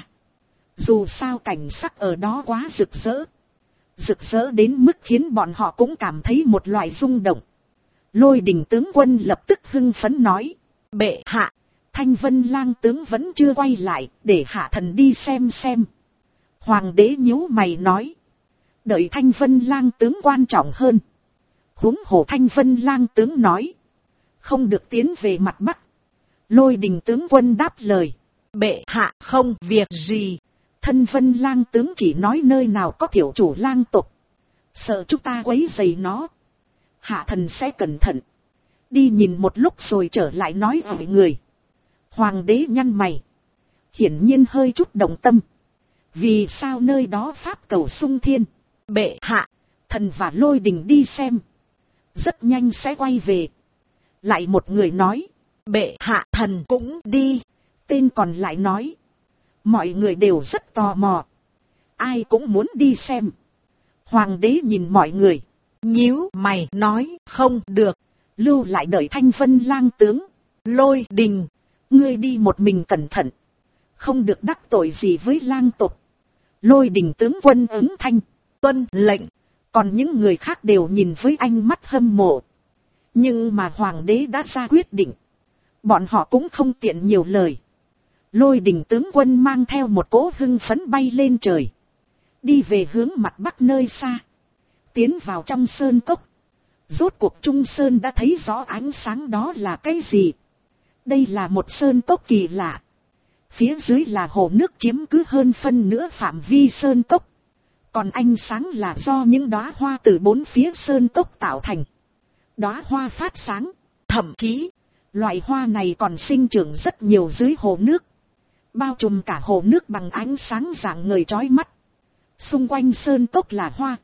Dù sao cảnh sắc ở đó quá rực rỡ. Rực rỡ đến mức khiến bọn họ cũng cảm thấy một loại rung động. Lôi Đình tướng quân lập tức hưng phấn nói. Bệ hạ, Thanh Vân lang tướng vẫn chưa quay lại, để hạ thần đi xem xem. Hoàng đế nhíu mày nói. Đợi Thanh Vân lang tướng quan trọng hơn. Huống hồ Thanh Vân lang tướng nói. Không được tiến về mặt Bắc. Lôi Đình tướng quân đáp lời. Bệ hạ không việc gì. Thanh Vân lang tướng chỉ nói nơi nào có thiểu chủ lang tộc. Sợ chúng ta quấy rầy nó. Hạ thần sẽ cẩn thận. Đi nhìn một lúc rồi trở lại nói với người. Hoàng đế nhăn mày. Hiển nhiên hơi chút động tâm. Vì sao nơi đó pháp cầu sung thiên? Bệ hạ, thần và Lôi Đình đi xem. Rất nhanh sẽ quay về. Lại một người nói. Bệ hạ, thần cũng đi. Tên còn lại nói. Mọi người đều rất tò mò. Ai cũng muốn đi xem. Hoàng đế nhìn mọi người. Nhíu mày nói không được. Lưu lại đợi Thanh Vân lang tướng. Lôi Đình, ngươi đi một mình cẩn thận. Không được đắc tội gì với lang tộc. Lôi Đình tướng quân ứng thanh. Tuân lệnh. Còn những người khác đều nhìn với ánh mắt hâm mộ. Nhưng mà Hoàng đế đã ra quyết định. Bọn họ cũng không tiện nhiều lời. Lôi Đình tướng quân mang theo một cỗ hưng phấn bay lên trời. Đi về hướng mặt Bắc nơi xa. Tiến vào trong sơn cốc. Rốt cuộc Trung Sơn đã thấy rõ ánh sáng đó là cái gì. Đây là một sơn cốc kỳ lạ. Phía dưới là hồ nước chiếm cứ hơn phân nửa phạm vi sơn cốc. Còn ánh sáng là do những đóa hoa từ 4 phía sơn cốc tạo thành. Đóa hoa phát sáng. Thậm chí, loại hoa này còn sinh trưởng rất nhiều dưới hồ nước. Bao trùm cả hồ nước bằng ánh sáng rạng ngời chói mắt. Xung quanh sơn cốc là hoa.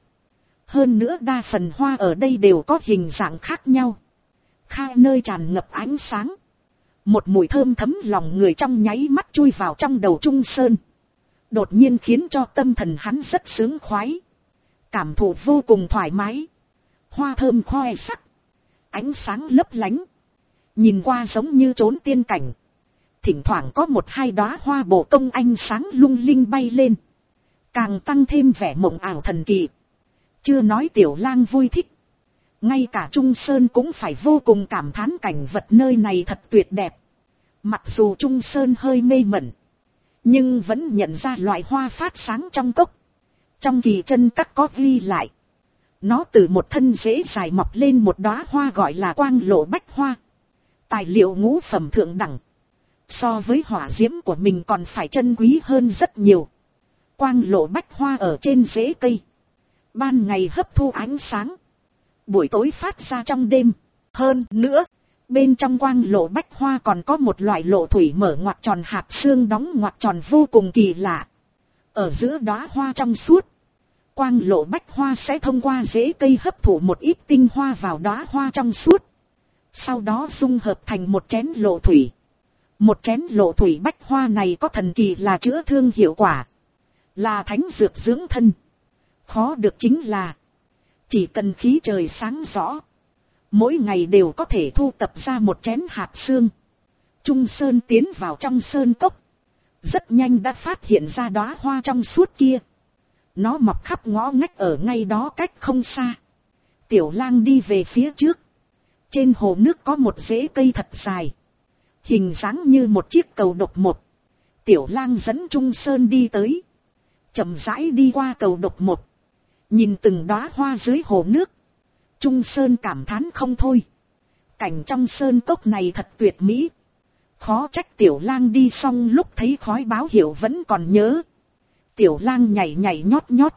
Hơn nữa đa phần hoa ở đây đều có hình dạng khác nhau. Khai nơi tràn ngập ánh sáng. Một mùi thơm thấm lòng người trong nháy mắt chui vào trong đầu Trung Sơn. Đột nhiên khiến cho tâm thần hắn rất sướng khoái. Cảm thụ vô cùng thoải mái. Hoa thơm khoe sắc. Ánh sáng lấp lánh. Nhìn qua giống như trốn tiên cảnh. Thỉnh thoảng có một hai đóa hoa bổ công ánh sáng lung linh bay lên. Càng tăng thêm vẻ mộng ảo thần kỳ. Chưa nói Tiểu Lang vui thích. Ngay cả Trung Sơn cũng phải vô cùng cảm thán cảnh vật nơi này thật tuyệt đẹp. Mặc dù Trung Sơn hơi mê mẩn. Nhưng vẫn nhận ra loại hoa phát sáng trong cốc. Trong kỳ chân các có ghi lại. Nó từ một thân rễ dài mọc lên một đóa hoa gọi là quang lộ bách hoa. Tài liệu ngũ phẩm thượng đẳng. So với hỏa diễm của mình còn phải trân quý hơn rất nhiều. Quang lộ bách hoa ở trên rễ cây. Ban ngày hấp thu ánh sáng. Buổi tối phát ra trong đêm. Hơn nữa, Bên trong quang lộ bách hoa còn có một loại lộ thủy mở ngoặc tròn hạt xương đóng ngoặc tròn vô cùng kỳ lạ. Ở giữa đóa hoa trong suốt, quang lộ bách hoa sẽ thông qua rễ cây hấp thụ một ít tinh hoa vào đóa hoa trong suốt. Sau đó dung hợp thành một chén lộ thủy. Một chén lộ thủy bách hoa này có thần kỳ là chữa thương hiệu quả. Là thánh dược dưỡng thân. Khó được chính là chỉ cần khí trời sáng rõ, mỗi ngày đều có thể thu tập ra một chén hạt xương. Trung Sơn tiến vào trong sơn cốc, rất nhanh đã phát hiện ra đóa hoa trong suốt kia. Nó mọc khắp ngõ ngách ở ngay đó cách không xa. Tiểu Lang đi về phía trước. Trên hồ nước có một rễ cây thật dài, hình dáng như một chiếc cầu độc một. Tiểu Lang dẫn Trung Sơn đi tới, chậm rãi đi qua cầu độc một, nhìn từng đóa hoa dưới hồ nước. Trung Sơn cảm thán không thôi. Cảnh trong sơn cốc này thật tuyệt mỹ. Khó trách Tiểu Lang đi xong lúc thấy khói báo hiệu vẫn còn nhớ. Tiểu Lang nhảy nhảy nhót nhót,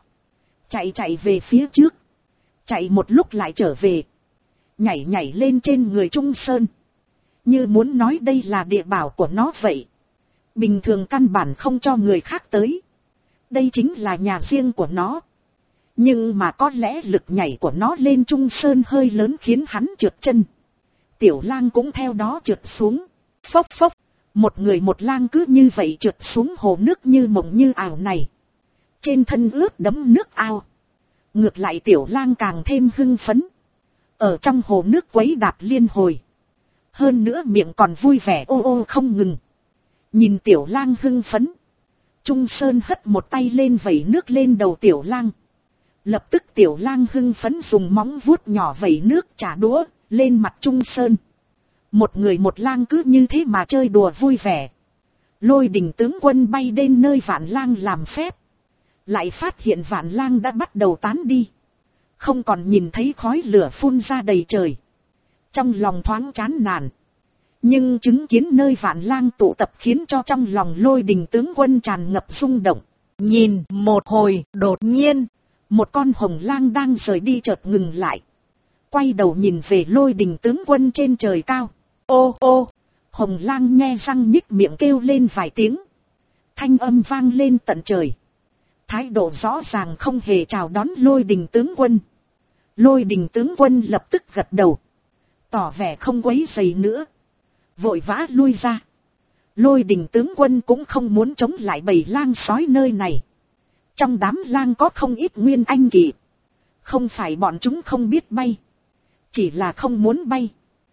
chạy về phía trước. Chạy một lúc lại trở về, nhảy nhảy lên trên người Trung Sơn, như muốn nói đây là địa bảo của nó vậy. Bình thường căn bản không cho người khác tới. Đây chính là nhà riêng của nó. Nhưng mà có lẽ lực nhảy của nó lên Trung Sơn hơi lớn khiến hắn trượt chân. Tiểu Lang cũng theo đó trượt xuống. Phốc phốc, một người một lang cứ như vậy trượt xuống hồ nước như mộng như ảo này. Trên thân ướt đẫm nước ao. Ngược lại Tiểu Lang càng thêm hưng phấn. Ở trong hồ nước quấy đạp liên hồi. Hơn nữa miệng còn vui vẻ ô ô không ngừng. Nhìn Tiểu Lang hưng phấn, Trung Sơn hất một tay lên vẩy nước lên đầu Tiểu Lang. Lập tức Tiểu Lang hưng phấn dùng móng vuốt nhỏ vẩy nước trả đũa lên mặt Trung Sơn. Một người một lang cứ như thế mà chơi đùa vui vẻ. Lôi Đình tướng quân bay đến nơi Vạn Lang làm phép, lại phát hiện Vạn Lang đã bắt đầu tán đi, không còn nhìn thấy khói lửa phun ra đầy trời. Trong lòng thoáng chán nản, nhưng chứng kiến nơi Vạn Lang tụ tập khiến cho trong lòng Lôi Đình tướng quân tràn ngập rung động. Nhìn một hồi, đột nhiên một con hồng lang đang rời đi chợt ngừng lại, quay đầu nhìn về Lôi Đình tướng quân trên trời cao. Ô ô, hồng lang nhe răng nhích miệng kêu lên vài tiếng, thanh âm vang lên tận trời, thái độ rõ ràng không hề chào đón Lôi Đình tướng quân. Lôi Đình tướng quân lập tức gật đầu, tỏ vẻ không quấy rầy nữa, vội vã lui ra. Lôi Đình tướng quân cũng không muốn chống lại bầy lang sói nơi này. Trong đám lang có không ít nguyên anh kỳ. Không phải bọn chúng không biết bay, chỉ là không muốn bay.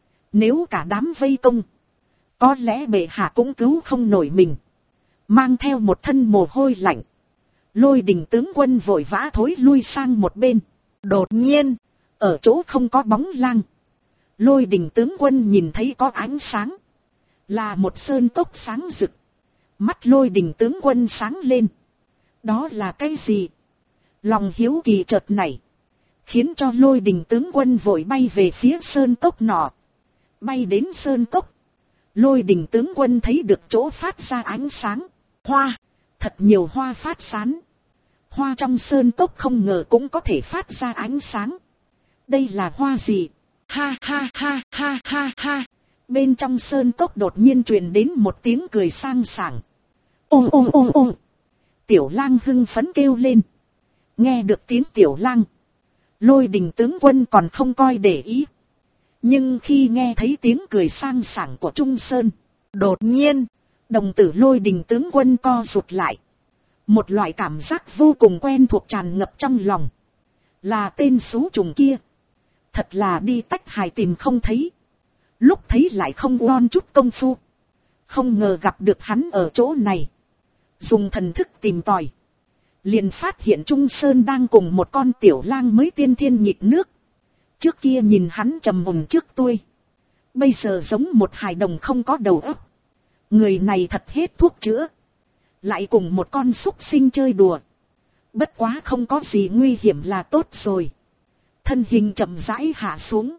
Nếu cả đám vây công, có lẽ bệ hạ cũng cứu không nổi mình. Mang theo một thân mồ hôi lạnh, Lôi Đình tướng quân vội vã thối lui sang một bên. Đột nhiên, ở chỗ không có bóng lang, Lôi Đình tướng quân nhìn thấy có ánh sáng, là một sơn cốc sáng rực. Mắt Lôi Đình tướng quân sáng lên. Đó là cái gì? Lòng hiếu kỳ chợt nảy, khiến cho Lôi Đình tướng quân vội bay về phía sơn cốc nọ. Bay đến sơn cốc, Lôi Đình tướng quân thấy được chỗ phát ra ánh sáng. Hoa, thật nhiều hoa phát sáng. Hoa trong sơn cốc không ngờ cũng có thể phát ra ánh sáng. Đây là hoa gì? Ha ha ha ha ha ha. Bên trong sơn cốc đột nhiên truyền đến một tiếng cười sang sảng. Ôm ôm ôm ôm. Tiểu Lang hưng phấn kêu lên. Nghe được tiếng Tiểu Lang, Lôi Đình tướng quân còn không coi để ý. Nhưng khi nghe thấy tiếng cười sang sảng của Trung Sơn, đột nhiên đồng tử Lôi Đình tướng quân co rụt lại. Một loại cảm giác vô cùng quen thuộc tràn ngập trong lòng. Là tên xú trùng kia. Thật là đi tách hài tìm không thấy. Lúc thấy lại không oan chút công phu. Không ngờ gặp được hắn ở chỗ này. Dùng thần thức tìm tòi, liền phát hiện Trung Sơn đang cùng một con Tiểu Lang mới tiên thiên nhịp nước. Trước kia nhìn hắn trầm mùng trước tôi, bây giờ giống một hài đồng không có đầu óc. Người này thật hết thuốc chữa, lại cùng một con súc sinh chơi đùa. Bất quá không có gì nguy hiểm là tốt rồi. Thân hình chậm rãi hạ xuống.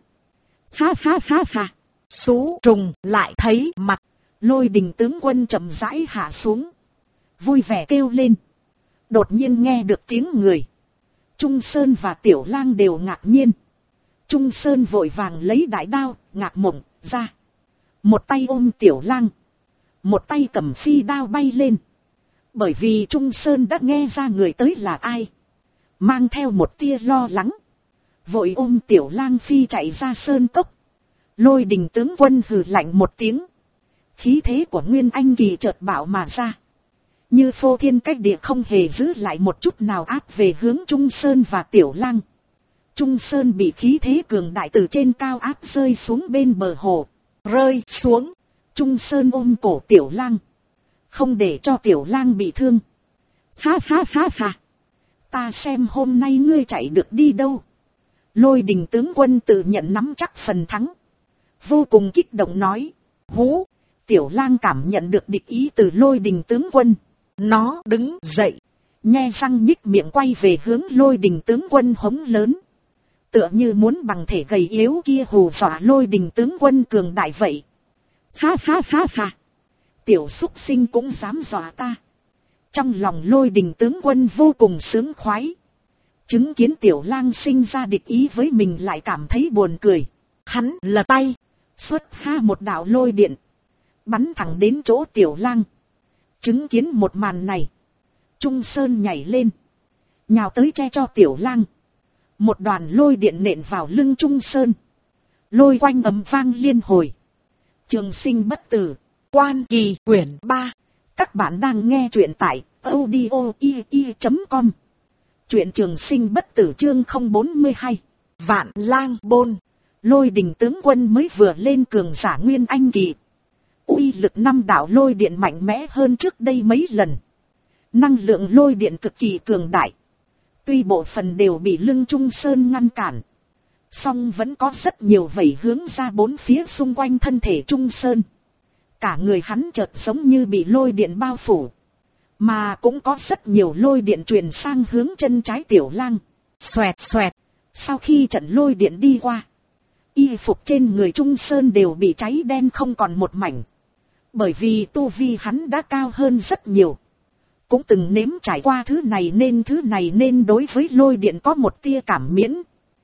Ha ha ha ha. Xú trùng lại thấy mặt. Lôi Đình tướng quân chậm rãi hạ xuống, vui vẻ kêu lên. Đột nhiên nghe được tiếng người. Trung Sơn và Tiểu Lang đều ngạc nhiên. Trung Sơn vội vàng lấy đại đao, Ngạc Mộng, ra. Một tay ôm Tiểu Lang, một tay cầm phi đao bay lên. Bởi vì Trung Sơn đã nghe ra người tới là ai. Mang theo một tia lo lắng. Vội ôm Tiểu Lang phi chạy ra sơn cốc. Lôi Đình tướng quân hừ lạnh một tiếng. Khí thế của Nguyên Anh kỳ chợt bạo mà ra. Như phô thiên cách địa không hề giữ lại một chút nào áp về hướng Trung Sơn và Tiểu Lang. Trung Sơn bị khí thế cường đại từ trên cao áp rơi xuống bên bờ hồ. Rơi xuống. Trung Sơn ôm cổ Tiểu Lang. Không để cho Tiểu Lang bị thương. Ha ha ha ha. Ta xem hôm nay ngươi chạy được đi đâu. Lôi Đình tướng quân tự nhận nắm chắc phần thắng. Vô cùng kích động nói. Hú. Tiểu Lang cảm nhận được địch ý từ Lôi Đình tướng quân. Nó đứng dậy. Nhe răng nhích miệng quay về hướng Lôi Đình tướng quân hống lớn. Tựa như muốn bằng thể gầy yếu kia hù dọa Lôi Đình tướng quân cường đại vậy. Ha ha ha ha. Tiểu súc sinh cũng dám dọa ta. Trong lòng Lôi Đình tướng quân vô cùng sướng khoái. Chứng kiến Tiểu Lang sinh ra địch ý với mình lại cảm thấy buồn cười. Hắn lật tay. Xuất ha một đạo lôi điện. Bắn thẳng đến chỗ Tiểu Lang. Chứng kiến một màn này. Trung Sơn nhảy lên. Nhào tới che cho Tiểu Lang. Một đoàn lôi điện nện vào lưng Trung Sơn. Lôi quanh ầm vang liên hồi. Trường sinh bất tử. Quan Kỳ quyển 3. Các bạn đang nghe truyện tại audio.com. Truyện Trường sinh bất tử chương 042. Vạn Lang Bôn. Lôi Đình tướng quân mới vừa lên cường giả Nguyên Anh kỳ. Uy lực 5 đạo lôi điện mạnh mẽ hơn trước đây mấy lần. Năng lượng lôi điện cực kỳ cường đại. Tuy bộ phận đều bị lưng Trung Sơn ngăn cản. Song vẫn có rất nhiều vẩy hướng ra bốn phía xung quanh thân thể Trung Sơn. Cả người hắn chợt giống như bị lôi điện bao phủ. Mà cũng có rất nhiều lôi điện truyền sang hướng chân trái Tiểu Lang. Xoẹt xoẹt. Sau khi trận lôi điện đi qua. Y phục trên người Trung Sơn đều bị cháy đen không còn một mảnh. Bởi vì tu vi hắn đã cao hơn rất nhiều. Cũng từng nếm trải qua thứ này nên đối với lôi điện có một tia cảm miễn.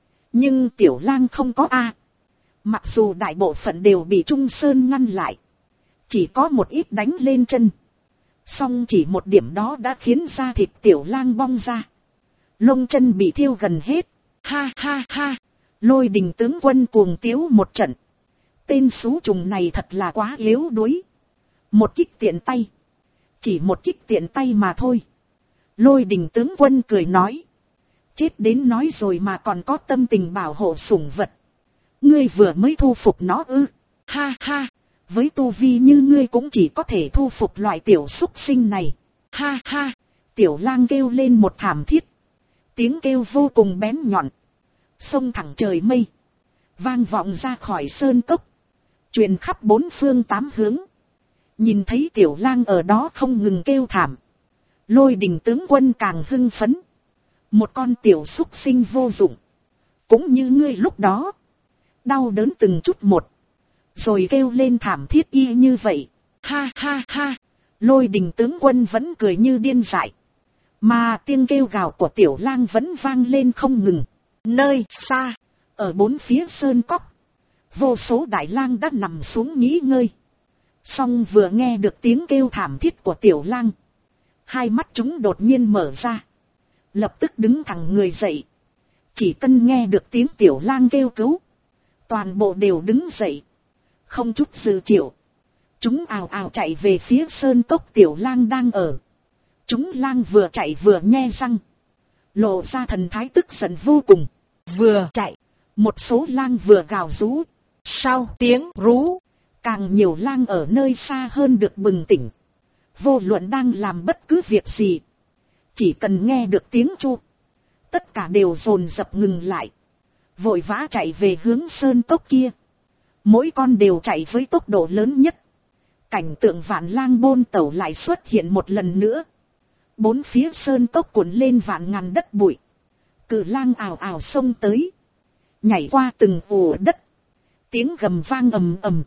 Nhưng Tiểu Lang không có a. Mặc dù đại bộ phận đều bị Trung Sơn ngăn lại. Chỉ có một ít đánh lên chân. Song chỉ một điểm đó đã khiến da thịt Tiểu Lang bong ra. Lông chân bị thiêu gần hết. Ha ha ha. Lôi Đình tướng quân cuồng tiếu một trận. Tên xú trùng này thật là quá yếu đuối. Một kích tiện tay. Chỉ một kích tiện tay mà thôi. Lôi Đình tướng quân cười nói. Chết đến nói rồi mà còn có tâm tình bảo hộ sủng vật. Ngươi vừa mới thu phục nó ư. Ha ha. Với tu vi như ngươi cũng chỉ có thể thu phục loại tiểu súc sinh này. Ha ha. Tiểu Lang kêu lên một thảm thiết. Tiếng kêu vô cùng bén nhọn. Xông thẳng trời mây. Vang vọng ra khỏi sơn cốc. Truyền khắp bốn phương tám hướng. Nhìn thấy Tiểu Lang ở đó không ngừng kêu thảm. Lôi Đình tướng quân càng hưng phấn. Một con tiểu súc sinh vô dụng. Cũng như ngươi lúc đó. Đau đớn từng chút một. Rồi kêu lên thảm thiết y như vậy. Ha ha ha. Lôi Đình tướng quân vẫn cười như điên dại. Mà tiếng kêu gào của Tiểu Lang vẫn vang lên không ngừng. Nơi xa. Ở bốn phía sơn cốc. Vô số đại lang đã nằm xuống nghỉ ngơi. Song vừa nghe được tiếng kêu thảm thiết của Tiểu Lang. Hai mắt chúng đột nhiên mở ra. Lập tức đứng thẳng người dậy. Chỉ cần nghe được tiếng Tiểu Lang kêu cứu. Toàn bộ đều đứng dậy. Không chút dự triệu. Chúng ào ào chạy về phía sơn cốc Tiểu Lang đang ở. Chúng lang vừa chạy vừa nhe răng. Lộ ra thần thái tức giận vô cùng. Vừa chạy. Một số lang vừa gào rú. Sau tiếng rú. Càng nhiều lang ở nơi xa hơn được bừng tỉnh. Vô luận đang làm bất cứ việc gì. Chỉ cần nghe được tiếng chu. Tất cả đều dồn dập ngừng lại. Vội vã chạy về hướng sơn cốc kia. Mỗi con đều chạy với tốc độ lớn nhất. Cảnh tượng Vạn Lang Bôn tẩu lại xuất hiện một lần nữa. Bốn phía sơn cốc cuộn lên vạn ngàn đất bụi. Cự lang ào ào xông tới. Nhảy qua từng ổ đất. Tiếng gầm vang ầm ầm.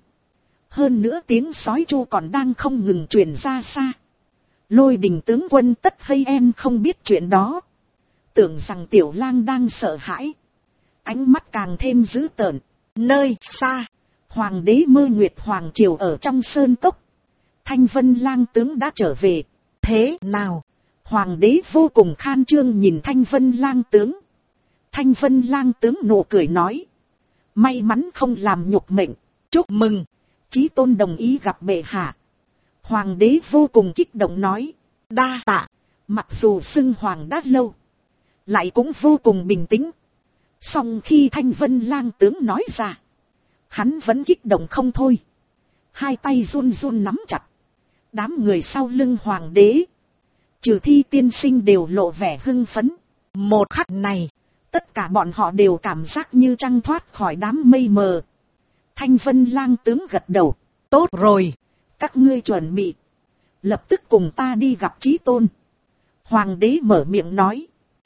Hơn nữa tiếng sói chu còn đang không ngừng truyền ra xa. Lôi Đình tướng quân tất hay em không biết chuyện đó. Tưởng rằng Tiểu Lang đang sợ hãi. Ánh mắt càng thêm dữ tợn. Nơi xa. Hoàng đế Mơ Nguyệt Hoàng triều ở trong sơn cốc. Thanh Vân Lang tướng đã trở về. Thế nào? Hoàng đế vô cùng khan trương nhìn Thanh Vân Lang tướng. Thanh Vân Lang tướng nụ cười nói. May mắn không làm nhục mệnh. Chúc mừng. Chí tôn đồng ý gặp bệ hạ. Hoàng đế vô cùng kích động nói. Đa tạ. Mặc dù xưng hoàng đã lâu, lại cũng vô cùng bình tĩnh. Song khi Thanh Vân Lang tướng nói ra, hắn vẫn kích động không thôi. Hai tay run run nắm chặt. Đám người sau lưng hoàng đế, trừ Thi tiên sinh đều lộ vẻ hưng phấn. Một khắc này, tất cả bọn họ đều cảm giác như trăng thoát khỏi đám mây mờ. Thanh Vân Lang tướng gật đầu. Tốt rồi, các ngươi chuẩn bị, lập tức cùng ta đi gặp Chí tôn. Hoàng đế mở miệng nói.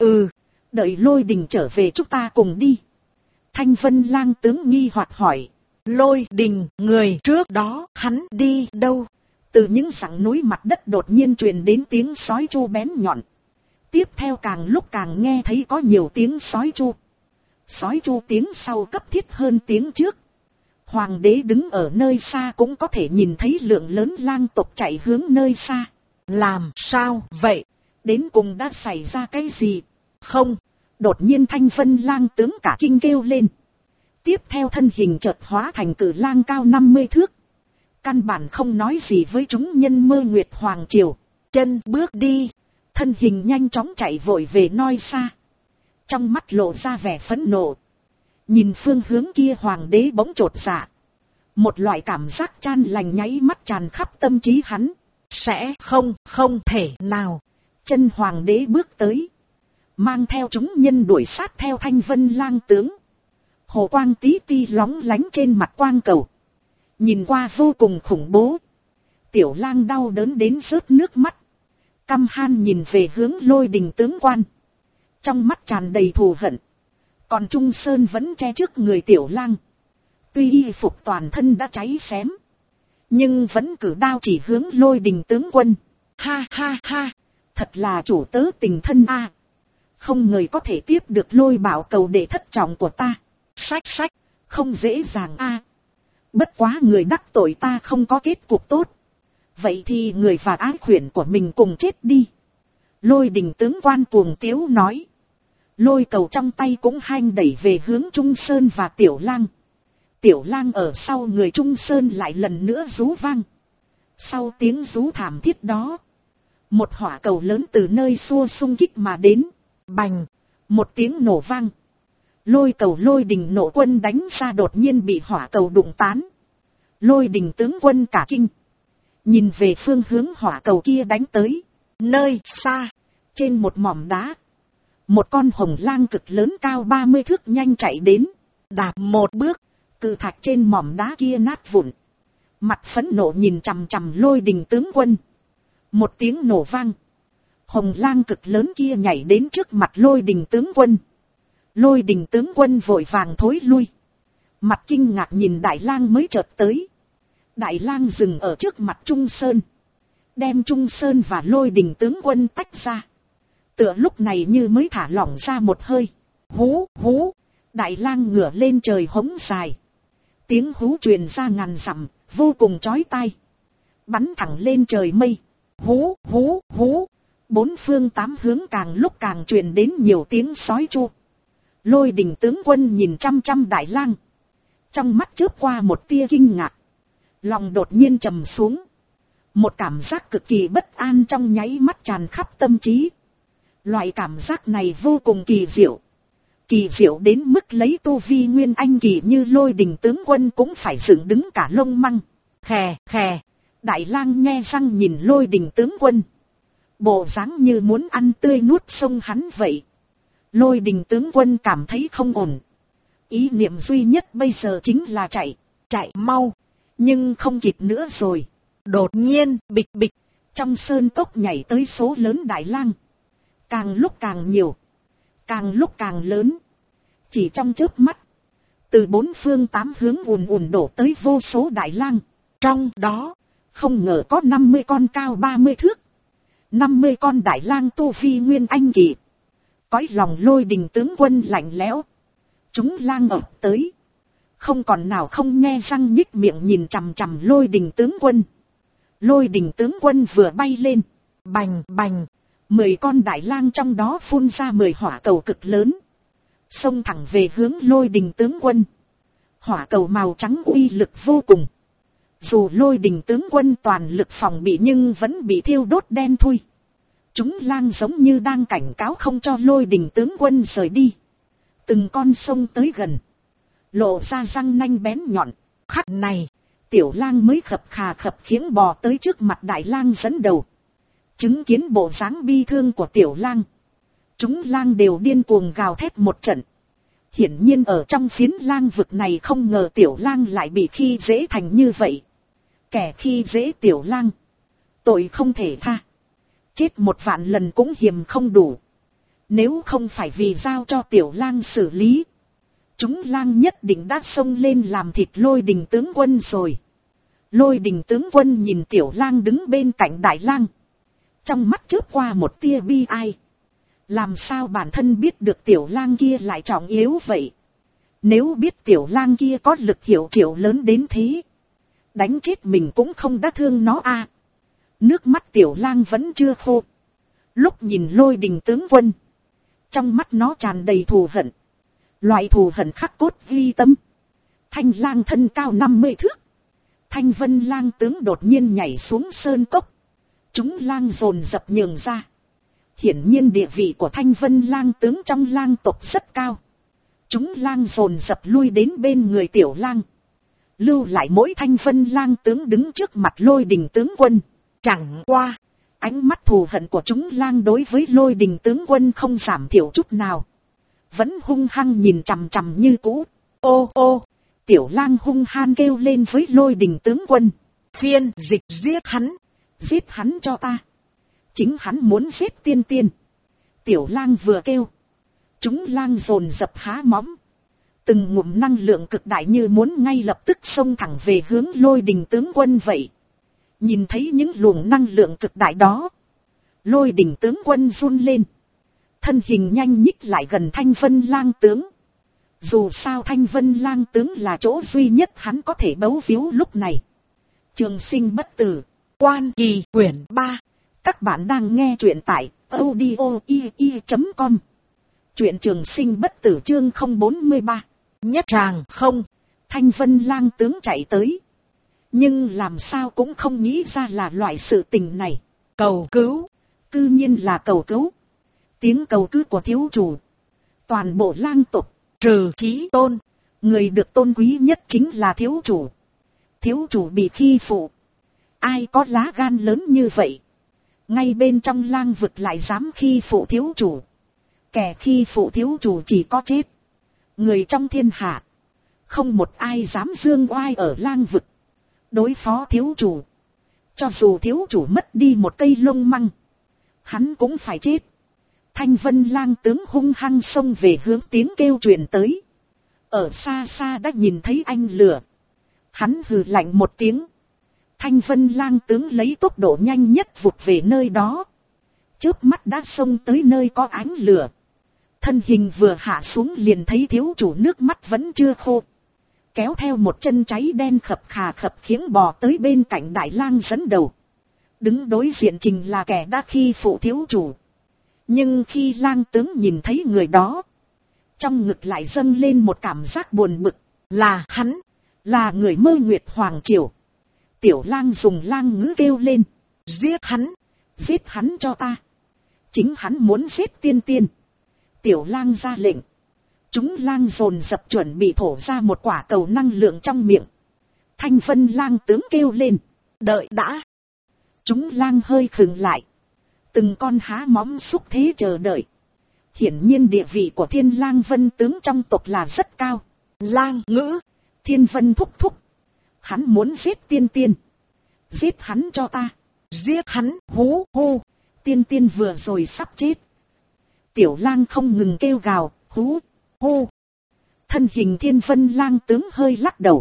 Đợi Lôi Đình trở về chúng ta cùng đi. Thanh Vân Lang tướng nghi hoặc hỏi. Lôi Đình, người trước đó, hắn đi đâu? Từ những dãy núi mặt đất đột nhiên truyền đến tiếng sói tru bén nhọn. Tiếp theo càng lúc càng nghe thấy có nhiều tiếng sói tru. Sói tru tiếng sau cấp thiết hơn tiếng trước. Hoàng đế đứng ở nơi xa cũng có thể nhìn thấy lượng lớn lang tộc chạy hướng nơi xa. Làm sao vậy? Đến cùng đã xảy ra cái gì? Không, đột nhiên Thanh Vân Lang tướng cả kinh kêu lên. Tiếp theo thân hình chợt hóa thành cử lang cao 50 thước. Căn bản không nói gì với chúng nhân Mơ Nguyệt Hoàng triều. Chân bước đi, thân hình nhanh chóng chạy vội về nơi xa. Trong mắt lộ ra vẻ phẫn nộ. Nhìn phương hướng kia hoàng đế bỗng chột dạ. Một loại cảm giác chan lành nháy mắt tràn khắp tâm trí hắn. Không thể nào. Chân hoàng đế bước tới, mang theo chúng nhân đuổi sát theo Thanh Vân Lang tướng. Hồ quang tí ti lóng lánh trên mặt quang cầu, nhìn qua vô cùng khủng bố. Tiểu lang đau đớn đến rớt nước mắt, căm han nhìn về hướng Lôi Đình tướng quan, trong mắt tràn đầy thù hận. Còn Trung Sơn vẫn che trước người tiểu lang, tuy y phục toàn thân đã cháy xém, nhưng vẫn cử đao chỉ hướng Lôi Đình tướng quân. Ha ha ha, thật là chủ tớ tình thân a. Không ngờ có thể tiếp được Lôi Bảo cầu để thất trọng của ta. Sách, không dễ dàng a. Bất quá người đắc tội ta không có kết cục tốt. Vậy thì người và ái khuyển của mình cùng chết đi. Lôi Đình tướng quan cuồng tiếu nói. Lôi cầu trong tay cũng hanh đẩy về hướng Trung Sơn và Tiểu Lang. Tiểu Lang ở sau người Trung Sơn lại lần nữa rú vang. Sau tiếng rú thảm thiết đó, một hỏa cầu lớn từ nơi xua xung kích mà đến. Bành, một tiếng nổ vang. Lôi cầu Lôi Đình nộ quân đánh ra đột nhiên bị hỏa cầu đụng tán. Lôi Đình tướng quân cả kinh, nhìn về phương hướng hỏa cầu kia đánh tới. Nơi xa, trên một mỏm đá, một con hồng lang cực lớn cao 30 thước nhanh chạy đến. Đạp một bước, cự thạch trên mỏm đá kia nát vụn. Mặt phẫn nộ nhìn chằm chằm Lôi Đình tướng quân. Một tiếng nổ vang, hồng lang cực lớn kia nhảy đến trước mặt Lôi Đình tướng quân. Lôi Đình tướng quân vội vàng thối lui, mặt kinh ngạc nhìn Đại Lang mới chợt tới. Đại Lang dừng ở trước mặt Trung Sơn, đem Trung Sơn và Lôi Đình tướng quân tách ra. Tựa lúc này như mới thả lỏng ra một hơi. Hú hú, Đại Lang ngửa lên trời hống dài. Tiếng hú truyền ra ngàn dặm, vô cùng chói tai, bắn thẳng lên trời mây. Hú hú hú, bốn phương tám hướng càng lúc càng truyền đến nhiều tiếng sói chu. Lôi Đình tướng quân nhìn chăm chăm Đại Lang, trong mắt chớp qua một tia kinh ngạc, lòng đột nhiên trầm xuống. Một cảm giác cực kỳ bất an trong nháy mắt tràn khắp tâm trí. Loại cảm giác này vô cùng kỳ diệu. Kỳ diệu đến mức lấy tu vi nguyên anh kỳ như Lôi Đình tướng quân cũng phải dựng đứng cả lông măng. Khè khè, Đại Lang nghe răng nhìn Lôi Đình tướng quân, bộ dáng như muốn ăn tươi nuốt sông hắn vậy. Lôi Đình tướng quân cảm thấy không ổn. Ý niệm duy nhất bây giờ chính là chạy mau. Nhưng không kịp nữa rồi. Đột nhiên, bịch bịch, trong sơn cốc nhảy tới số lớn Đại Lang. Càng lúc càng nhiều, càng lúc càng lớn. Chỉ trong chớp mắt, từ bốn phương tám hướng ùn ùn đổ tới vô số Đại Lang. Trong đó, không ngờ có 50 con cao 30 thước. 50 con Đại Lang tu vi nguyên anh kỳ. Cõi lòng Lôi Đình tướng quân lạnh lẽo. Chúng lang ập tới, Không còn nào không nhe răng nhích miệng nhìn chằm chằm Lôi Đình tướng quân. Lôi Đình tướng quân vừa bay lên. Bành bành. 10 con đại lang trong đó phun ra 10 hỏa cầu cực lớn. Xông thẳng về hướng Lôi Đình tướng quân. Hỏa cầu màu trắng uy lực vô cùng. Dù Lôi Đình tướng quân toàn lực phòng bị nhưng vẫn bị thiêu đốt đen thui. Chúng lang giống như đang cảnh cáo không cho Lôi Đình tướng quân rời đi. Từng con sông tới gần. Lộ ra răng nanh bén nhọn. Khắc này, tiểu lang mới khập khà khập khiễng bò tới trước mặt đại lang dẫn đầu. Chứng kiến bộ dáng bi thương của tiểu lang. Chúng lang đều điên cuồng gào thét một trận. Hiển nhiên ở trong phiến lang vực này không ngờ tiểu lang lại bị khi dễ thành như vậy. Kẻ khi dễ tiểu lang. Tội không thể tha. Chết 1 vạn lần cũng hiềm không đủ. Nếu không phải vì giao cho tiểu lang xử lý. Chúng lang nhất định đã xông lên làm thịt Lôi Đình tướng quân rồi. Lôi Đình tướng quân nhìn tiểu lang đứng bên cạnh đại lang. Trong mắt chớp qua một tia bi ai. Làm sao bản thân biết được tiểu lang kia lại trọng yếu vậy? Nếu biết tiểu lang kia có lực hiệu triệu lớn đến thế. Đánh chết mình cũng không đã thương nó à. Nước mắt tiểu lang vẫn chưa khô. Lúc nhìn Lôi Đình tướng quân. Trong mắt nó tràn đầy thù hận. Loại thù hận khắc cốt ghi tâm. Thanh lang thân cao 50 thước. Thanh Vân lang tướng đột nhiên nhảy xuống sơn cốc. Chúng lang dồn dập nhường ra. Hiển nhiên địa vị của Thanh Vân lang tướng trong lang tộc rất cao. Chúng lang dồn dập lui đến bên người tiểu lang. Lưu lại mỗi Thanh Vân lang tướng đứng trước mặt Lôi Đình tướng quân. Chẳng qua, ánh mắt thù hận của chúng lang đối với Lôi Đình tướng quân không giảm thiểu chút nào. Vẫn hung hăng nhìn chằm chằm như cũ. Ô ô, tiểu lang hung hăng kêu lên với Lôi Đình tướng quân. Phiên dịch giết hắn. Giết hắn cho ta. Chính hắn muốn giết tiên tiên. Tiểu lang vừa kêu. Chúng lang dồn dập há móm. Từng ngụm năng lượng cực đại như muốn ngay lập tức xông thẳng về hướng Lôi Đình tướng quân vậy. Nhìn thấy những luồng năng lượng cực đại đó. Lôi Đình tướng quân run lên. Thân hình nhanh nhích lại gần Thanh Vân lang tướng. Dù sao Thanh Vân lang tướng là chỗ duy nhất hắn có thể bấu víu lúc này. Trường sinh bất tử. Quan Kỳ quyển 3. Các bạn đang nghe truyện tại audio.com. Truyện trường sinh bất tử chương 043. Nhất tràng không. Thanh Vân lang tướng chạy tới. Nhưng làm sao cũng không nghĩ ra là loại sự tình này. Cầu cứu. Cư nhiên là cầu cứu. Tiếng cầu cứu của thiếu chủ. Toàn bộ lang tộc, trừ Chí Tôn. Người được tôn quý nhất chính là thiếu chủ. Thiếu chủ bị khi phụ. Ai có lá gan lớn như vậy? Ngay bên trong lang vực lại dám khi phụ thiếu chủ. Kẻ khi phụ thiếu chủ chỉ có chết. Người trong thiên hạ. Không một ai dám dương oai ở lang vực. Đối phó thiếu chủ. Cho dù thiếu chủ mất đi một cây lông măng. Hắn cũng phải chết. Thanh Vân lang tướng hung hăng xông về hướng tiếng kêu truyền tới. Ở xa xa đã nhìn thấy anh lửa. Hắn hừ lạnh một tiếng. Thanh Vân lang tướng lấy tốc độ nhanh nhất vụt về nơi đó. Chớp mắt đã xông tới nơi có ánh lửa. Thân hình vừa hạ xuống liền thấy thiếu chủ nước mắt vẫn chưa khô. Kéo theo một chân cháy đen khập khà khập khiễng bò tới bên cạnh đại lang dẫn đầu. Đứng đối diện trình là kẻ đã khi phụ thiếu chủ. Nhưng khi lang tướng nhìn thấy người đó. Trong ngực lại dâng lên một cảm giác buồn bực. Là hắn. Là người Mơ Nguyệt Hoàng Triều. Tiểu lang dùng lang ngữ kêu lên. Giết hắn. Giết hắn cho ta. Chính hắn muốn giết tiên tiên. Tiểu lang ra lệnh. Chúng lang dồn dập chuẩn bị thổ ra một quả cầu năng lượng trong miệng. Thanh Vân lang tướng kêu lên. Đợi đã. Chúng lang hơi khựng lại. Từng con há móm xúc thế chờ đợi. Hiển nhiên địa vị của Thiên Lang Vân tướng trong tộc là rất cao. Lang ngữ. Thiên Vân thúc thúc. Hắn muốn giết tiên tiên. Giết hắn cho ta. Giết hắn. Hú hú. Tiên tiên vừa rồi sắp chết. Tiểu lang không ngừng kêu gào. Hú hú. Thân hình Thiên Vân lang tướng hơi lắc đầu.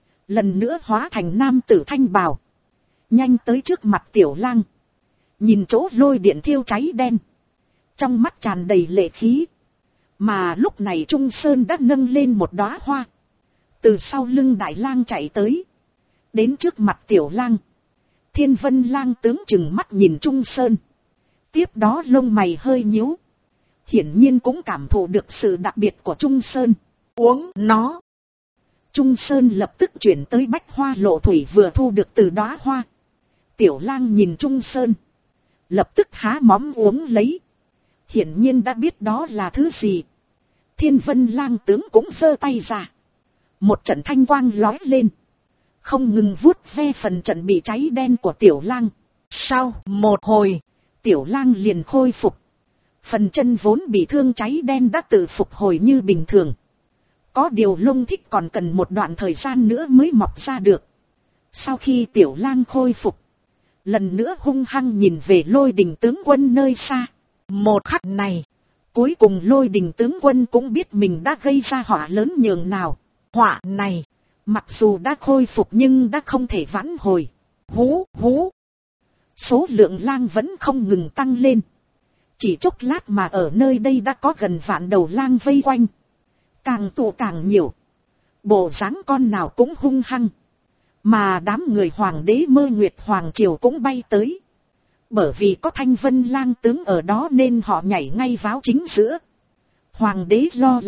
Lần nữa hóa thành nam tử thanh bào. Nhanh tới trước mặt tiểu lang. Nhìn chỗ lôi điện thiêu cháy đen. Trong mắt tràn đầy lệ khí. Mà lúc này Trung Sơn đã nâng lên một đóa hoa. từ sau lưng đại lang chạy tới, đến trước mặt tiểu lang. Thiên Vân Lang tướng chừng mắt nhìn Trung Sơn, tiếp đó lông mày hơi nhíu, hiển nhiên cũng cảm thụ được sự đặc biệt của Trung Sơn. Uống nó. Trung Sơn lập tức chuyển tới bách hoa lộ thủy vừa thu được từ đóa hoa. Tiểu lang nhìn Trung Sơn, lập tức há móm uống lấy, hiển nhiên đã biết đó là thứ gì. Thiên Vân Lang tướng cũng giơ tay ra, một trận thanh quang lói lên, không ngừng vuốt ve phần trận bị cháy đen của tiểu lang. Sau một hồi, tiểu lang liền khôi phục, phần chân vốn bị thương cháy đen đã tự phục hồi như bình thường. Có điều lông thích còn cần một đoạn thời gian nữa mới mọc ra được. Sau khi tiểu lang khôi phục, lần nữa hung hăng nhìn về Lôi Đình tướng quân nơi xa. Một khắc này, cuối cùng Lôi Đình tướng quân cũng biết mình đã gây ra họa lớn nhường nào. Họa này, mặc dù đã khôi phục nhưng đã không thể vãn hồi. Hú hú. Số lượng lang vẫn không ngừng tăng lên. Chỉ chốc lát mà ở nơi đây đã có gần vạn đầu lang vây quanh. Càng tụ càng nhiều. Bộ dáng con nào cũng hung hăng. Mà đám người hoàng đế Mơ Nguyệt Hoàng Triều cũng bay tới. Bởi vì có Thanh Vân Lang tướng ở đó nên họ nhảy ngay vào chính giữa. Hoàng đế lo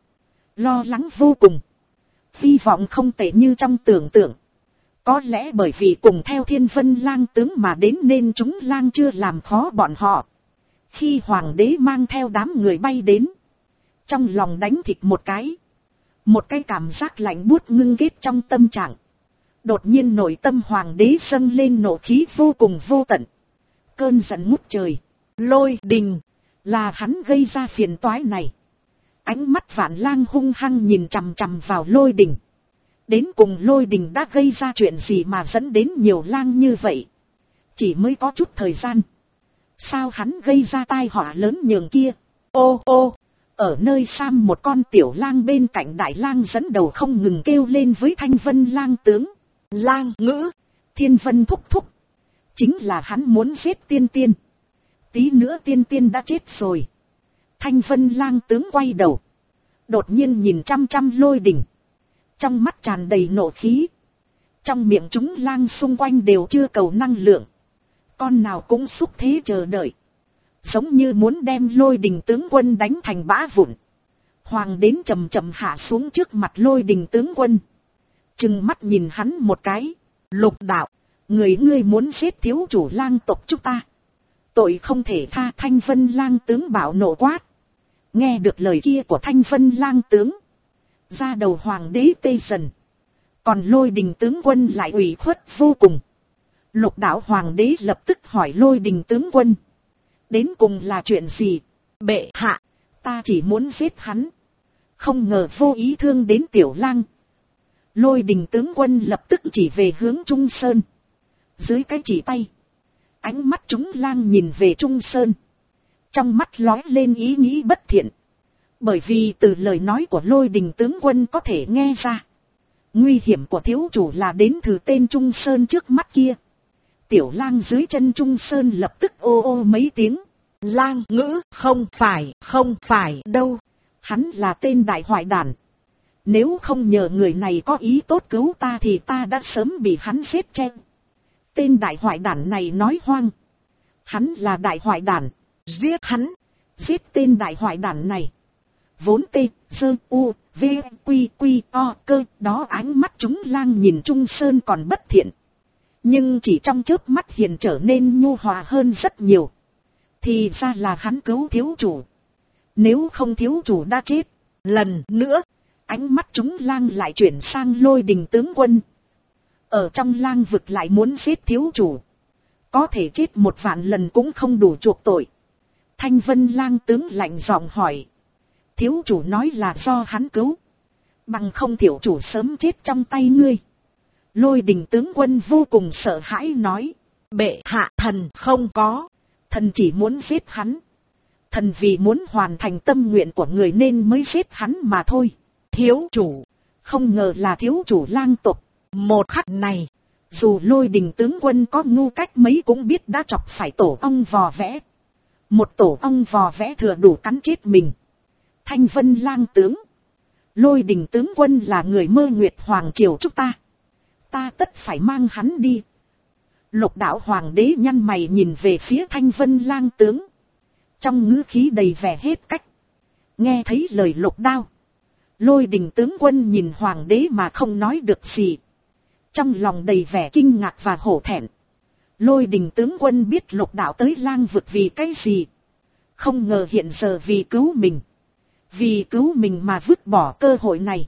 lắng vô cùng. Hy vọng không tệ như trong tưởng tượng. Có lẽ bởi vì cùng theo Thiên Vân Lang tướng mà đến nên chúng lang chưa làm khó bọn họ. Khi hoàng đế mang theo đám người bay đến, trong lòng đánh thịt một cái cảm giác lạnh buốt ngưng kết trong tâm trạng. Đột nhiên nội tâm hoàng đế dâng lên nộ khí vô cùng vô tận. Cơn giận ngút trời. Lôi Đình, là hắn gây ra phiền toái này. Ánh mắt Vạn Lang hung hăng nhìn chằm chằm vào Lôi Đình. Đến cùng Lôi Đình đã gây ra chuyện gì mà dẫn đến nhiều lang như vậy? Chỉ mới có chút thời gian, sao hắn gây ra tai họa lớn nhường kia? Ô ô, ở nơi xa một con tiểu lang bên cạnh đại lang dẫn đầu không ngừng kêu lên với Thanh Vân Lang tướng. Lang ngữ, Thiên Vân thúc thúc. Chính là hắn muốn giết tiên tiên. Tí nữa tiên tiên đã chết rồi. Thanh Vân Lang tướng quay đầu, đột nhiên nhìn chăm chăm Lôi Đình. Trong mắt tràn đầy nộ khí. Trong miệng chúng lang xung quanh đều chưa cầu năng lượng. Con nào cũng xúc thế chờ đợi. Giống như muốn đem Lôi Đình tướng quân đánh thành bã vụn. Hoàng đến chậm chậm hạ xuống trước mặt Lôi Đình tướng quân. Trừng mắt nhìn hắn một cái. Lục đạo, ngươi muốn giết thiếu chủ lang tộc chúng ta. Tội không thể tha. Thanh Vân Lang tướng bảo nộ quát. Nghe được lời kia của Thanh Vân Lang tướng, ra đầu hoàng đế tê dần. Còn Lôi Đình tướng quân lại ủy khuất vô cùng. Lục đạo hoàng đế lập tức hỏi Lôi Đình tướng quân. Đến cùng là chuyện gì? Bệ hạ, ta chỉ muốn giết hắn. Không ngờ vô ý thương đến tiểu lang. Lôi Đình tướng quân lập tức chỉ về hướng Trung Sơn. Dưới cái chỉ tay, ánh mắt chúng lang nhìn về Trung Sơn. Trong mắt lóe lên ý nghĩ bất thiện. Bởi vì từ lời nói của Lôi Đình tướng quân có thể nghe ra, nguy hiểm của thiếu chủ là đến từ tên Trung Sơn trước mắt kia. Tiểu lang dưới chân Trung Sơn lập tức ô ô mấy tiếng. Lang ngữ, không phải đâu. Hắn là tên đại hoại đản. Nếu không nhờ người này có ý tốt cứu ta thì ta đã sớm bị hắn giết chết. Tên đại hoại đản này nói hoang. Hắn là đại hoại đản. Giết hắn. Giết tên đại hoại đản này. Vốn tê, sơ, u, v, quy, quy, o, cơ. Đó ánh mắt chúng lang nhìn Trung Sơn còn bất thiện. Nhưng chỉ trong chớp mắt hiện trở nên nhu hòa hơn rất nhiều. Thì ra là hắn cứu thiếu chủ. Nếu không thiếu chủ đã chết. Lần nữa, ánh mắt chúng lang lại chuyển sang Lôi Đình tướng quân. Ở trong lang vực lại muốn giết thiếu chủ. Có thể chết 1.000 lần cũng không đủ chuộc tội. Thanh Vân Lang tướng lạnh giọng hỏi. Thiếu chủ nói là do hắn cứu. Bằng không thiếu chủ sớm chết trong tay ngươi. Lôi Đình tướng quân vô cùng sợ hãi nói. Bệ hạ, thần không có. Thần chỉ muốn giết hắn. Thần vì muốn hoàn thành tâm nguyện của người nên mới giết hắn mà thôi. Thiếu chủ, không ngờ là thiếu chủ lang tộc. Một khắc này, dù Lôi Đình tướng quân có ngu cách mấy cũng biết đã chọc phải tổ ong vò vẽ. Một tổ ong vò vẽ thừa đủ cắn chết mình. Thanh Vân Lang tướng, Lôi Đình tướng quân là người Mơ Nguyệt Hoàng triều chúng ta. Ta tất phải mang hắn đi. Lục đạo hoàng đế nhăn mày nhìn về phía Thanh Vân Lang tướng. Trong ngữ khí đầy vẻ hết cách. Nghe thấy lời Lục Đao. Lôi Đình tướng quân nhìn hoàng đế mà không nói được gì. Trong lòng đầy vẻ kinh ngạc và hổ thẹn. Lôi Đình tướng quân biết Lục đạo tới Lang vực vì cái gì. Không ngờ hiện giờ vì cứu mình. Vì cứu mình mà vứt bỏ cơ hội này.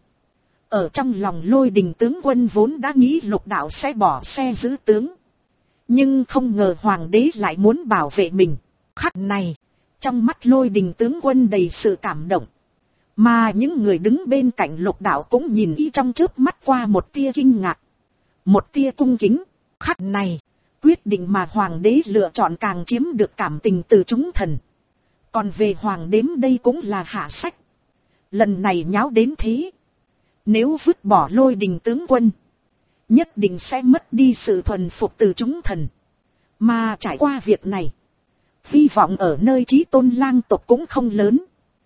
Ở trong lòng Lôi Đình tướng quân vốn đã nghĩ Lục đạo sẽ bỏ xe giữ tướng. Nhưng không ngờ hoàng đế lại muốn bảo vệ mình. Khắc này, trong mắt Lôi Đình tướng quân đầy sự cảm động. Mà những người đứng bên cạnh Lục đạo cũng nhìn y trong chớp mắt qua một tia kinh ngạc. Một tia cung kính. Khắc này, quyết định mà hoàng đế lựa chọn càng chiếm được cảm tình từ chúng thần. Còn về hoàng đếm đây cũng là hạ sách. Lần này nháo đến thế. Nếu vứt bỏ Lôi Đình tướng quân, nhất định sẽ mất đi sự thuần phục từ chúng thần. Mà trải qua việc này, hy vọng ở nơi Chí Tôn Lang tộc cũng không lớn.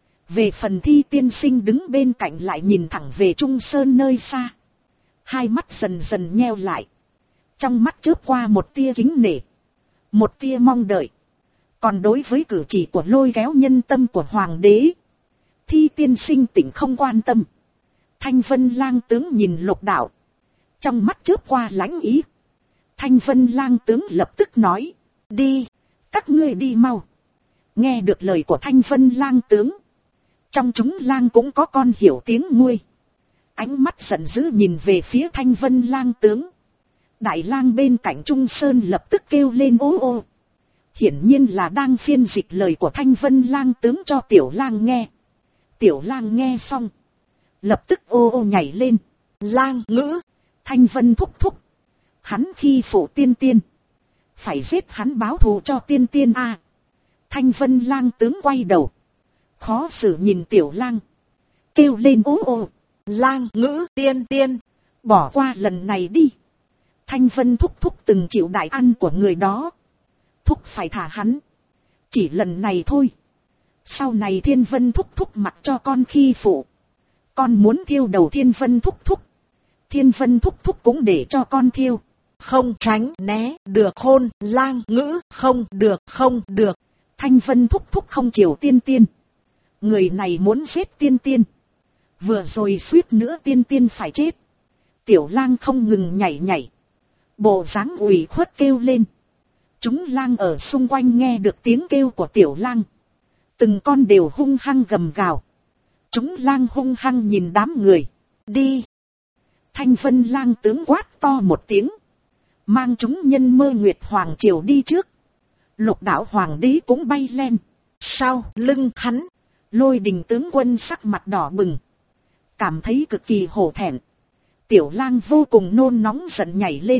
Về phần Thi tiên sinh đứng bên cạnh lại nhìn thẳng về Trung Sơn nơi xa. Hai mắt dần dần nheo lại. Trong mắt chớp qua một tia kính nể. Một tia mong đợi. Còn đối với cử chỉ của lôi kéo nhân tâm của hoàng đế, Thi tiên sinh tỉnh không quan tâm. Thanh Vân Lang tướng nhìn Lục đạo. Trong mắt chớp qua lãnh ý. Thanh Vân Lang tướng lập tức nói. Đi, các ngươi đi mau. Nghe được lời của Thanh Vân Lang tướng, trong chúng lang cũng có con hiểu tiếng nguôi. Ánh mắt giận dữ nhìn về phía Thanh Vân Lang tướng. Đại lang bên cạnh Trung Sơn lập tức kêu lên ô ô. Hiển nhiên là đang phiên dịch lời của Thanh Vân Lang tướng cho Tiểu Lang nghe. Tiểu Lang nghe xong, lập tức ô ô nhảy lên. Lang ngữ, Thanh Vân thúc thúc. Hắn khi phụ tiên tiên, phải giết hắn báo thù cho tiên tiên a. Thanh Vân Lang tướng quay đầu, khó xử nhìn Tiểu Lang, kêu lên ô ô. Lang ngữ tiên tiên, bỏ qua lần này đi. Thanh Vân thúc thúc từng chịu đại ăn của người đó, thúc phải thả hắn. Chỉ lần này thôi. Sau này Thiên Vân thúc thúc mặc cho con khi phụ. Con muốn thiêu đầu Thiên Vân thúc thúc, Thiên Vân thúc thúc cũng để cho con thiêu. Không tránh né được hôn. Lang ngữ không được không được. Thanh Vân thúc thúc không chịu tiên tiên. Người này muốn giết tiên tiên. Vừa rồi suýt nữa tiên tiên phải chết. Tiểu Lang không ngừng nhảy nhảy, bộ dáng ủy khuất kêu lên. Chúng lang ở xung quanh nghe được tiếng kêu của Tiểu Lang, từng con đều hung hăng gầm gào. Chúng lang hung hăng nhìn đám người. Đi. Thanh Vân Lang tướng quát to một tiếng, mang chúng nhân Mơ Nguyệt Hoàng triều đi trước. Lục đạo hoàng đế cũng bay lên. Sau lưng hắn, Lôi Đình tướng quân sắc mặt đỏ bừng, cảm thấy cực kỳ hổ thẹn. Tiểu Lang vô cùng nôn nóng giận nhảy lên,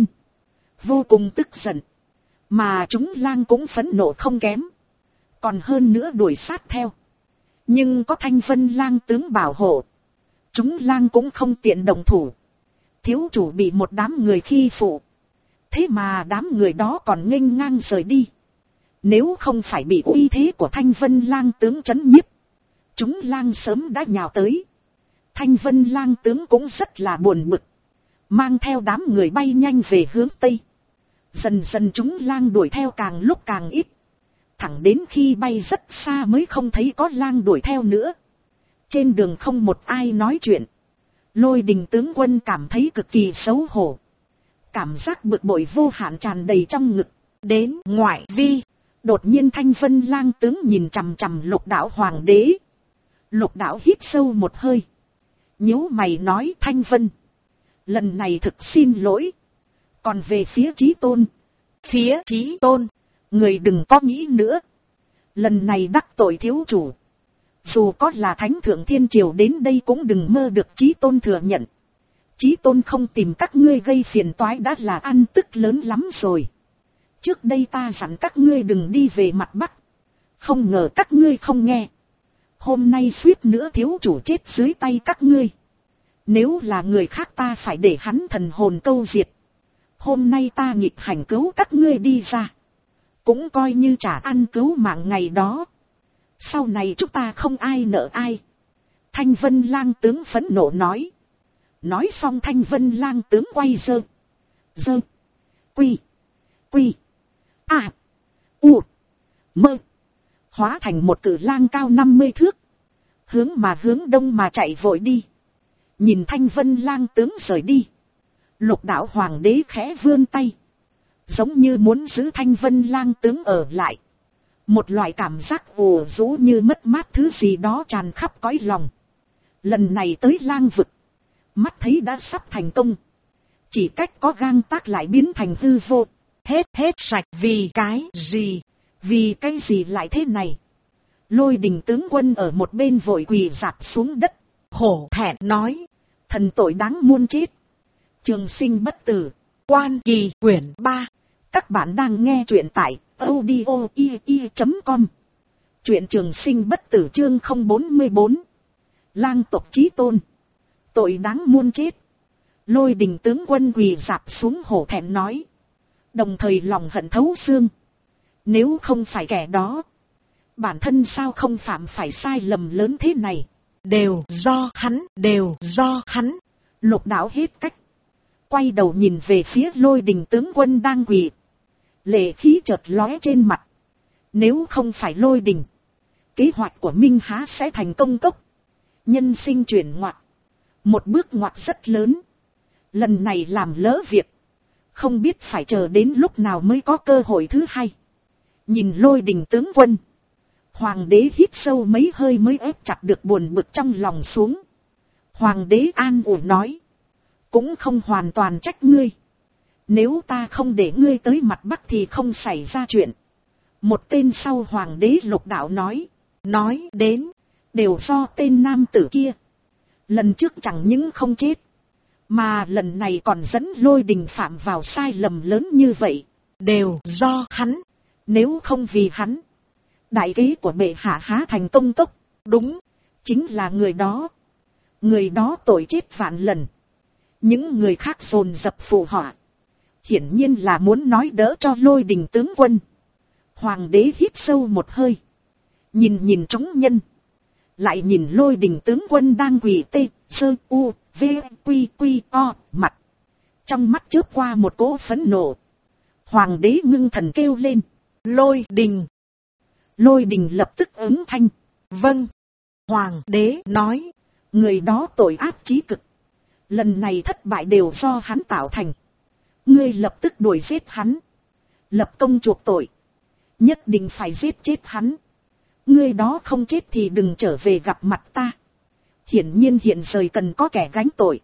vô cùng tức giận. Mà chúng lang cũng phẫn nộ không kém, còn hơn nữa đuổi sát theo. Nhưng có Thanh Vân Lang tướng bảo hộ, chúng lang cũng không tiện động thủ. Thiếu chủ bị một đám người khi phụ, thế mà đám người đó còn nghênh ngang rời đi. Nếu không phải bị uy thế của Thanh Vân Lang tướng trấn nhiếp, chúng lang sớm đã nhào tới. Thanh Vân Lang tướng cũng rất là buồn bực, mang theo đám người bay nhanh về hướng Tây. Dần dần chúng lang đuổi theo càng lúc càng ít, thẳng đến khi bay rất xa mới không thấy có lang đuổi theo nữa. Trên đường không một ai nói chuyện. Lôi Đình tướng quân cảm thấy cực kỳ xấu hổ, cảm giác bực bội vô hạn tràn đầy trong ngực. Đến ngoại vi, đột nhiên Thanh Vân Lang tướng nhìn chằm chằm Lục đạo hoàng đế. Lục đạo hít sâu một hơi, nhíu mày nói: Thanh Vân, lần này thực xin lỗi. Còn về phía Chí Tôn, người đừng có nghĩ nữa. Lần này đắc tội thiếu chủ, dù có là Thánh Thượng Thiên Triều đến đây cũng đừng mơ được Chí Tôn thừa nhận. Chí Tôn không tìm các ngươi gây phiền toái đã là ăn tức lớn lắm rồi. Trước đây ta dặn các ngươi đừng đi về mặt Bắc, không ngờ các ngươi không nghe. Hôm nay suýt nữa thiếu chủ chết dưới tay các ngươi. Nếu là người khác ta phải để hắn thần hồn câu diệt. Hôm nay ta nghịch hành cứu các ngươi đi ra, cũng coi như trả ăn cứu mạng ngày đó. Sau này chúng ta không ai nợ ai. Thanh Vân Lang tướng phẫn nộ nói. Nói xong Thanh Vân Lang tướng quay dơ. Quy. Mơ. Hóa thành một cự lang cao 50 thước. Hướng đông mà chạy vội đi. Nhìn Thanh Vân Lang tướng rời đi. Lục Đạo Hoàng đế khẽ vươn tay. Giống như muốn giữ Thanh Vân Lang tướng ở lại. Một loại cảm giác ù rũ như mất mát thứ gì đó tràn khắp cõi lòng. Lần này tới lang vực. Mắt thấy đã sắp thành công. Chỉ cách có gang tác lại biến thành hư vô. Hết sạch vì cái gì? Vì cái gì lại thế này? Lôi Đình tướng quân ở một bên vội quỳ rạp xuống đất. Hổ thẹn nói. Thần tội đáng muôn chết. Trường sinh bất tử. Quan Kỳ quyển 3. Các bạn đang nghe truyện tại audio.com. Truyện Trường sinh bất tử chương 044. Lang tộc chí tôn. Tội đáng muôn chết. Lôi Đình tướng quân quỳ rạp xuống hổ thẹn nói. Đồng thời lòng hận thấu xương. Nếu không phải kẻ đó, bản thân sao không phạm phải sai lầm lớn thế này. Đều do hắn. Lục Đạo hết cách. Quay đầu nhìn về phía Lôi Đình tướng quân đang quỳ. Lệ khí chợt lóe trên mặt. Nếu không phải Lôi Đình, kế hoạch của Minh há sẽ thành công cốc. Nhân sinh chuyển ngoặt. Một bước ngoặt rất lớn. Lần này làm lỡ việc. Không biết phải chờ đến lúc nào mới có cơ hội thứ hai. Nhìn Lôi Đình tướng quân. Hoàng đế hít sâu mấy hơi mới ép chặt được buồn bực trong lòng xuống. Hoàng đế an ủi nói. Cũng không hoàn toàn trách ngươi. Nếu ta không để ngươi tới mặt Bắc thì không xảy ra chuyện. Một tên sau Hoàng đế Lục Đạo nói. Nói đến. Đều do tên nam tử kia. Lần trước chẳng những không chết. Mà lần này còn dẫn Lôi Đình phạm vào sai lầm lớn như vậy. Đều do hắn. Nếu không vì hắn, đại kế của bệ hạ há thành công cốc. Đúng. Chính là người đó. Người đó tội chết vạn lần. Những người khác dồn dập phụ họa. Hiển nhiên là muốn nói đỡ cho Lôi Đình tướng quân. Hoàng đế hít sâu một hơi. Nhìn chúng nhân. Lại nhìn Lôi Đình tướng quân đang quỳ tê, sơ, u, v, quy, o, mặt. Trong mắt chớp qua một cỗ phẫn nộ. Hoàng đế ngưng thần kêu lên. Lôi Đình. Lôi Đình lập tức ứng thanh. Vâng. Hoàng đế nói. Người đó tội ác chí cực. Lần này thất bại đều do hắn tạo thành. Ngươi lập tức đuổi giết hắn. Lập công chuộc tội. Nhất định phải giết chết hắn. Ngươi đó không chết thì đừng trở về gặp mặt ta. Hiển nhiên hiện giờ cần có kẻ gánh tội.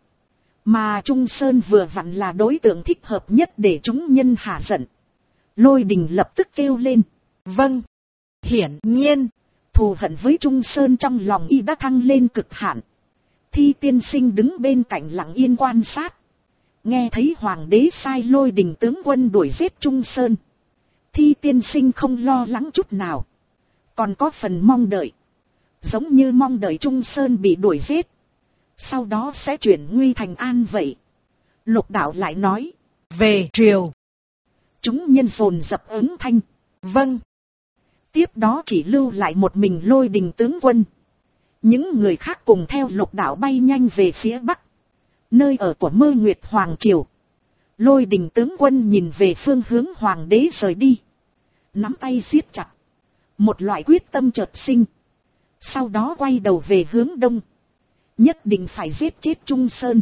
Mà Trung Sơn vừa vặn là đối tượng thích hợp nhất để chúng nhân hả giận. Lôi Đình lập tức kêu lên. Vâng. Hiển nhiên, thù hận với Trung Sơn trong lòng y đã thăng lên cực hạn. Thi tiên sinh đứng bên cạnh lặng yên quan sát. Nghe thấy Hoàng đế sai Lôi Đình tướng quân đuổi giết Trung Sơn. Thi tiên sinh không lo lắng chút nào. Còn có phần mong đợi. Giống như mong đợi Trung Sơn bị đuổi giết. Sau đó sẽ chuyển nguy thành an vậy. Lục Đạo lại nói. Về triều. Chúng nhân dồn dập ứng thanh. Vâng. Tiếp đó chỉ lưu lại một mình Lôi Đình tướng quân. Những người khác cùng theo Lục Đạo bay nhanh về phía Bắc. Nơi ở của Mơ Nguyệt Hoàng Triều. Lôi Đình tướng quân nhìn về phương hướng Hoàng đế rời đi. Nắm tay siết chặt. Một loại quyết tâm chợt sinh. Sau đó quay đầu về hướng đông. Nhất định phải giết chết Trung Sơn.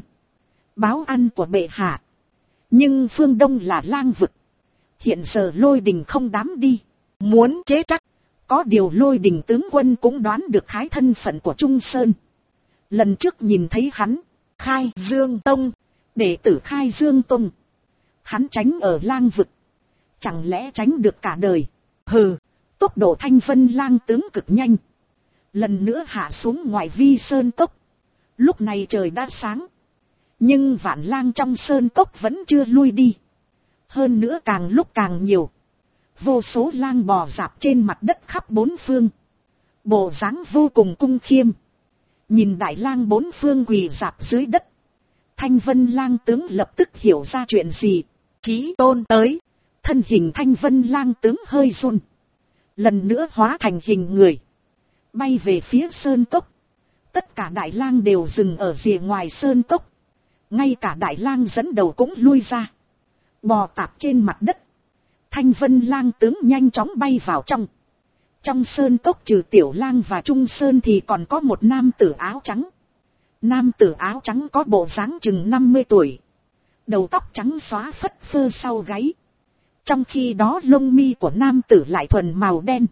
Báo ăn của bệ hạ. Nhưng phương đông là lang vực. Hiện giờ Lôi Đình không dám đi. Muốn chế trách. Có điều Lôi Đình tướng quân cũng đoán được khái thân phận của Trung Sơn. Lần trước nhìn thấy hắn. Khai Dương Tông. Đệ tử Khai Dương Tông. Hắn tránh ở lang vực. Chẳng lẽ tránh được cả đời. Hừ. Tốc độ Thanh Vân Lang tướng cực nhanh. Lần nữa hạ xuống ngoại vi sơn cốc. Lúc này trời đã sáng. Nhưng vạn lang trong sơn cốc vẫn chưa lui đi. Hơn nữa càng lúc càng nhiều. Vô số lang bò rạp trên mặt đất khắp bốn phương. Bộ dáng vô cùng cung khiêm. Nhìn đại lang bốn phương quỳ rạp dưới đất. Thanh Vân Lang tướng lập tức hiểu ra chuyện gì. Chí tôn tới. Thân hình Thanh Vân Lang tướng hơi run. Lần nữa hóa thành hình người. Bay về phía sơn cốc. Tất cả đại lang đều dừng ở rìa ngoài sơn cốc. Ngay cả đại lang dẫn đầu cũng lui ra. Bò tạp trên mặt đất. Thanh vân lang tướng nhanh chóng bay vào trong. Trong sơn cốc trừ tiểu lang và trung sơn thì còn có một nam tử áo trắng. Nam tử áo trắng có bộ dáng chừng 50 tuổi. Đầu tóc trắng xóa phất phơ sau gáy. Trong khi đó lông mi của nam tử lại thuần màu đen.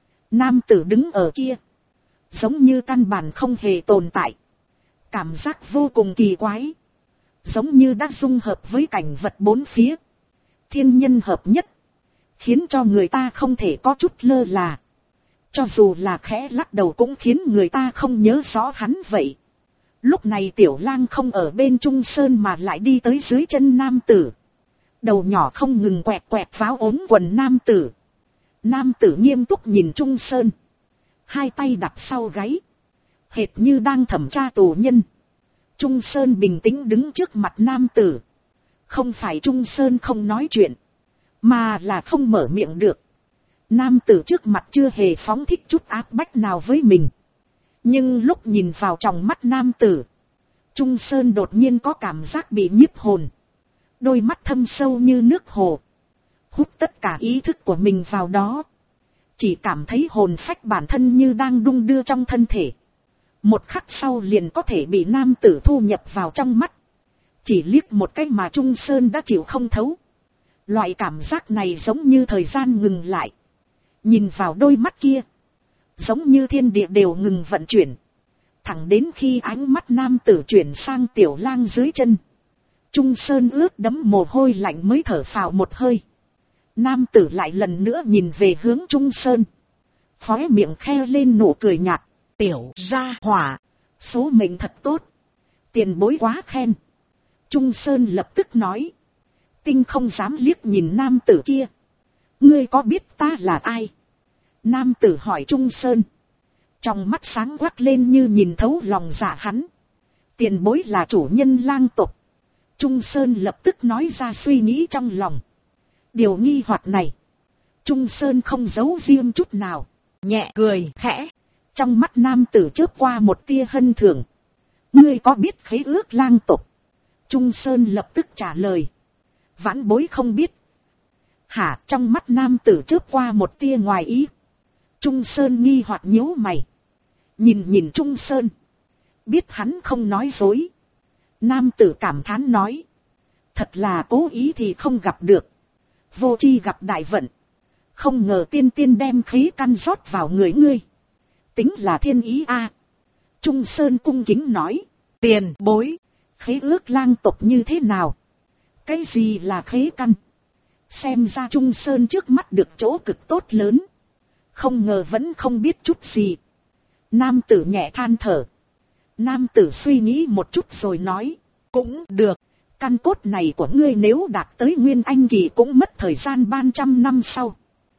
Nam tử đứng ở kia. Giống như căn bản không hề tồn tại. Cảm giác vô cùng kỳ quái. Giống như đã dung hợp với cảnh vật bốn phía. Thiên nhân hợp nhất. Khiến cho người ta không thể có chút lơ là. Cho dù là khẽ lắc đầu cũng khiến người ta không nhớ rõ hắn vậy. Lúc này tiểu lang không ở bên Trung Sơn mà lại đi tới dưới chân nam tử. Đầu nhỏ không ngừng quẹt quẹt váo ốm quần nam tử. Nam tử nghiêm túc nhìn Trung Sơn. Hai tay đặt sau gáy. Hệt như đang thẩm tra tù nhân. Trung Sơn bình tĩnh đứng trước mặt nam tử. Không phải Trung Sơn không nói chuyện. Mà là không mở miệng được. Nam tử trước mặt chưa hề phóng thích chút áp bách nào với mình. Nhưng lúc nhìn vào trong mắt nam tử. Trung Sơn đột nhiên có cảm giác bị nhiếp hồn. Đôi mắt thâm sâu như nước hồ. Hút tất cả ý thức của mình vào đó. Chỉ cảm thấy hồn phách bản thân như đang đung đưa trong thân thể. Một khắc sau liền có thể bị nam tử thu nhập vào trong mắt. Chỉ liếc một cái mà Trung Sơn đã chịu không thấu. Loại cảm giác này giống như thời gian ngừng lại. Nhìn vào đôi mắt kia. Giống như thiên địa đều ngừng vận chuyển. Thẳng đến khi ánh mắt nam tử chuyển sang tiểu lang dưới chân. Trung Sơn ướt đẫm mồ hôi lạnh mới thở phào một hơi. Nam tử lại lần nữa nhìn về hướng Trung Sơn. Khóe miệng khe lên nụ cười nhạt. Tiểu gia hỏa. Số mệnh thật tốt. Tiền bối quá khen. Trung Sơn lập tức nói. Tinh không dám liếc nhìn nam tử kia. Ngươi có biết ta là ai? Nam tử hỏi Trung Sơn. Trong mắt sáng quắc lên như nhìn thấu lòng dạ hắn. Tiền bối là chủ nhân lang tộc. Trung Sơn lập tức nói ra suy nghĩ trong lòng. Điều nghi hoặc này. Trung Sơn không giấu riêng chút nào. Nhẹ cười khẽ. Trong mắt nam tử chớp qua một tia hân thưởng. Ngươi có biết khế ước lang tộc? Trung Sơn lập tức trả lời. Vãn bối không biết. Hả? Trong mắt nam tử chớp qua một tia ngoài ý. Trung Sơn nghi hoặc nhíu mày. Nhìn Trung Sơn. Biết hắn không nói dối. Nam tử cảm thán nói. Thật là cố ý thì không gặp được. Vô chi gặp đại vận. Không ngờ tiên tiên đem khí căn rót vào người ngươi. Tính là thiên ý a. Trung Sơn cung kính nói. Tiền bối. Khế ước lang tộc như thế nào? Cái gì là khế căn? Xem ra Trung Sơn trước mắt được chỗ cực tốt lớn. Không ngờ vẫn không biết chút gì. Nam tử nhẹ than thở. Nam tử suy nghĩ một chút rồi nói. Cũng được. Căn cốt này của ngươi nếu đạt tới Nguyên Anh kỳ cũng mất thời gian 300 năm sau.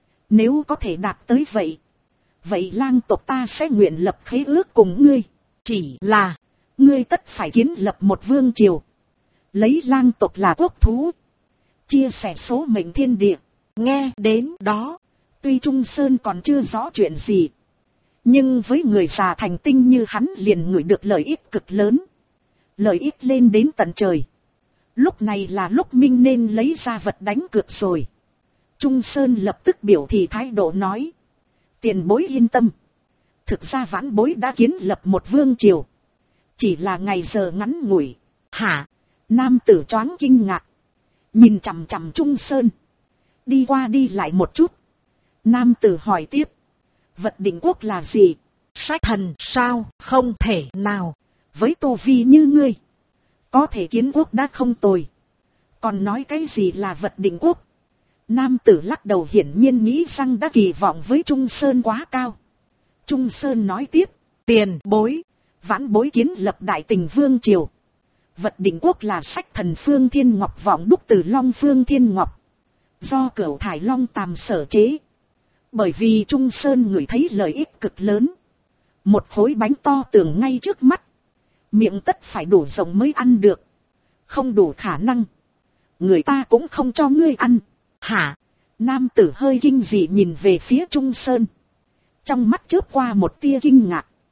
Nếu có thể đạt tới vậy. Vậy lang tộc ta sẽ nguyện lập khế ước cùng ngươi. Chỉ là. Ngươi tất phải kiến lập một vương triều. Lấy lang tộc là quốc thú. Chia sẻ số mệnh thiên địa. Nghe đến đó. Tuy Trung Sơn còn chưa rõ chuyện gì. Nhưng với người già thành tinh như hắn liền ngửi được lợi ích cực lớn. Lợi ích lên đến tận trời. Lúc này là lúc Minh nên lấy ra vật đánh cược rồi. Trung Sơn lập tức biểu thị thái độ nói. Tiền bối yên tâm. Thực ra vãn bối đã kiến lập một vương triều. Chỉ là ngày giờ ngắn ngủi. Hả? Nam tử choáng kinh ngạc. Nhìn chằm chằm Trung Sơn. Đi qua đi lại một chút. Nam tử hỏi tiếp. Vật định quốc là gì? Sách thần sao? Không thể nào. Với tu vi như ngươi. Có thể kiến quốc đã không tồi. Còn nói cái gì là vật định quốc? Nam tử lắc đầu hiển nhiên nghĩ rằng đã kỳ vọng với Trung Sơn quá cao. Trung Sơn nói tiếp. Tiền bối. Vãn bối kiến lập đại tình vương triều. Vật định quốc là sách thần Phương Thiên Ngọc vọng đúc từ Long Phương Thiên Ngọc. Do Cửu Thải Long Tàm sở chế. Bởi vì Trung Sơn ngửi thấy lợi ích cực lớn. Một khối bánh to tưởng ngay trước mắt. Miệng tất phải đủ rộng mới ăn được. Không đủ khả năng. Người ta cũng không cho ngươi ăn. Hả? Nam tử hơi kinh dị nhìn về phía Trung Sơn. Trong mắt chớp qua một tia kinh ngạc.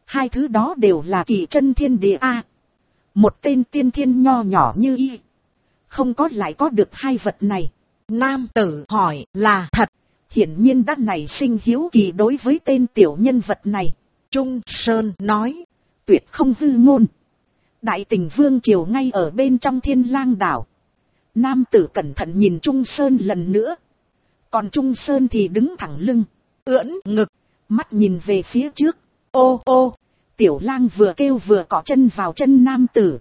Hai thứ đó đều là kỳ chân thiên địa a. Một tên tiên thiên nho nhỏ như y, không có lại có được hai vật này. Nam tử hỏi là thật. Hiển nhiên đã nảy sinh hiếu kỳ đối với tên tiểu nhân vật này. Trung Sơn nói, tuyệt không hư ngôn. Đại Tình vương triều ngay ở bên trong Thiên Lang đảo. Nam tử cẩn thận nhìn Trung Sơn lần nữa. Còn Trung Sơn thì đứng thẳng lưng, ưỡn ngực, mắt nhìn về phía trước. Ô ô, tiểu lang vừa kêu vừa cọ chân vào chân nam tử.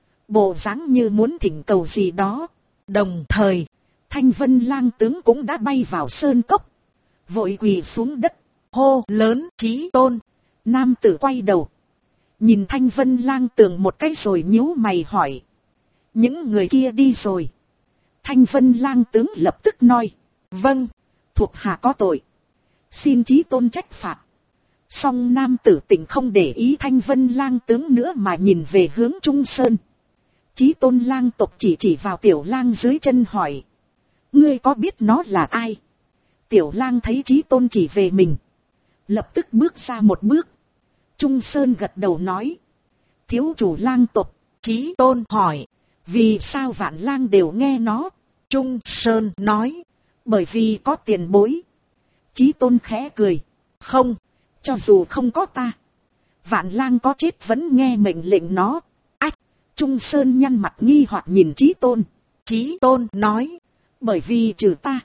Bộ dáng như muốn thỉnh cầu gì đó. Đồng thời, Thanh Vân Lang tướng cũng đã bay vào sơn cốc. Vội quỳ xuống đất, hô lớn Chí Tôn. Nam tử quay đầu, nhìn Thanh Vân Lang Tường một cái rồi nhíu mày hỏi. Những người kia đi rồi? Thanh Vân Lang tướng lập tức nói. Vâng, thuộc hạ có tội, xin Chí Tôn trách phạt. Song nam tử tỉnh không để ý Thanh Vân Lang tướng nữa mà nhìn về hướng Trung Sơn. Chí Tôn lang tộc chỉ vào tiểu lang dưới chân hỏi. Ngươi có biết nó là ai? Tiểu lang thấy Chí Tôn chỉ về mình, lập tức bước ra một bước. Trung Sơn gật đầu nói. Thiếu chủ lang tộc. Chí Tôn hỏi. Vì sao vạn lang đều nghe nó? Trung Sơn nói. Bởi vì có tiền bối. Chí Tôn khẽ cười. Không, cho dù không có ta, vạn lang có chết vẫn nghe mệnh lệnh nó. Ách! Trung Sơn nhăn mặt nghi hoặc nhìn Chí Tôn. Chí Tôn nói. Bởi vì trừ ta,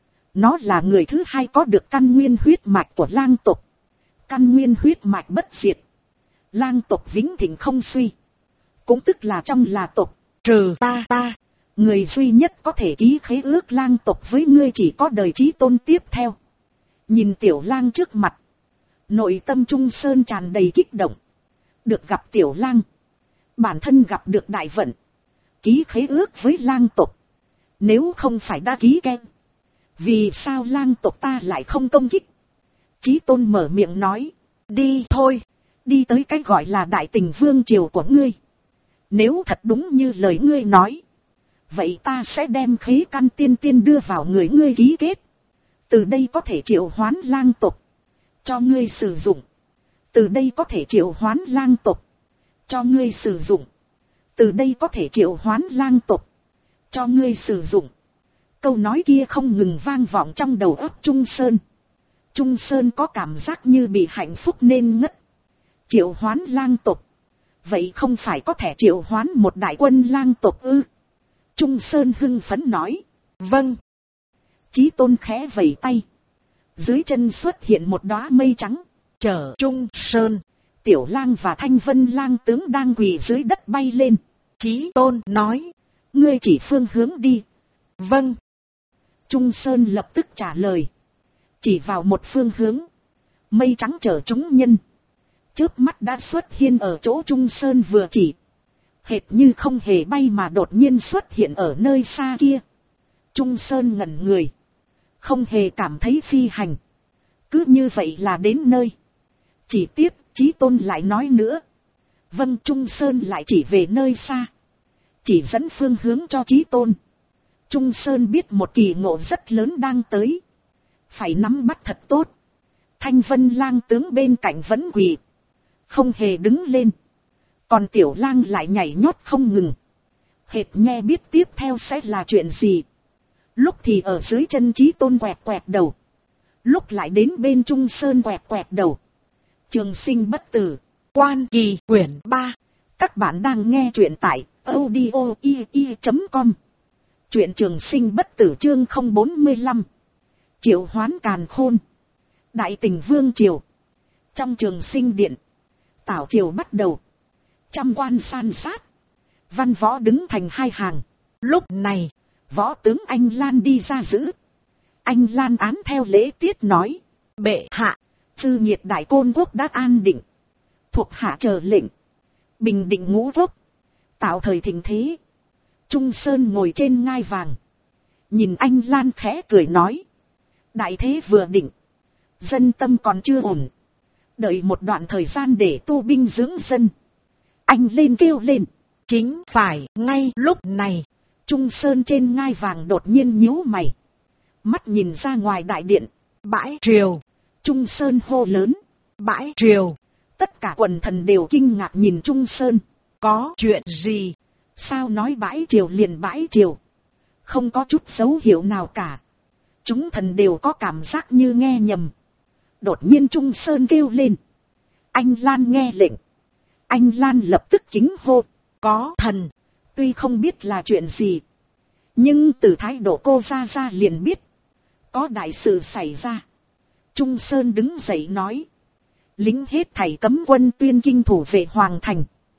nó là người thứ hai có được căn nguyên huyết mạch của lang tộc. Căn nguyên huyết mạch bất diệt, lang tộc vĩnh thịnh không suy. Cũng tức là trong là tộc, trừ ta, người duy nhất có thể ký khế ước lang tộc với ngươi chỉ có đời Chí Tôn tiếp theo. Nhìn tiểu lang trước mặt, nội tâm Trung Sơn tràn đầy kích động. Được gặp tiểu lang, bản thân gặp được đại vận. Ký khế ước với lang tộc, nếu không phải đã ký keng, vì sao lang tộc ta lại không công kích? Chí Tôn mở miệng nói. Đi thôi, đi tới cái gọi là Đại Tình vương triều của ngươi. Nếu thật đúng như lời ngươi nói, vậy ta sẽ đem khế căn tiên tiên đưa vào người ngươi ký kết. Từ đây có thể triệu hoán lang tộc cho ngươi sử dụng. Từ đây có thể triệu hoán lang tộc cho ngươi sử dụng. Từ đây có thể triệu hoán lang tộc cho ngươi sử dụng. Câu nói kia không ngừng vang vọng trong đầu óc Trung Sơn. Trung Sơn có cảm giác như bị hạnh phúc nên ngất. Triệu hoán lang tộc, vậy không phải có thể triệu hoán một đại quân lang tộc ư? Trung Sơn hưng phấn nói. Vâng. Chí Tôn khẽ vẩy tay, dưới chân xuất hiện một đóa mây trắng, chở Trung Sơn, tiểu lang và Thanh Vân Lang tướng đang quỳ dưới đất bay lên. Chí Tôn nói. Ngươi chỉ phương hướng đi. Vâng. Trung Sơn lập tức trả lời, chỉ vào một phương hướng. Mây trắng chở chúng nhân, chớp mắt đã xuất hiện ở chỗ Trung Sơn vừa chỉ. Hệt như không hề bay mà đột nhiên xuất hiện ở nơi xa kia. Trung Sơn ngẩn người, không hề cảm thấy phi hành. Cứ như vậy là đến nơi. Chỉ tiếp Chí Tôn lại nói nữa. Vâng. Trung Sơn lại chỉ về nơi xa, chỉ dẫn phương hướng cho Chí Tôn. Trung Sơn biết một kỳ ngộ rất lớn đang tới, phải nắm bắt thật tốt. Thanh Vân Lang tướng bên cạnh vẫn quỳ, không hề đứng lên. Còn tiểu lang lại nhảy nhót không ngừng, hệt nghe biết tiếp theo sẽ là chuyện gì. Lúc thì ở dưới chân Chí Tôn quẹt quẹt đầu, lúc lại đến bên Trung Sơn quẹt quẹt đầu. Trường Sinh bất tử, Quan Kỳ quyển 3. Các bạn đang nghe truyện tại audio.com. Truyện Trường Sinh bất tử chương 045. Triệu hoán càn khôn. Đại Tình vương triều. Trong Trường Sinh điện, tảo triều bắt đầu. Trăm quan san sát, văn võ đứng thành hai hàng. Lúc này, võ tướng Anh Lan đi ra giữ. Anh Lan án theo lễ tiết nói. Bệ hạ, Chư Nhiệt Đại Côn Quốc đã an định, thuộc hạ chờ lệnh, bình định ngũ quốc, tạo thời thịnh thế. Trung Sơn ngồi trên ngai vàng, nhìn Anh Lan khẽ cười nói. Đại thế vừa định, dân tâm còn chưa ổn, đợi một đoạn thời gian để tu binh dưỡng dân. Anh lên kêu lên. Chính phải. Ngay lúc này, Trung Sơn trên ngai vàng đột nhiên nhíu mày, mắt nhìn ra ngoài đại điện. Bãi triều. Trung Sơn hô lớn. Bãi triều. Tất cả quần thần đều kinh ngạc nhìn Trung Sơn. Có chuyện gì? Sao nói bãi triều liền bãi triều? Không có chút dấu hiệu nào cả. Chúng thần đều có cảm giác như nghe nhầm. Đột nhiên Trung Sơn kêu lên. Anh Lan nghe lệnh. Anh Lan lập tức chính hô. Có thần. Tuy không biết là chuyện gì, nhưng từ thái độ cô ra liền biết. Có đại sự xảy ra. Trung Sơn đứng dậy nói. Lính hết thảy cấm quân tuyên kinh thủ vệ Hoàng Thành.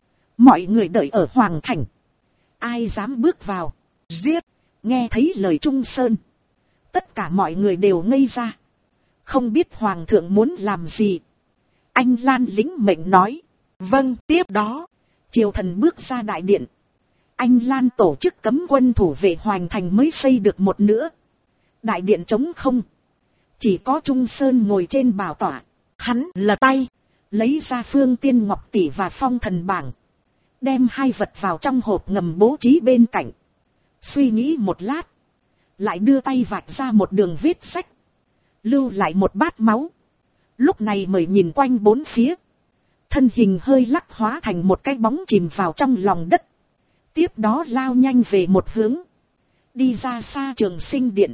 Mọi người đợi ở Hoàng Thành. Ai dám bước vào, giết. Nghe thấy lời Trung Sơn, tất cả mọi người đều ngây ra. Không biết Hoàng thượng muốn làm gì. Anh Lan lĩnh mệnh nói. Vâng. Tiếp đó, triều thần bước ra đại điện. Anh Lan tổ chức cấm quân thủ vệ Hoàng Thành mới xây được một nửa. Đại điện trống không. Chỉ có Trung Sơn ngồi trên bảo tọa. Hắn lật tay, lấy ra Phương Tiên Ngọc Tỷ và Phong Thần Bảng. Đem hai vật vào trong hộp ngầm bố trí bên cạnh. Suy nghĩ một lát, lại đưa tay vạch ra một đường vết sách. Lưu lại một bát máu. Lúc này mới nhìn quanh bốn phía. Thân hình hơi lắc hóa thành một cái bóng chìm vào trong lòng đất. Tiếp đó lao nhanh về một hướng. Đi ra xa Trường Sinh Điện.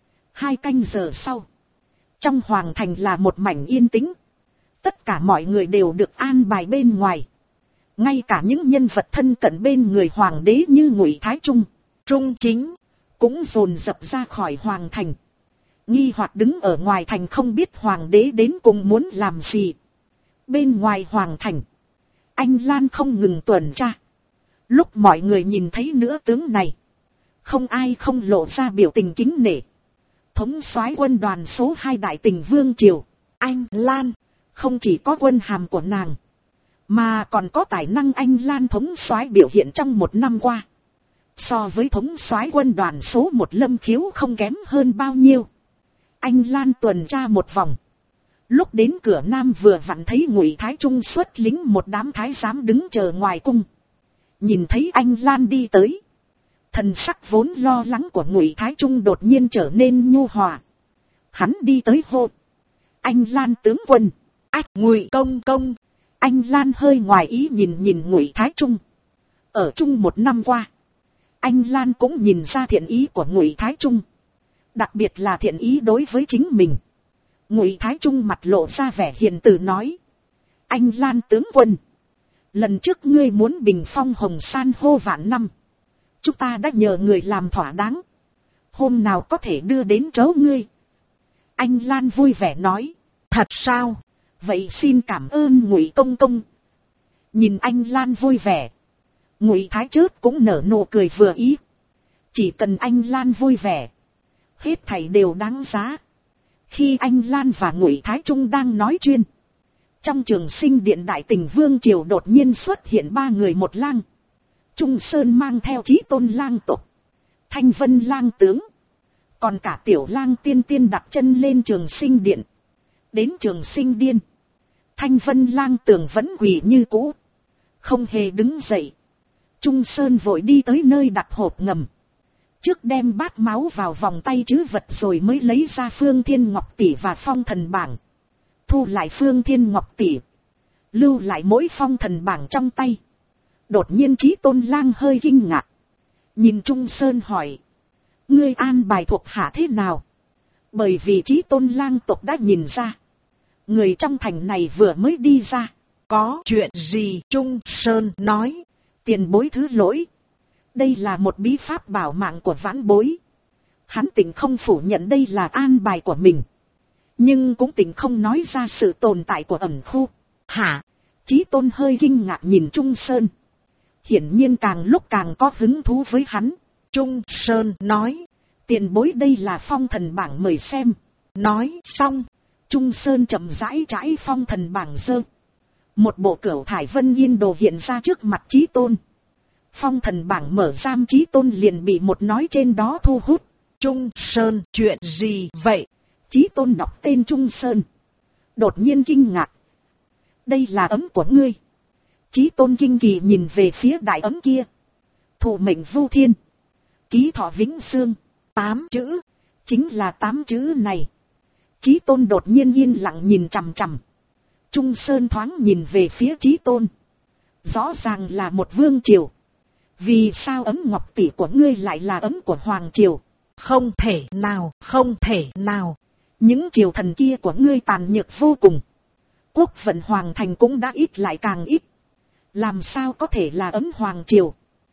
2 canh giờ sau, trong Hoàng Thành là một mảnh yên tĩnh. Tất cả mọi người đều được an bài bên ngoài. Ngay cả những nhân vật thân cận bên người Hoàng đế như Ngụy Thái Trung, Trung Chính, cũng dồn dập ra khỏi Hoàng Thành. Nghi hoặc đứng ở ngoài thành không biết Hoàng đế đến cùng muốn làm gì. Bên ngoài Hoàng Thành, anh Lan không ngừng tuần tra. Lúc mọi người nhìn thấy nữ tướng này, không ai không lộ ra biểu tình kính nể. Thống soái quân đoàn số 2 Đại Tình Vương Triều, anh Lan, không chỉ có quân hàm của nàng, mà còn có tài năng anh Lan thống soái biểu hiện trong một năm qua. So với thống soái quân đoàn số 1 Lâm Khiếu không kém hơn bao nhiêu. Anh Lan tuần tra một vòng. Lúc đến cửa Nam vừa vặn thấy Ngụy Thái Trung xuất lính một đám thái giám đứng chờ ngoài cung. Nhìn thấy anh Lan đi tới, thần sắc vốn lo lắng của Ngụy Thái Trung đột nhiên trở nên nhu hòa. Hắn đi tới hô. Anh Lan tướng quân. Ách, Ngụy công công. Anh Lan hơi ngoài ý nhìn Ngụy Thái Trung. Ở chung một năm qua, anh Lan cũng nhìn ra thiện ý của Ngụy Thái Trung. Đặc biệt là thiện ý đối với chính mình. Ngụy Thái Trung mặt lộ ra vẻ hiền từ nói. Anh Lan tướng quân, lần trước ngươi muốn bình phong Hồng San hô vạn năm, chúng ta đã nhờ người làm thỏa đáng. Hôm nào có thể đưa đến chỗ ngươi? Anh Lan vui vẻ nói. Thật sao? Vậy xin cảm ơn Ngụy công công. Nhìn anh Lan vui vẻ, Ngụy Thái Chớp cũng nở nụ cười vừa ý. Chỉ cần anh Lan vui vẻ, hết thảy đều đáng giá. Khi anh Lan và Ngụy Thái Trung đang nói chuyện, trong Trường Sinh Điện Đại Tình Vương Triều đột nhiên xuất hiện 3 người một lang. Trung Sơn mang theo Chí Tôn lang tộc, Thanh Vân lang tướng, còn cả Tiểu lang tiên tiên đặt chân lên Trường Sinh Điện. Đến Trường Sinh Điện, Thanh Vân lang tường vẫn quỳ như cũ, không hề đứng dậy. Trung Sơn vội đi tới nơi đặt hộp ngầm, trước đem bát máu vào vòng tay trữ vật rồi mới lấy ra Phương Thiên Ngọc Tỷ và Phong Thần Bảng. Thu lại Phương Thiên Ngọc Tỷ, lưu lại mỗi Phong Thần Bảng trong tay. Đột nhiên Chí Tôn lang hơi kinh ngạc, nhìn Trung Sơn hỏi. Ngươi an bài thuộc hạ thế nào? Bởi vì Chí Tôn lang tộc đã nhìn ra, người trong thành này vừa mới đi ra. Có chuyện gì? Trung Sơn nói. Tiền bối thứ lỗi, đây là một bí pháp bảo mạng của vãn bối. Hắn tỉnh không phủ nhận đây là an bài của mình, nhưng cũng tỉnh không nói ra sự tồn tại của ẩn khu. Hả? Chí Tôn hơi kinh ngạc nhìn Trung Sơn, hiển nhiên càng lúc càng có hứng thú với hắn. Trung Sơn nói. Tiền bối đây là Phong Thần Bảng mời xem. Nói xong, Trung Sơn chậm rãi trải Phong Thần Bảng dơ. Một bộ cửu thải vân yên đồ hiện ra trước mặt Chí Tôn. Phong Thần Bảng mở giam, Chí Tôn liền bị một nói trên đó thu hút. Trung Sơn, chuyện gì vậy? Chí Tôn đọc tên Trung Sơn, đột nhiên kinh ngạc. Đây là ấm của ngươi. Chí Tôn kinh kỳ nhìn về phía đại ấm kia. Thụ mệnh Vu Thiên, ký thọ vĩnh xương. 8 chữ, chính là 8 chữ này. Chí Tôn đột nhiên yên lặng nhìn chằm chằm. Trung Sơn thoáng nhìn về phía Chí Tôn. Rõ ràng là một vương triều. Vì sao ấm ngọc tỷ của ngươi lại là ấm của hoàng triều? Không thể nào, không thể nào. Những triều thần kia của ngươi tàn nhược vô cùng. Quốc vận hoàng thành cũng đã ít lại càng ít. Làm sao có thể là ấm hoàng triều?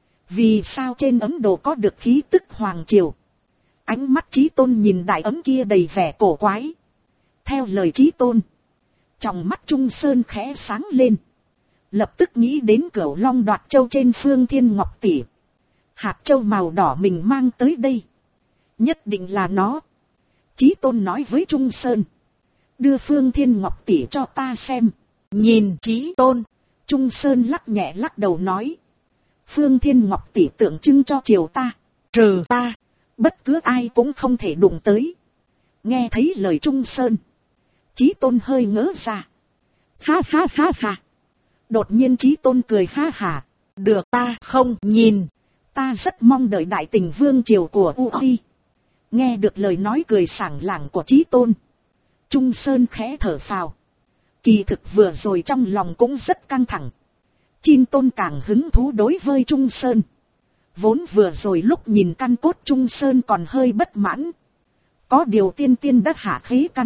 Vì sao trên ấm đồ có được khí tức hoàng triều? Ánh mắt Chí Tôn nhìn đại ấm kia đầy vẻ cổ quái. Theo lời Chí Tôn, trong mắt Trung Sơn khẽ sáng lên. Lập tức nghĩ đến Cửu Long đoạt châu trên Phương Thiên Ngọc tỷ. Hạt châu màu đỏ mình mang tới đây. Nhất định là nó. Chí Tôn nói với Trung Sơn. Đưa Phương Thiên Ngọc tỷ cho ta xem. Nhìn Chí Tôn. Trung Sơn lắc nhẹ lắc đầu nói. Phương Thiên Ngọc tỷ tượng trưng cho triều ta. Trừ ta, bất cứ ai cũng không thể đụng tới. Nghe thấy lời Trung Sơn, Chí Tôn hơi ngỡ ra. Ha ha ha ha. Đột nhiên Chí Tôn cười ha hả. được ta không nhìn. Ta rất mong đợi đại tình vương triều của Uy. Nghe được lời nói cười sảng lảng của Chí Tôn, Trung Sơn khẽ thở phào. Kỳ thực vừa rồi trong lòng cũng rất căng thẳng. Chí Tôn càng hứng thú đối với Trung Sơn. Vốn vừa rồi lúc nhìn căn cốt Trung Sơn còn hơi bất mãn. Có điều tiên tiên đã hạ khế căn.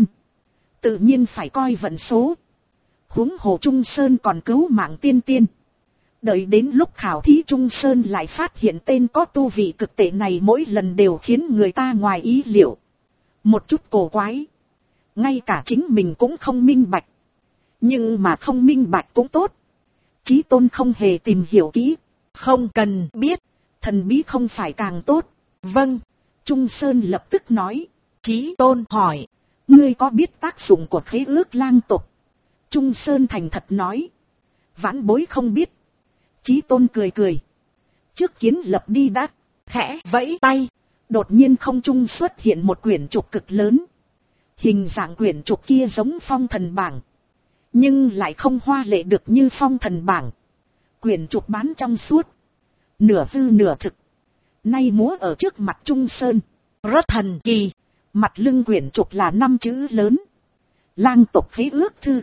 Tự nhiên phải coi vận số. Huống hồ Trung Sơn còn cứu mạng tiên tiên. Đợi đến lúc khảo thí Trung Sơn lại phát hiện tên có tu vị cực tệ này mỗi lần đều khiến người ta ngoài ý liệu. Một chút cổ quái. Ngay cả chính mình cũng không minh bạch. Nhưng mà không minh bạch cũng tốt. Chí Tôn không hề tìm hiểu kỹ. Không cần biết. Thần bí không phải càng tốt. Vâng. Trung Sơn lập tức nói. Chí Tôn hỏi. Ngươi có biết tác dụng của khế ước lang tộc? Trung Sơn thành thật nói. Vãn bối không biết. Chí Tôn cười cười. Trước kiến lập đi đã. Khẽ vẫy tay. Đột nhiên không trung xuất hiện một quyển trục cực lớn. Hình dạng quyển trục kia giống phong thần bảng. Nhưng lại không hoa lệ được như phong thần bảng. Quyển trục bán trong suốt. Nửa hư nửa thực. Nay múa ở trước mặt Trung Sơn. Rất thần kỳ. Mặt lưng quyển trục là 5 chữ lớn. Lang tộc khế ước thư.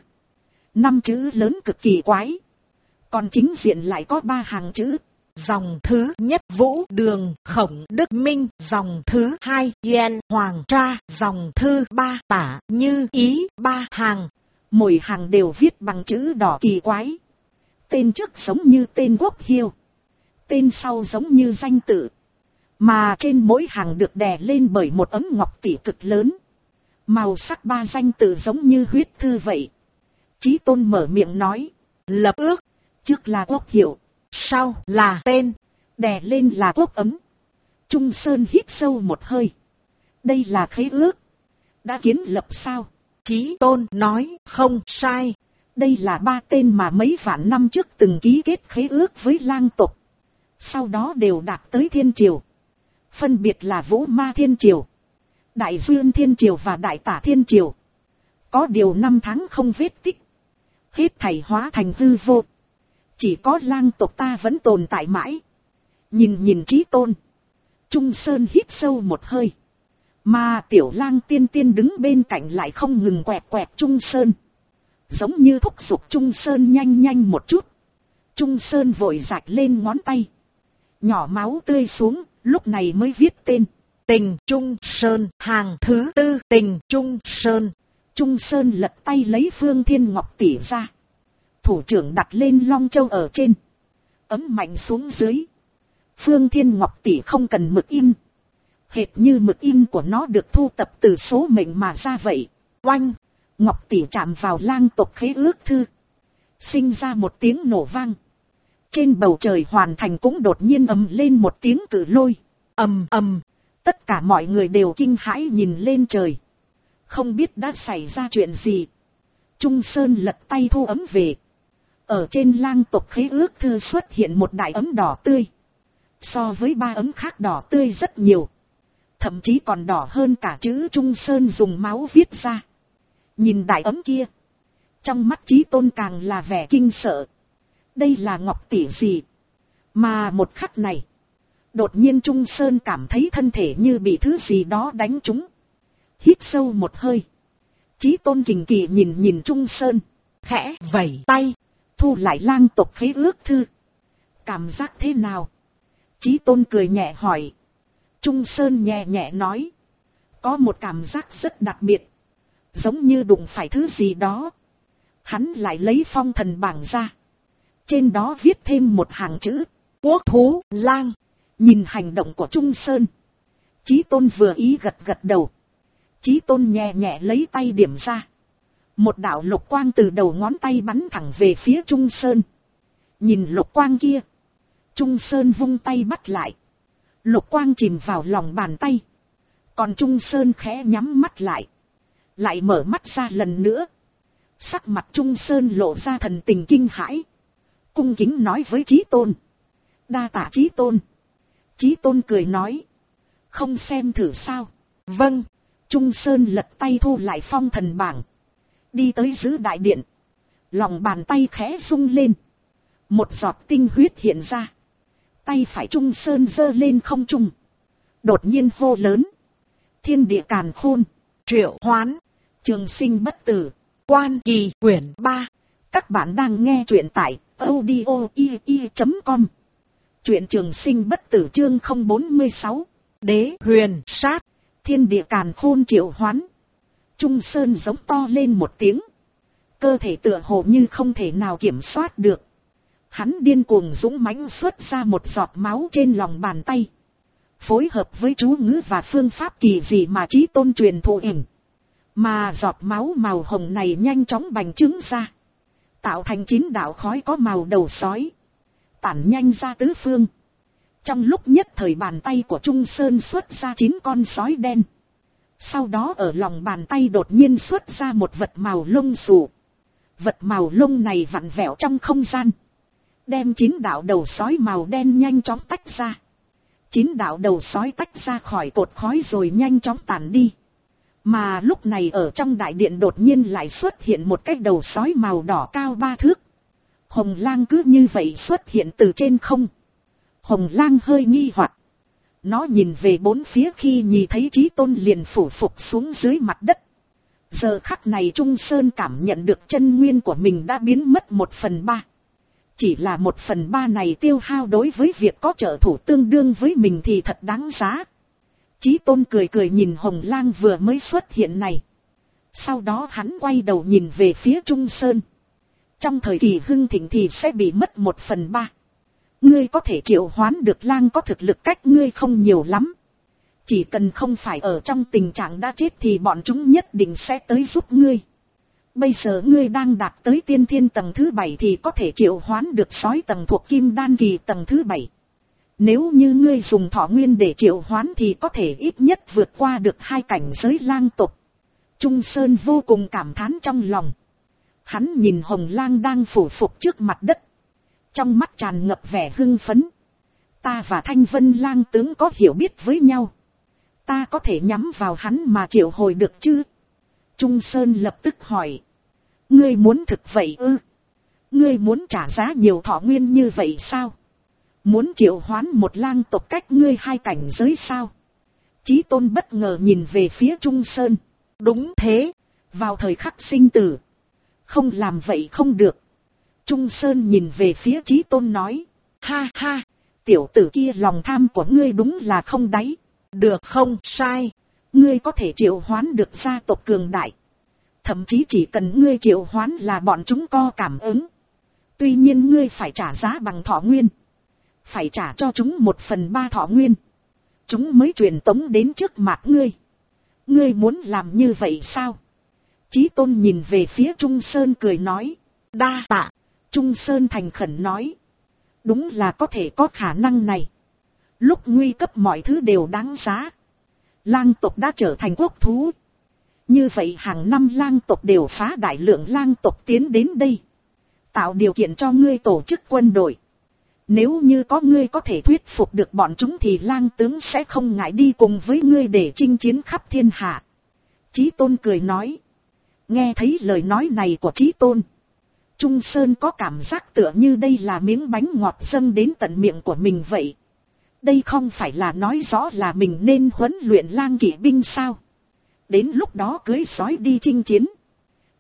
5 chữ lớn cực kỳ quái. Còn chính diện lại có 3 hàng chữ. Dòng thứ nhất Vũ Đường Khổng Đức Minh. Dòng thứ hai Yên Hoàng Tra. Dòng thứ ba Tả Như Ý. 3 hàng. Mỗi hàng đều viết bằng chữ đỏ kỳ quái. Tên trước giống như tên quốc hiệu. Tên sau giống như danh tự. Mà trên mỗi hàng được đè lên bởi một ấm ngọc tỷ cực lớn. Màu sắc 3 danh tự giống như huyết thư vậy. Chí Tôn mở miệng nói. Lập ước. Trước là quốc hiệu. Sau là tên. Đè lên là quốc ấm. Trung Sơn hít sâu một hơi. Đây là khế ước. Đã kiến lập sao? Chí Tôn nói không sai. Đây là 3 tên mà mấy vạn năm trước từng ký kết khế ước với lang tộc. Sau đó đều đạt tới thiên triều. Phân biệt là Vũ Ma Thiên Triều, Đại Duyên Thiên Triều và Đại Tả Thiên Triều. Có điều 5 tháng không vết tích. Hết thảy hóa thành hư vô. Chỉ có lang tộc ta vẫn tồn tại mãi. Nhìn Chí Tôn. Trung Sơn hít sâu một hơi. Mà tiểu lang tiên tiên đứng bên cạnh lại không ngừng quẹt quẹt Trung Sơn. Giống như thúc giục Trung Sơn nhanh một chút. Trung Sơn vội rạch lên ngón tay. Nhỏ máu tươi xuống, lúc này mới viết tên. Tình Trung Sơn, hàng thứ 4 Tình Trung Sơn. Trung Sơn lật tay lấy Phương Thiên Ngọc tỷ ra. Thủ trưởng đặt lên long châu ở trên. Ấm mạnh xuống dưới. Phương Thiên Ngọc tỷ không cần mực in. Hệt như mực in của nó được thu tập từ số mệnh mà ra vậy. Oanh! Ngọc tỷ chạm vào lang tộc khế ước thư. Sinh ra một tiếng nổ vang. Trên bầu trời hoàn thành cũng đột nhiên ầm lên một tiếng cử lôi. Ầm ầm. Tất cả mọi người đều kinh hãi nhìn lên trời. Không biết đã xảy ra chuyện gì. Trung Sơn lật tay thu ấm về. Ở trên lang tộc khế ước thư xuất hiện một đại ấm đỏ tươi. So với 3 ấm khác đỏ tươi rất nhiều. Thậm chí còn đỏ hơn cả chữ Trung Sơn dùng máu viết ra. Nhìn đại ấm kia. Trong mắt Chí Tôn càng là vẻ kinh sợ. Đây là ngọc tỷ gì? Mà một khắc này. Đột nhiên Trung Sơn cảm thấy thân thể như bị thứ gì đó đánh trúng. Hít sâu một hơi. Chí Tôn kình kỳ nhìn Trung Sơn. khẽ vẩy tay, thu lại lang tộc khế ước thư. Cảm giác thế nào? Chí Tôn cười nhẹ hỏi. Trung Sơn nhẹ nhẹ nói. Có một cảm giác rất đặc biệt. Giống như đụng phải thứ gì đó. Hắn lại lấy phong thần bảng ra. Trên đó viết thêm một hàng chữ. Quốc thú lang. Nhìn hành động của Trung Sơn. Chí Tôn vừa ý gật gật đầu. Chí Tôn nhẹ nhẹ lấy tay điểm ra. Một đạo lục quang từ đầu ngón tay bắn thẳng về phía Trung Sơn. Nhìn lục quang kia. Trung Sơn vung tay bắt lại. Lục quang chìm vào lòng bàn tay. Còn Trung Sơn khẽ nhắm mắt lại. Lại mở mắt ra lần nữa. Sắc mặt Trung Sơn lộ ra thần tình kinh hãi. Cung kính nói với Chí Tôn. Đa tạ Chí Tôn. Chí Tôn cười nói. Không xem thử sao? Vâng. Trung Sơn lật tay thu lại phong thần bảng. Đi tới giữ đại điện. Lòng bàn tay khẽ rung lên. Một giọt tinh huyết hiện ra. Tay phải Trung Sơn giơ lên không trung. Đột nhiên hô lớn. Thiên địa càn khôn. Triệu hoán. Trường sinh bất tử. Quan kỳ quyển 3. Các bạn đang nghe truyện tại audio.com. Truyện trường sinh bất tử chương 046. Đế huyền sát. Thiên địa càn khôn triệu hoán. Trung Sơn giống to lên một tiếng. Cơ thể tựa hồ như không thể nào kiểm soát được. Hắn điên cuồng dũng mãnh xuất ra một giọt máu trên lòng bàn tay. Phối hợp với chú ngữ và phương pháp kỳ dị mà Chí Tôn truyền thụ ỉnh. Mà giọt máu màu hồng này nhanh chóng bành trướng ra. Tạo thành 9 đạo khói có màu đầu sói. Tản nhanh ra tứ phương. Trong lúc nhất thời bàn tay của Trung Sơn xuất ra 9 con sói đen. Sau đó ở lòng bàn tay đột nhiên xuất ra một vật màu lông xù. Vật màu lông này vặn vẹo trong không gian. Đem 9 đạo đầu sói màu đen nhanh chóng tách ra. 9 đạo đầu sói tách ra khỏi cột khói rồi nhanh chóng tản đi. Mà lúc này ở trong đại điện đột nhiên lại xuất hiện một cái đầu sói màu đỏ cao 3 thước. Hồng Lang cứ như vậy xuất hiện từ trên không. Hồng Lang hơi nghi hoặc. Nó nhìn về bốn phía khi nhìn thấy Chí Tôn liền phủ phục xuống dưới mặt đất. Giờ khắc này Trung Sơn cảm nhận được chân nguyên của mình đã biến mất 1/3. Chỉ là 1/3 này tiêu hao đối với việc có trợ thủ tương đương với mình thì thật đáng giá. Chí Tôn cười cười nhìn Hồng Lang vừa mới xuất hiện này. Sau đó hắn quay đầu nhìn về phía Trung Sơn. Trong thời kỳ hưng thịnh thì sẽ bị mất 1/3. Ngươi có thể triệu hoán được lang có thực lực cách ngươi không nhiều lắm. Chỉ cần không phải ở trong tình trạng đã chết thì bọn chúng nhất định sẽ tới giúp ngươi. Bây giờ ngươi đang đạt tới tiên thiên tầng thứ 7 thì có thể triệu hoán được sói tầng thuộc kim đan kỳ tầng thứ 7. Nếu như ngươi dùng thọ nguyên để triệu hoán thì có thể ít nhất vượt qua được 2 cảnh giới lang tộc. Trung Sơn vô cùng cảm thán trong lòng. Hắn nhìn Hồng Lang đang phủ phục trước mặt đất. Trong mắt tràn ngập vẻ hưng phấn. Ta và Thanh Vân Lang tướng có hiểu biết với nhau. Ta có thể nhắm vào hắn mà triệu hồi được chứ? Trung Sơn lập tức hỏi. Ngươi muốn thực vậy ư? Ngươi muốn trả giá nhiều thọ nguyên như vậy sao? Muốn triệu hoán một lang tộc cách ngươi 2 cảnh giới sao? Chí Tôn bất ngờ nhìn về phía Trung Sơn. Đúng thế. Vào thời khắc sinh tử. Không làm vậy không được. Trung Sơn nhìn về phía Chí Tôn nói. Ha ha. Tiểu tử kia lòng tham của ngươi đúng là không đáy. Được không sai. Ngươi có thể triệu hoán được gia tộc cường đại. Thậm chí chỉ cần ngươi triệu hoán là bọn chúng co cảm ứng. Tuy nhiên ngươi phải trả giá bằng thọ nguyên. Phải trả cho chúng 1/3 thọ nguyên. Chúng mới truyền tống đến trước mặt ngươi. Ngươi muốn làm như vậy sao? Chí Tôn nhìn về phía Trung Sơn cười nói. Đa tạ. Trung Sơn thành khẩn nói. Đúng là có thể có khả năng này. Lúc nguy cấp mọi thứ đều đáng giá. Lang tộc đã trở thành quốc thú. Như vậy hàng năm lang tộc đều phá đại lượng lang tộc tiến đến đây. Tạo điều kiện cho ngươi tổ chức quân đội. Nếu như có ngươi có thể thuyết phục được bọn chúng thì lang tướng sẽ không ngại đi cùng với ngươi để chinh chiến khắp thiên hạ. Chí Tôn cười nói. Nghe thấy lời nói này của Chí Tôn. Trung Sơn có cảm giác tựa như đây là miếng bánh ngọt dâng đến tận miệng của mình vậy. Đây không phải là nói rõ là mình nên huấn luyện lang kỵ binh sao? Đến lúc đó cưới sói đi chinh chiến.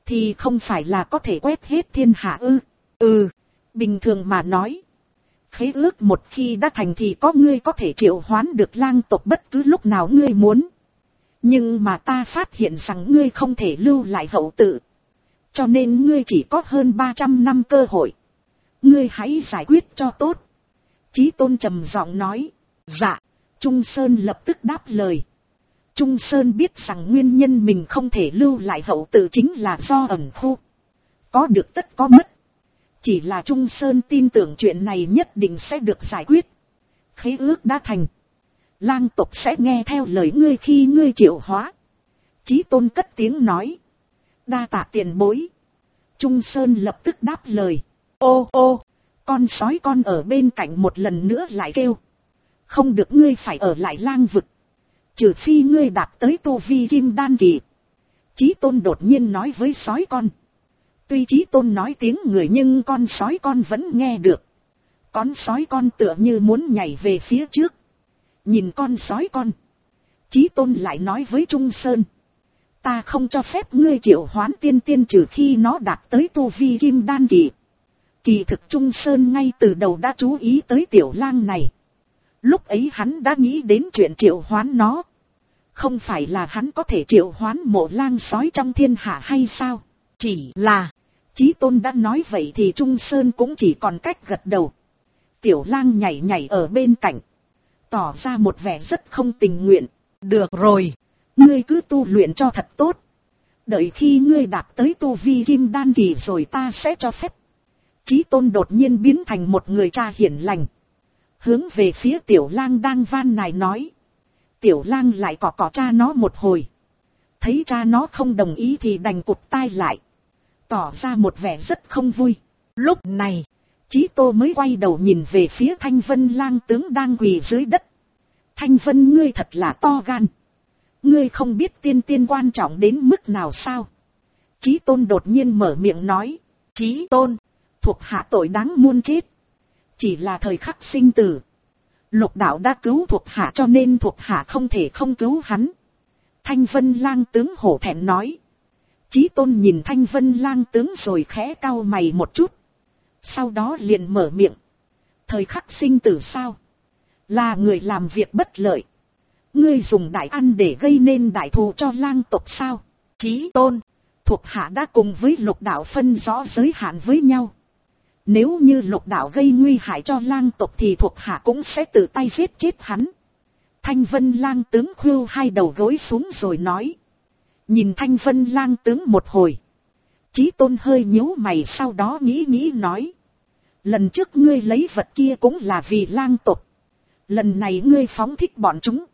thì không phải là có thể quét hết thiên hạ ư? Ừ, bình thường mà nói. Khế ước một khi đã thành thì có ngươi có thể triệu hoán được lang tộc bất cứ lúc nào ngươi muốn. Nhưng mà ta phát hiện rằng ngươi không thể lưu lại hậu tự. Cho nên ngươi chỉ có hơn 300 năm cơ hội. Ngươi hãy giải quyết cho tốt. Chí Tôn trầm giọng nói. Dạ. Trung Sơn lập tức đáp lời. Trung Sơn biết rằng nguyên nhân mình không thể lưu lại hậu tự chính là do ẩn khu. Có được tất có mất. Chỉ là Trung Sơn tin tưởng chuyện này nhất định sẽ được giải quyết. Khế ước đã thành. Lang tộc sẽ nghe theo lời ngươi khi ngươi triệu hóa. Chí Tôn cất tiếng nói. Đa tạ tiền bối. Trung Sơn lập tức đáp lời. Ô ô, con sói con ở bên cạnh một lần nữa lại kêu. Không được, ngươi phải ở lại lang vực. Trừ phi ngươi đạt tới tu vi kim đan kỳ. Chí Tôn đột nhiên nói với sói con. Tuy Chí Tôn nói tiếng người nhưng con sói con vẫn nghe được. Con sói con tựa như muốn nhảy về phía trước. Nhìn con sói con. Chí Tôn lại nói với Trung Sơn. Ta không cho phép ngươi triệu hoán tiên tiên trừ khi nó đạt tới tu vi kim đan kỳ. Kỳ thực Trung Sơn ngay từ đầu đã chú ý tới tiểu lang này. Lúc ấy hắn đã nghĩ đến chuyện triệu hoán nó. Không phải là hắn có thể triệu hoán mộ lang sói trong thiên hạ hay sao? Chỉ là, Chí Tôn đã nói vậy thì Trung Sơn cũng chỉ còn cách gật đầu. Tiểu lang nhảy nhảy ở bên cạnh. Tỏ ra một vẻ rất không tình nguyện. Được rồi, ngươi cứ tu luyện cho thật tốt. Đợi khi ngươi đạt tới tu vi kim đan kỳ rồi ta sẽ cho phép. Chí Tôn đột nhiên biến thành một người cha hiền lành. Hướng về phía tiểu lang đang van nài nói. Tiểu lang lại cọ cha nó một hồi. Thấy cha nó không đồng ý thì đành cụp tai lại. Tỏ ra một vẻ rất không vui. Lúc này, Chí Tôn mới quay đầu nhìn về phía Thanh Vân lang tướng đang quỳ dưới đất. Thanh Vân, ngươi thật là to gan. Ngươi không biết tiên tiên quan trọng đến mức nào sao? Chí Tôn đột nhiên mở miệng nói. Chí Tôn, thuộc hạ tội đáng muôn chết. Chỉ là thời khắc sinh tử. Lục đạo đã cứu thuộc hạ cho nên thuộc hạ không thể không cứu hắn. Thanh Vân lang tướng hổ thẹn nói. Chí Tôn nhìn Thanh Vân lang tướng rồi khẽ cau mày một chút. Sau đó liền mở miệng. Thời khắc sinh tử sao? Là người làm việc bất lợi. Ngươi dùng đại ăn để gây nên đại thù cho lang tộc sao? Chí Tôn, thuộc hạ đã cùng với lục đạo phân rõ giới hạn với nhau. Nếu như lục đạo gây nguy hại cho lang tộc thì thuộc hạ cũng sẽ tự tay giết chết hắn. Thanh Vân lang tướng khuỵu hai đầu gối xuống rồi nói. Nhìn Thanh Vân lang tướng một hồi. Chí Tôn hơi nhíu mày, sau đó nghĩ nói. Lần trước ngươi lấy vật kia cũng là vì lang tộc. Lần này ngươi phóng thích bọn chúng.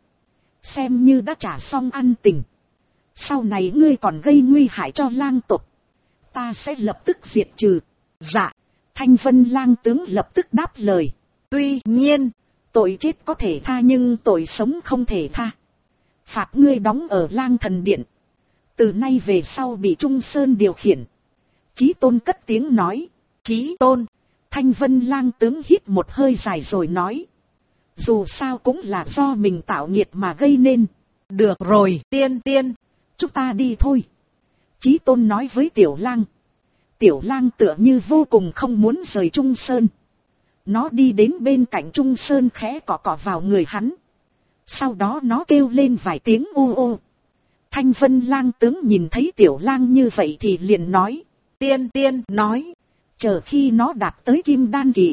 Xem như đã trả xong ăn tình. Sau này ngươi còn gây nguy hại cho lang tộc. Ta sẽ lập tức diệt trừ. Dạ. Thanh Vân lang tướng lập tức đáp lời. Tuy nhiên, tội chết có thể tha nhưng tội sống không thể tha. Phạt ngươi đóng ở lang thần điện. Từ nay về sau bị Trung Sơn điều khiển. Chí Tôn cất tiếng nói. Chí Tôn. Thanh Vân lang tướng hít một hơi dài rồi nói. Dù sao cũng là do mình tạo nghiệt mà gây nên. Được rồi, tiên, chúng ta đi thôi. Chí Tôn nói với tiểu lang. Tiểu lang tựa như vô cùng không muốn rời Trung Sơn. Nó đi đến bên cạnh Trung Sơn khẽ cọ vào người hắn. Sau đó nó kêu lên vài tiếng ô ô. Thanh Vân lang tướng nhìn thấy tiểu lang như vậy thì liền nói. Tiên nói. Chờ khi nó đạt tới kim đan kỳ.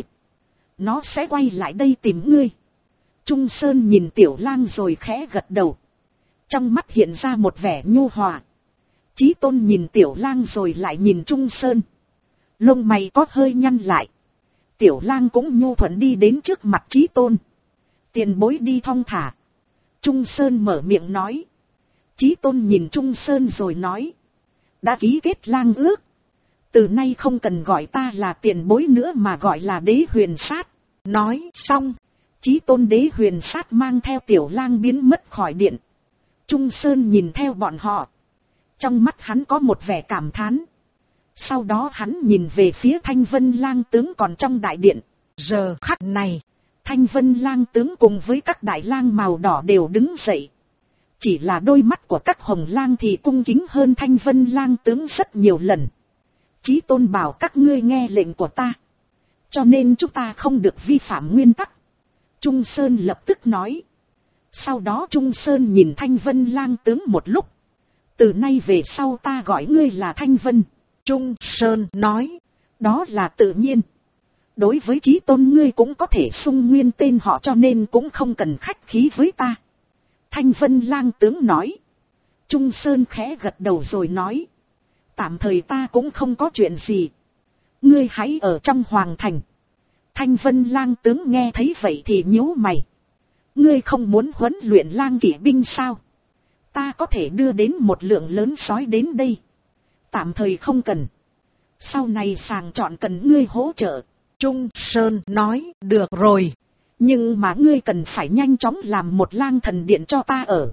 Nó sẽ quay lại đây tìm ngươi. Trung Sơn nhìn tiểu lang rồi khẽ gật đầu. Trong mắt hiện ra một vẻ nhu hòa. Chí Tôn nhìn tiểu lang rồi lại nhìn Trung Sơn. Lông mày có hơi nhăn lại. Tiểu lang cũng nhu thuận đi đến trước mặt Chí Tôn. Tiền bối đi thong thả. Trung Sơn mở miệng nói. Chí Tôn nhìn Trung Sơn rồi nói. Đã ký kết lang ước. Từ nay không cần gọi ta là tiền bối nữa mà gọi là Đế Huyền Sát. Nói xong. Chí Tôn Đế Huyền Sát mang theo tiểu lang biến mất khỏi điện. Trung Sơn nhìn theo bọn họ. Trong mắt hắn có một vẻ cảm thán. Sau đó hắn nhìn về phía Thanh Vân lang tướng còn trong đại điện. Giờ khắc này, Thanh Vân lang tướng cùng với các đại lang màu đỏ đều đứng dậy. Chỉ là đôi mắt của các hồng lang thì cung kính hơn Thanh Vân lang tướng rất nhiều lần. Chí tôn bảo các ngươi nghe lệnh của ta, cho nên chúng ta không được vi phạm nguyên tắc. Trung Sơn lập tức nói. Sau đó Trung Sơn nhìn Thanh Vân lang tướng một lúc. Từ nay về sau ta gọi ngươi là Thanh Vân. Trung Sơn nói. Đó là tự nhiên. Đối với chí tôn ngươi cũng có thể xưng nguyên tên họ, cho nên cũng không cần khách khí với ta. Thanh Vân lang tướng nói. Trung Sơn khẽ gật đầu rồi nói. Tạm thời ta cũng không có chuyện gì. Ngươi hãy ở trong hoàng thành. Thanh Vân lang tướng nghe thấy vậy thì nhíu mày. Ngươi không muốn huấn luyện lang kỵ binh sao? Ta có thể đưa đến một lượng lớn sói đến đây. Tạm thời không cần. Sau này sàng chọn cần ngươi hỗ trợ. Trung Sơn nói, được rồi. Nhưng mà ngươi cần phải nhanh chóng làm một lang thần điện cho ta ở.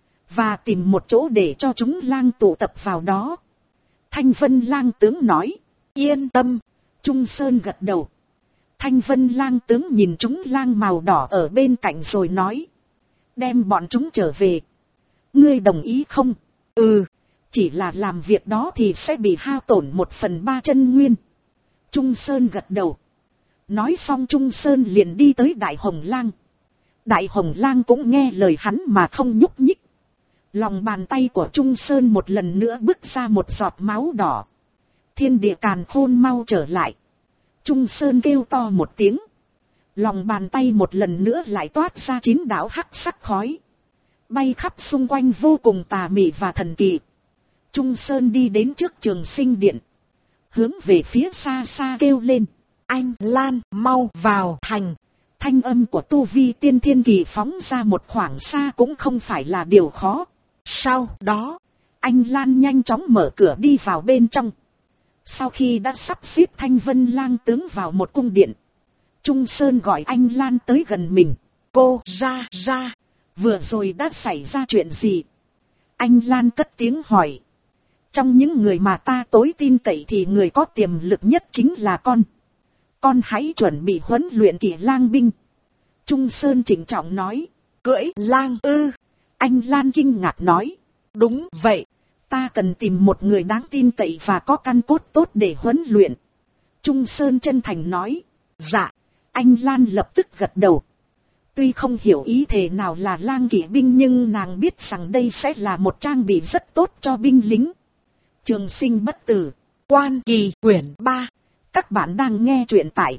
Và tìm một chỗ để cho chúng lang tụ tập vào đó. Thanh Vân lang tướng nói. Yên tâm. Trung Sơn gật đầu. Thanh Vân lang tướng nhìn chúng lang màu đỏ ở bên cạnh rồi nói. Đem bọn chúng trở về. Ngươi đồng ý không? Ừ. Chỉ là làm việc đó thì sẽ bị hao tổn 1/3 chân nguyên. Trung Sơn gật đầu. Nói xong Trung Sơn liền đi tới Đại Hồng Lang. Đại Hồng Lang cũng nghe lời hắn mà không nhúc nhích. Lòng bàn tay của Trung Sơn một lần nữa bứt ra một giọt máu đỏ. Thiên địa càn khôn mau trở lại. Trung Sơn kêu to một tiếng. Lòng bàn tay một lần nữa lại toát ra 9 đạo hắc sắc khói. Bay khắp xung quanh vô cùng tà mị và thần kỳ. Trung Sơn đi đến trước Trường Sinh Điện. Hướng về phía xa xa kêu lên. Anh Lan mau vào thành. Thanh âm của tu vi tiên thiên kỳ phóng ra một khoảng xa cũng không phải là điều khó. Sau đó, anh Lan nhanh chóng mở cửa đi vào bên trong. Sau khi đã sắp xếp Thanh Vân lang tướng vào một cung điện, Trung Sơn gọi anh Lan tới gần mình. Cô ra. Vừa rồi đã xảy ra chuyện gì? Anh Lan cất tiếng hỏi. Trong những người mà ta tối tin cậy thì người có tiềm lực nhất chính là con. Con hãy chuẩn bị huấn luyện kỵ lang binh. Trung Sơn trịnh trọng nói. Cưỡi lang ư? Anh Lan kinh ngạc nói. Đúng vậy. Ta cần tìm một người đáng tin cậy và có căn cốt tốt để huấn luyện. Trung Sơn chân thành nói. Dạ. Anh Lan lập tức gật đầu. Tuy không hiểu ý thể nào là lang kỵ binh nhưng nàng biết rằng đây sẽ là một trang bị rất tốt cho binh lính. Trường Sinh bất tử. Quan Kỳ quyển 3. Các bạn đang nghe truyện tại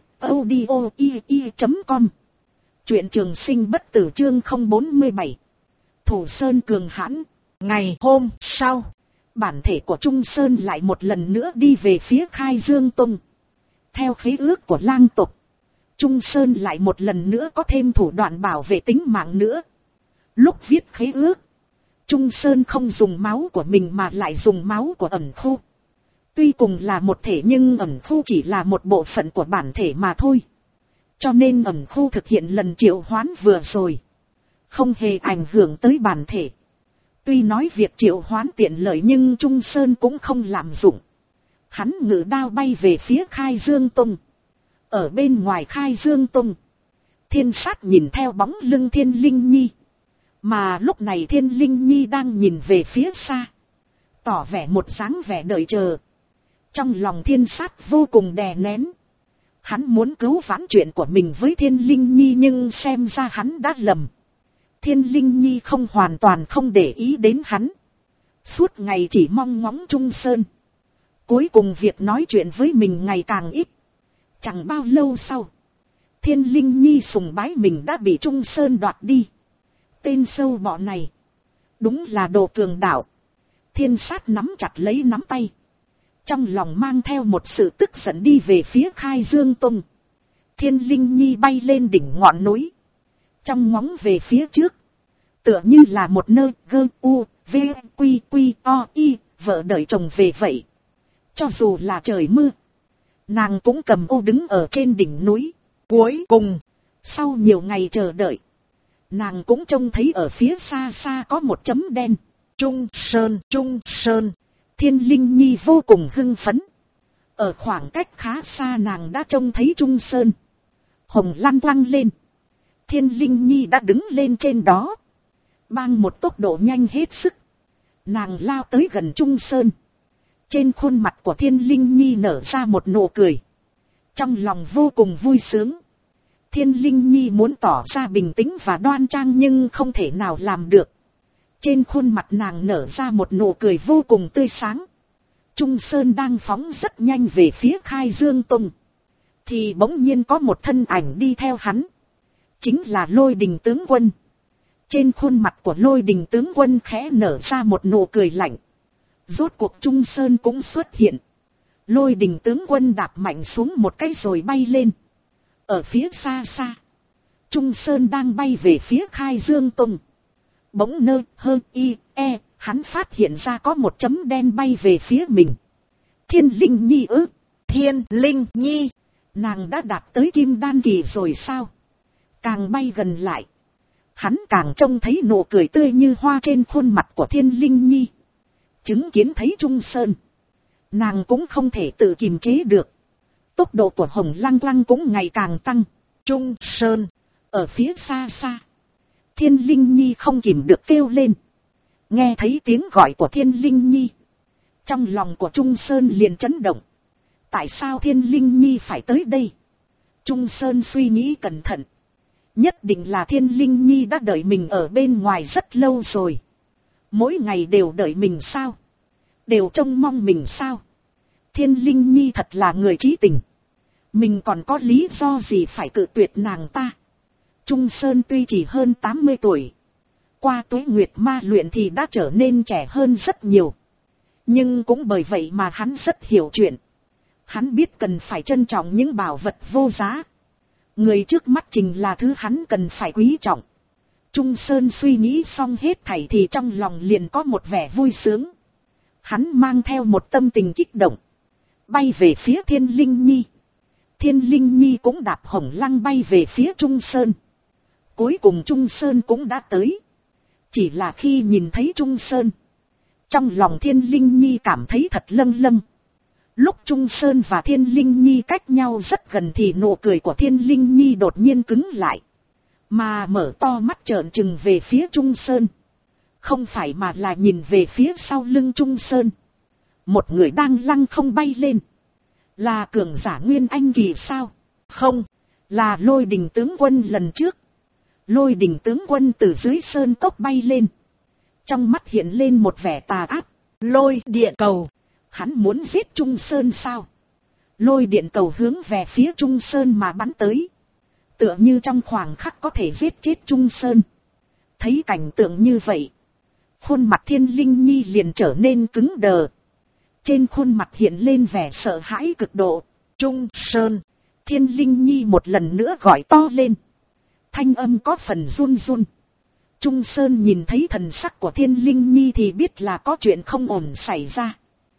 audio.com. Truyện Trường Sinh bất tử chương 047. Thủ Sơn cường hãn. Ngày hôm sau, bản thể của Trung Sơn lại một lần nữa đi về phía Khai Dương Tông. Theo khế ước của lang tộc, Trung Sơn lại một lần nữa có thêm thủ đoạn bảo vệ tính mạng nữa. Lúc viết khế ước, Trung Sơn không dùng máu của mình mà lại dùng máu của ẩn khu. Tuy cùng là một thể nhưng ẩn khu chỉ là một bộ phận của bản thể mà thôi. Cho nên ẩn khu thực hiện lần triệu hoán vừa rồi không hề ảnh hưởng tới bản thể. Tuy nói việc triệu hoán tiện lợi nhưng Trung Sơn cũng không lạm dụng. Hắn ngự đao bay về phía Khai Dương Tông. Ở bên ngoài Khai Dương Tông, Thiên Sát nhìn theo bóng lưng Thiên Linh Nhi. Mà lúc này Thiên Linh Nhi đang nhìn về phía xa, tỏ vẻ một dáng vẻ đợi chờ. Trong lòng Thiên Sát vô cùng đè nén. Hắn muốn cứu vãn chuyện của mình với Thiên Linh Nhi nhưng xem ra hắn đã lầm. Thiên Linh Nhi không hoàn toàn không để ý đến hắn. Suốt ngày chỉ mong ngóng Trung Sơn. Cuối cùng việc nói chuyện với mình ngày càng ít. Chẳng bao lâu sau, Thiên Linh Nhi sùng bái mình đã bị Trung Sơn đoạt đi. Tên sâu bọ này đúng là đồ cường đạo. Thiên Sát nắm chặt lấy nắm tay, trong lòng mang theo một sự tức giận đi về phía Khai Dương Tông. Thiên Linh Nhi bay lên đỉnh ngọn núi, trong ngóng về phía trước, tựa như là một nơi gơ u v q q o i vợ đợi chồng về vậy. Cho dù là trời mưa, nàng cũng cầm ô đứng ở trên đỉnh núi. Cuối cùng, sau nhiều ngày chờ đợi, nàng cũng trông thấy ở phía xa xa có một chấm đen. Trung Sơn. Thiên Linh Nhi vô cùng hưng phấn. Ở khoảng cách khá xa nàng đã trông thấy Trung Sơn. Hồng Lan văng lên. Thiên Linh Nhi đã đứng lên trên đó. Bang một tốc độ nhanh hết sức. Nàng lao tới gần Trung Sơn. Trên khuôn mặt của Thiên Linh Nhi nở ra một nụ cười. Trong lòng vô cùng vui sướng. Thiên Linh Nhi muốn tỏ ra bình tĩnh và đoan trang nhưng không thể nào làm được. Trên khuôn mặt nàng nở ra một nụ cười vô cùng tươi sáng. Trung Sơn đang phóng rất nhanh về phía Khai Dương Tông. Thì bỗng nhiên có một thân ảnh đi theo hắn. Chính là Lôi Đình tướng quân. Trên khuôn mặt của Lôi Đình tướng quân khẽ nở ra một nụ cười lạnh. Rốt cuộc Trung Sơn cũng xuất hiện. Lôi Đình tướng quân đạp mạnh xuống một cái rồi bay lên. Ở phía xa xa, Trung Sơn đang bay về phía Khai Dương Tông. Bỗng hắn phát hiện ra có một chấm đen bay về phía mình. Thiên Linh Nhi ư? Thiên Linh Nhi, nàng đã đạt tới Kim Đan kỳ rồi sao? Càng bay gần lại, hắn càng trông thấy nụ cười tươi như hoa trên khuôn mặt của Thiên Linh Nhi. Chứng kiến thấy Trung Sơn, nàng cũng không thể tự kiềm chế được. Tốc độ của Hồng Lăng Lăng cũng ngày càng tăng. Trung Sơn, ở phía xa xa, Thiên Linh Nhi không kìm được kêu lên. Nghe thấy tiếng gọi của Thiên Linh Nhi, trong lòng của Trung Sơn liền chấn động. Tại sao Thiên Linh Nhi phải tới đây? Trung Sơn suy nghĩ cẩn thận. Nhất định là Thiên Linh Nhi đã đợi mình ở bên ngoài rất lâu rồi. Mỗi ngày đều đợi mình sao? Đều trông mong mình sao? Thiên Linh Nhi thật là người trí tình. Mình còn có lý do gì phải cự tuyệt nàng ta? Trung Sơn tuy chỉ hơn 80 tuổi. Qua tuế nguyệt ma luyện thì đã trở nên trẻ hơn rất nhiều. Nhưng cũng bởi vậy mà hắn rất hiểu chuyện. Hắn biết cần phải trân trọng những bảo vật vô giá. Người trước mắt chính là thứ hắn cần phải quý trọng. Trung Sơn suy nghĩ xong hết thảy thì trong lòng liền có một vẻ vui sướng. Hắn mang theo một tâm tình kích động, bay về phía Thiên Linh Nhi. Thiên Linh Nhi cũng đạp Hồng Lăng bay về phía Trung Sơn. Cuối cùng Trung Sơn cũng đã tới. Chỉ là khi nhìn thấy Trung Sơn, trong lòng Thiên Linh Nhi cảm thấy thật lâng lâng. Lúc Trung Sơn và Thiên Linh Nhi cách nhau rất gần thì nụ cười của Thiên Linh Nhi đột nhiên cứng lại. Mà mở to mắt trợn trừng về phía Trung Sơn. Không phải mà là nhìn về phía sau lưng Trung Sơn. Một người đang lăng không bay lên. Là cường giả Nguyên Anh kỳ sao? Không, là Lôi Đình tướng quân lần trước. Lôi Đình tướng quân từ dưới sơn cốc bay lên. Trong mắt hiện lên một vẻ tà ác. Lôi điện cầu. Hắn muốn giết Trung Sơn sao? Lôi điện cầu hướng về phía Trung Sơn mà bắn tới. Tựa như trong khoảng khắc có thể giết chết Trung Sơn. Thấy cảnh tượng như vậy, khuôn mặt Thiên Linh Nhi liền trở nên cứng đờ. Trên khuôn mặt hiện lên vẻ sợ hãi cực độ. Trung Sơn, Thiên Linh Nhi một lần nữa gọi to lên. Thanh âm có phần run run. Trung Sơn nhìn thấy thần sắc của Thiên Linh Nhi thì biết là có chuyện không ổn xảy ra.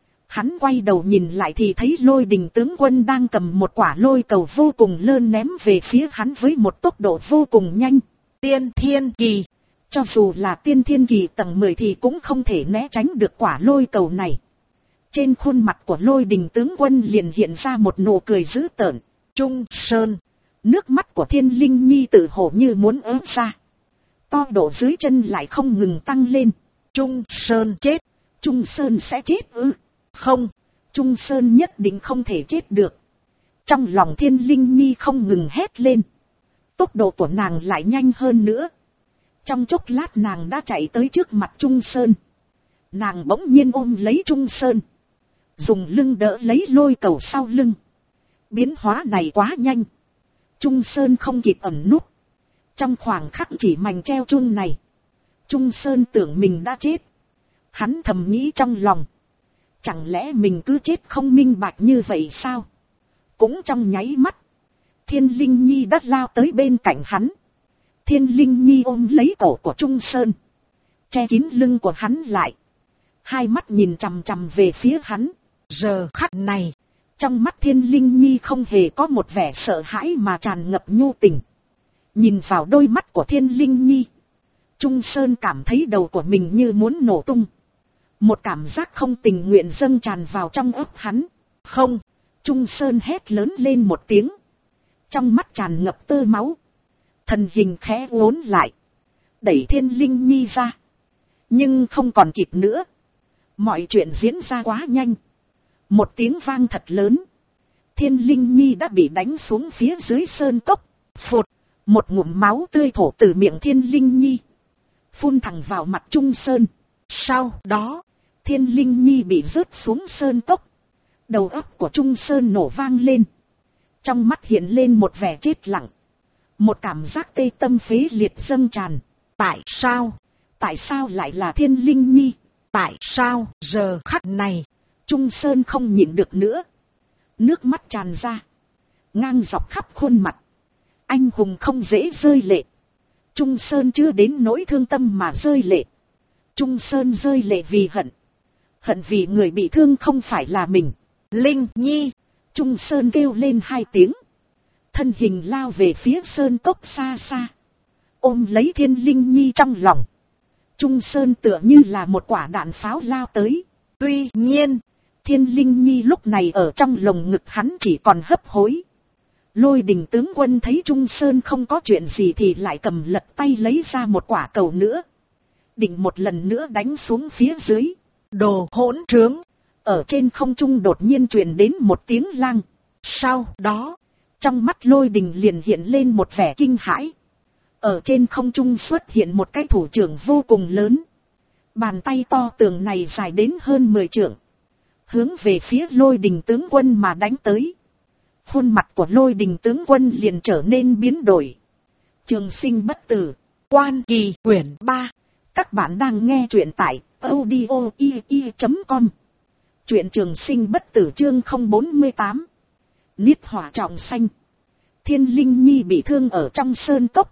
Hắn quay đầu nhìn lại thì thấy Lôi Đình tướng quân đang cầm một quả lôi cầu vô cùng lớn ném về phía hắn với một tốc độ vô cùng nhanh. Tiên Thiên Kỳ. Cho dù là Tiên Thiên Kỳ tầng 10 thì cũng không thể né tránh được quả lôi cầu này. Trên khuôn mặt của Lôi Đình tướng quân liền hiện ra một nụ cười dữ tợn. Trung Sơn. Nước mắt của Thiên Linh Nhi tự hổ như muốn ứa ra. To độ dưới chân lại không ngừng tăng lên. Trung Sơn chết. Trung Sơn sẽ chết ư? Không, Trung Sơn nhất định không thể chết được. Trong lòng Thiên Linh Nhi không ngừng hét lên. Tốc độ của nàng lại nhanh hơn nữa. Trong chốc lát nàng đã chạy tới trước mặt Trung Sơn. Nàng bỗng nhiên ôm lấy Trung Sơn. Dùng lưng đỡ lấy lôi cầu sau lưng. Biến hóa này quá nhanh. Trung Sơn không kịp ẩn núp. Trong khoảng khắc chỉ mảnh treo chun này, Trung Sơn tưởng mình đã chết. Hắn thầm nghĩ trong lòng. Chẳng lẽ mình cứ chết không minh bạch như vậy sao? Cũng trong nháy mắt, Thiên Linh Nhi đã lao tới bên cạnh hắn. Thiên Linh Nhi ôm lấy cổ của Trung Sơn, che kín lưng của hắn lại. Hai mắt nhìn chằm chằm về phía hắn. Giờ khắc này, trong mắt Thiên Linh Nhi không hề có một vẻ sợ hãi mà tràn ngập nhu tình. Nhìn vào đôi mắt của Thiên Linh Nhi, Trung Sơn cảm thấy đầu của mình như muốn nổ tung. Một cảm giác không tình nguyện dâng tràn vào trong óc hắn. Không, Trung Sơn hét lớn lên một tiếng. Trong mắt tràn ngập tơ máu. Thần hình khẽ uốn lại. đẩy Thiên Linh Nhi ra. Nhưng không còn kịp nữa. Mọi chuyện diễn ra quá nhanh. Một tiếng vang thật lớn. Thiên Linh Nhi đã bị đánh xuống phía dưới sơn cốc. Phụt, một ngụm máu tươi thổ từ miệng Thiên Linh Nhi, phun thẳng vào mặt Trung Sơn. Sau đó, Thiên Linh Nhi bị rớt xuống sơn cốc. Đầu óc của Trung Sơn nổ vang lên. Trong mắt hiện lên một vẻ chết lặng. Một cảm giác tê tâm phế liệt dâng tràn. Tại sao? Tại sao lại là Thiên Linh Nhi? Tại sao giờ khắc này? Trung Sơn không nhịn được nữa. Nước mắt tràn ra. Ngang dọc khắp khuôn mặt. Anh hùng không dễ rơi lệ. Trung Sơn chưa đến nỗi thương tâm mà rơi lệ. Trung Sơn rơi lệ vì hận. Hận vì người bị thương không phải là mình. Linh Nhi! Trung Sơn kêu lên 2 tiếng. Thân hình lao về phía sơn cốc xa xa. Ôm lấy Thiên Linh Nhi trong lòng. Trung Sơn tựa như là một quả đạn pháo lao tới. Tuy nhiên, Thiên Linh Nhi lúc này ở trong lồng ngực hắn chỉ còn hấp hối. Lôi Đình tướng quân thấy Trung Sơn không có chuyện gì thì lại cầm lật tay lấy ra một quả cầu nữa. Định một lần nữa đánh xuống phía dưới. Đồ hỗn trướng! Ở trên không trung đột nhiên truyền đến một tiếng lang. Sau đó, trong mắt Lôi Đình liền hiện lên một vẻ kinh hãi. Ở trên không trung xuất hiện một cái thủ trưởng vô cùng lớn. Bàn tay to tường này dài đến hơn 10 trượng. Hướng về phía Lôi Đình tướng quân mà đánh tới. Khuôn mặt của Lôi Đình tướng quân liền trở nên biến đổi. Trường sinh bất tử. Quan Kỳ quyển 3. Các bạn đang nghe truyện tại audio.ie.com. Truyện Trường Sinh bất tử chương 048. Niết hỏa trọng xanh. Thiên Linh Nhi bị thương ở trong sơn cốc.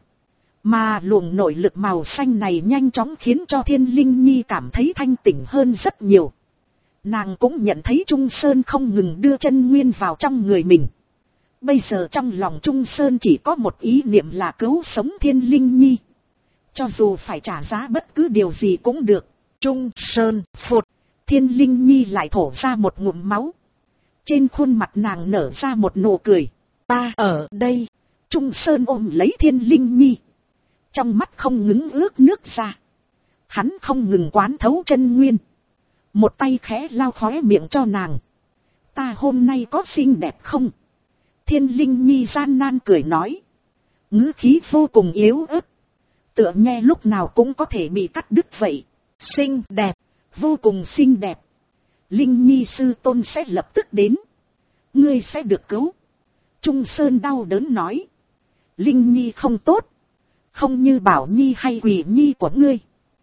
Mà luồng nội lực màu xanh này nhanh chóng khiến cho Thiên Linh Nhi cảm thấy thanh tỉnh hơn rất nhiều. Nàng cũng nhận thấy Trung Sơn không ngừng đưa chân nguyên vào trong người mình. Bây giờ trong lòng Trung Sơn chỉ có một ý niệm là cứu sống Thiên Linh Nhi. Cho dù phải trả giá bất cứ điều gì cũng được. Trung Sơn phụt. Thiên Linh Nhi lại thổ ra một ngụm máu. Trên khuôn mặt nàng nở ra một nụ cười. Ta ở đây. Trung Sơn ôm lấy Thiên Linh Nhi. Trong mắt không ngừng ướt nước ra. Hắn không ngừng quán thấu chân nguyên. Một tay khẽ lau khóe miệng cho nàng. Ta hôm nay có xinh đẹp không? Thiên Linh Nhi gian nan cười nói. Ngữ khí vô cùng yếu ớt. Tựa nghe lúc nào cũng có thể bị cắt đứt vậy. Xinh đẹp, vô cùng xinh đẹp. Linh Nhi sư tôn sẽ lập tức đến. Ngươi sẽ được cứu. Trung Sơn đau đớn nói. Linh Nhi không tốt. Không như Bảo Nhi hay Quỷ Nhi của ngươi.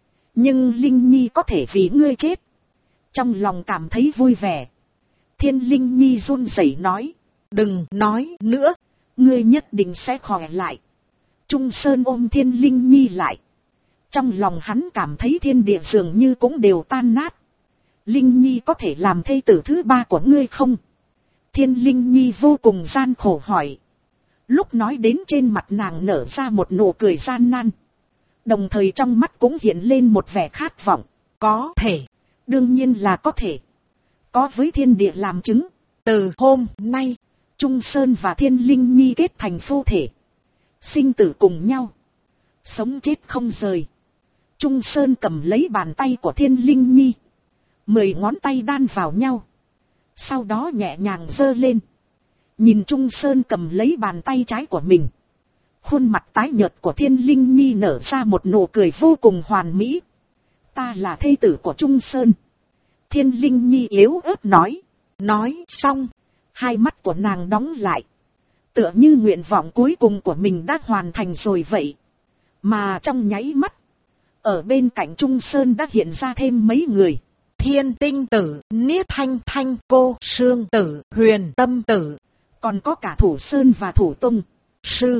Nhưng Linh Nhi có thể vì ngươi chết. Trong lòng cảm thấy vui vẻ. Thiên Linh Nhi run rẩy nói. Đừng nói nữa. Ngươi nhất định sẽ khỏe lại. Trung Sơn ôm Thiên Linh Nhi lại. Trong lòng hắn cảm thấy thiên địa dường như cũng đều tan nát. Linh Nhi có thể làm thê tử thứ 3 của ngươi không? Thiên Linh Nhi vô cùng gian khổ hỏi. Lúc nói đến trên mặt nàng nở ra một nụ cười gian nan. Đồng thời trong mắt cũng hiện lên một vẻ khát vọng. Có thể. Đương nhiên là có thể. Có với thiên địa làm chứng. Từ hôm nay, Trung Sơn và Thiên Linh Nhi kết thành phu thể. Sinh tử cùng nhau. Sống chết không rời. Trung Sơn cầm lấy bàn tay của Thiên Linh Nhi. 10 ngón tay đan vào nhau. Sau đó nhẹ nhàng giơ lên. Nhìn Trung Sơn cầm lấy bàn tay trái của mình. Khuôn mặt tái nhợt của Thiên Linh Nhi nở ra một nụ cười vô cùng hoàn mỹ. Ta là thê tử của Trung Sơn. Thiên Linh Nhi yếu ớt nói. Nói xong, hai mắt của nàng đóng lại. Tựa như nguyện vọng cuối cùng của mình đã hoàn thành rồi vậy. Mà trong nháy mắt, ở bên cạnh Trung Sơn đã hiện ra thêm mấy người. Thiên Tinh Tử, Niết Thanh Thanh, Cô Sương Tử, Huyền Tâm Tử. Còn có cả Thủ Sơn và Thủ Tung. Sư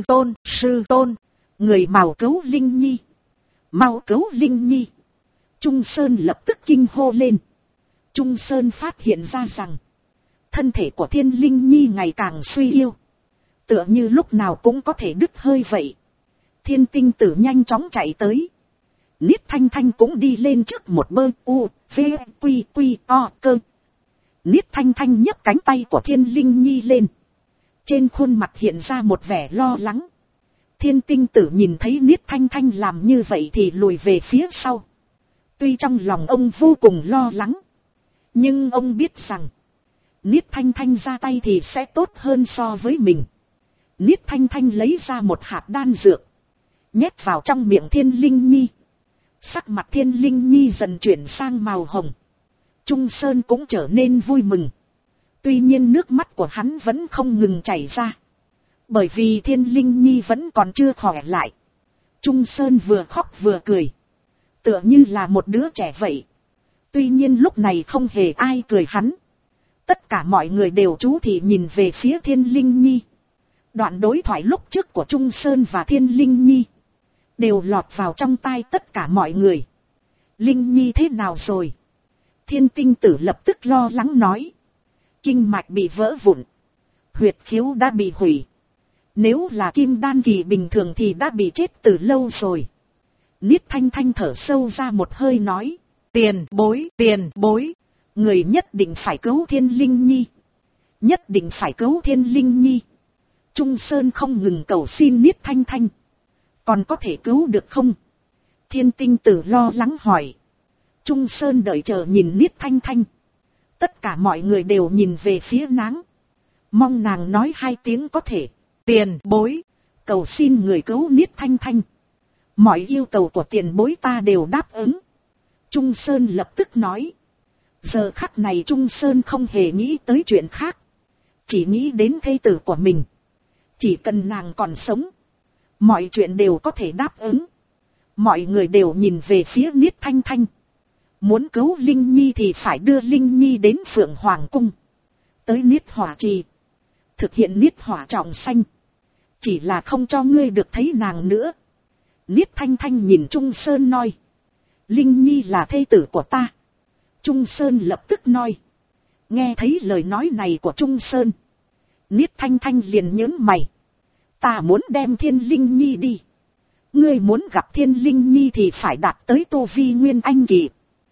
Tôn, người mau cứu Linh Nhi. Mau cứu Linh Nhi. Trung Sơn lập tức kinh hô lên. Trung Sơn phát hiện ra rằng, thân thể của Thiên Linh Nhi ngày càng suy yếu. Tựa như lúc nào cũng có thể đứt hơi vậy. Thiên Tinh Tử nhanh chóng chạy tới. Niết Thanh Thanh cũng đi lên trước một bơ u, v, quy, quy, o, cơ. Niết Thanh Thanh nhấc cánh tay của Thiên Linh Nhi lên. Trên khuôn mặt hiện ra một vẻ lo lắng. Thiên Tinh Tử nhìn thấy Niết Thanh Thanh làm như vậy thì lùi về phía sau. Tuy trong lòng ông vô cùng lo lắng, nhưng ông biết rằng Niết Thanh Thanh ra tay thì sẽ tốt hơn so với mình. Niết Thanh Thanh lấy ra một hạt đan dược, nhét vào trong miệng Thiên Linh Nhi. Sắc mặt Thiên Linh Nhi dần chuyển sang màu hồng. Trung Sơn cũng trở nên vui mừng. Tuy nhiên nước mắt của hắn vẫn không ngừng chảy ra, bởi vì Thiên Linh Nhi vẫn còn chưa khỏe lại. Trung Sơn vừa khóc vừa cười, tựa như là một đứa trẻ vậy. Tuy nhiên lúc này không hề ai cười hắn. Tất cả mọi người đều chú thị nhìn về phía Thiên Linh Nhi. Đoạn đối thoại lúc trước của Trung Sơn và Thiên Linh Nhi đều lọt vào trong tai tất cả mọi người. Linh Nhi thế nào rồi? Thiên Tinh Tử lập tức lo lắng nói. Kinh mạch bị vỡ vụn, huyệt khiếu đã bị hủy. Nếu là kim đan kỳ bình thường thì đã bị chết từ lâu rồi. Niết Thanh Thanh thở sâu ra một hơi nói. Tiền bối, người nhất định phải cứu Thiên Linh Nhi. Nhất định phải cứu Thiên Linh Nhi. Trung Sơn không ngừng cầu xin Niết Thanh Thanh. Còn có thể cứu được không? Thiên Tinh Tử lo lắng hỏi. Trung Sơn đợi chờ nhìn Niết Thanh Thanh. Tất cả mọi người đều nhìn về phía nàng, mong nàng nói hai tiếng có thể. Tiền bối, cầu xin người cứu Niết Thanh Thanh. Mọi yêu cầu của tiền bối ta đều đáp ứng. Trung Sơn lập tức nói. Giờ khắc này Trung Sơn không hề nghĩ tới chuyện khác, chỉ nghĩ đến thê tử của mình. Chỉ cần nàng còn sống, mọi chuyện đều có thể đáp ứng. Mọi người đều nhìn về phía Niết Thanh Thanh. Muốn cứu Linh Nhi thì phải đưa Linh Nhi đến Phượng Hoàng Cung, tới Niết Hỏa Trì, thực hiện Niết Hỏa trọng sanh. Chỉ là không cho ngươi được thấy nàng nữa. Niết Thanh Thanh nhìn Trung Sơn nói. Linh Nhi là thê tử của ta. Trung Sơn lập tức nói. Nghe thấy lời nói này của Trung Sơn, Niết Thanh Thanh liền nhớn mày. Ta muốn đem Thiên Linh Nhi đi. Ngươi muốn gặp Thiên Linh Nhi thì phải đạt tới tu vi Nguyên Anh kỳ.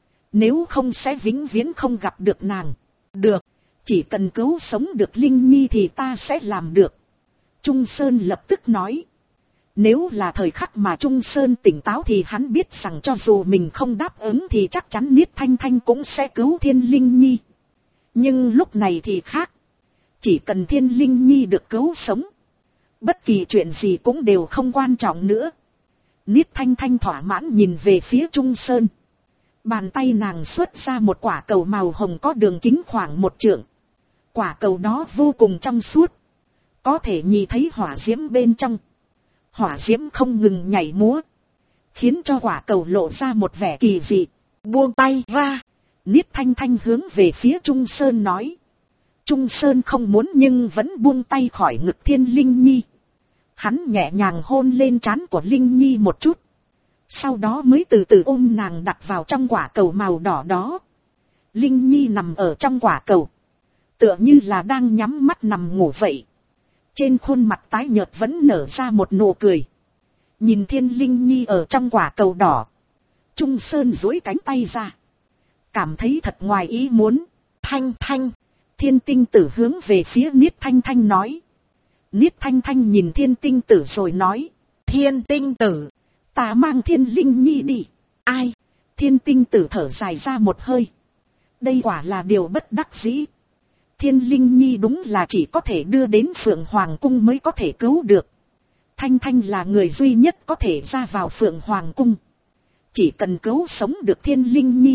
Nếu không sẽ vĩnh viễn không gặp được nàng. Được, chỉ cần cứu sống được Linh Nhi thì ta sẽ làm được. Trung Sơn lập tức nói. Nếu là thời khắc mà Trung Sơn tỉnh táo thì hắn biết rằng cho dù mình không đáp ứng thì chắc chắn Niết Thanh Thanh cũng sẽ cứu Thiên Linh Nhi. Nhưng lúc này thì khác. Chỉ cần Thiên Linh Nhi được cứu sống, bất kỳ chuyện gì cũng đều không quan trọng nữa. Niết Thanh Thanh thỏa mãn nhìn về phía Trung Sơn. Bàn tay nàng xuất ra một quả cầu màu hồng có đường kính khoảng 1 trượng. Quả cầu đó vô cùng trong suốt, có thể nhìn thấy hỏa diễm bên trong. Hỏa diễm không ngừng nhảy múa, khiến cho quả cầu lộ ra một vẻ kỳ dị. Buông tay ra. Niết Thanh Thanh hướng về phía Trung Sơn nói. Trung Sơn không muốn nhưng vẫn buông tay khỏi ngực Thiên Linh Nhi. Hắn nhẹ nhàng hôn lên trán của Linh Nhi một chút, sau đó mới từ từ ôm nàng đặt vào trong quả cầu màu đỏ đó. Linh Nhi nằm ở trong quả cầu, tựa như là đang nhắm mắt nằm ngủ vậy. Trên khuôn mặt tái nhợt vẫn nở ra một nụ cười. Nhìn Thiên Linh Nhi ở trong quả cầu đỏ, Trung Sơn duỗi cánh tay ra, cảm thấy thật ngoài ý muốn. Thanh Thanh. Thiên Tinh Tử hướng về phía Niết Thanh Thanh nói. Niết Thanh Thanh nhìn Thiên Tinh Tử rồi nói. Thiên Tinh Tử, ta mang Thiên Linh Nhi đi. Ai? Thiên Tinh Tử thở dài ra một hơi. Đây quả là điều bất đắc dĩ. Thiên Linh Nhi đúng là chỉ có thể đưa đến Phượng Hoàng Cung mới có thể cứu được. Thanh Thanh là người duy nhất có thể ra vào Phượng Hoàng Cung. Chỉ cần cứu sống được Thiên Linh Nhi,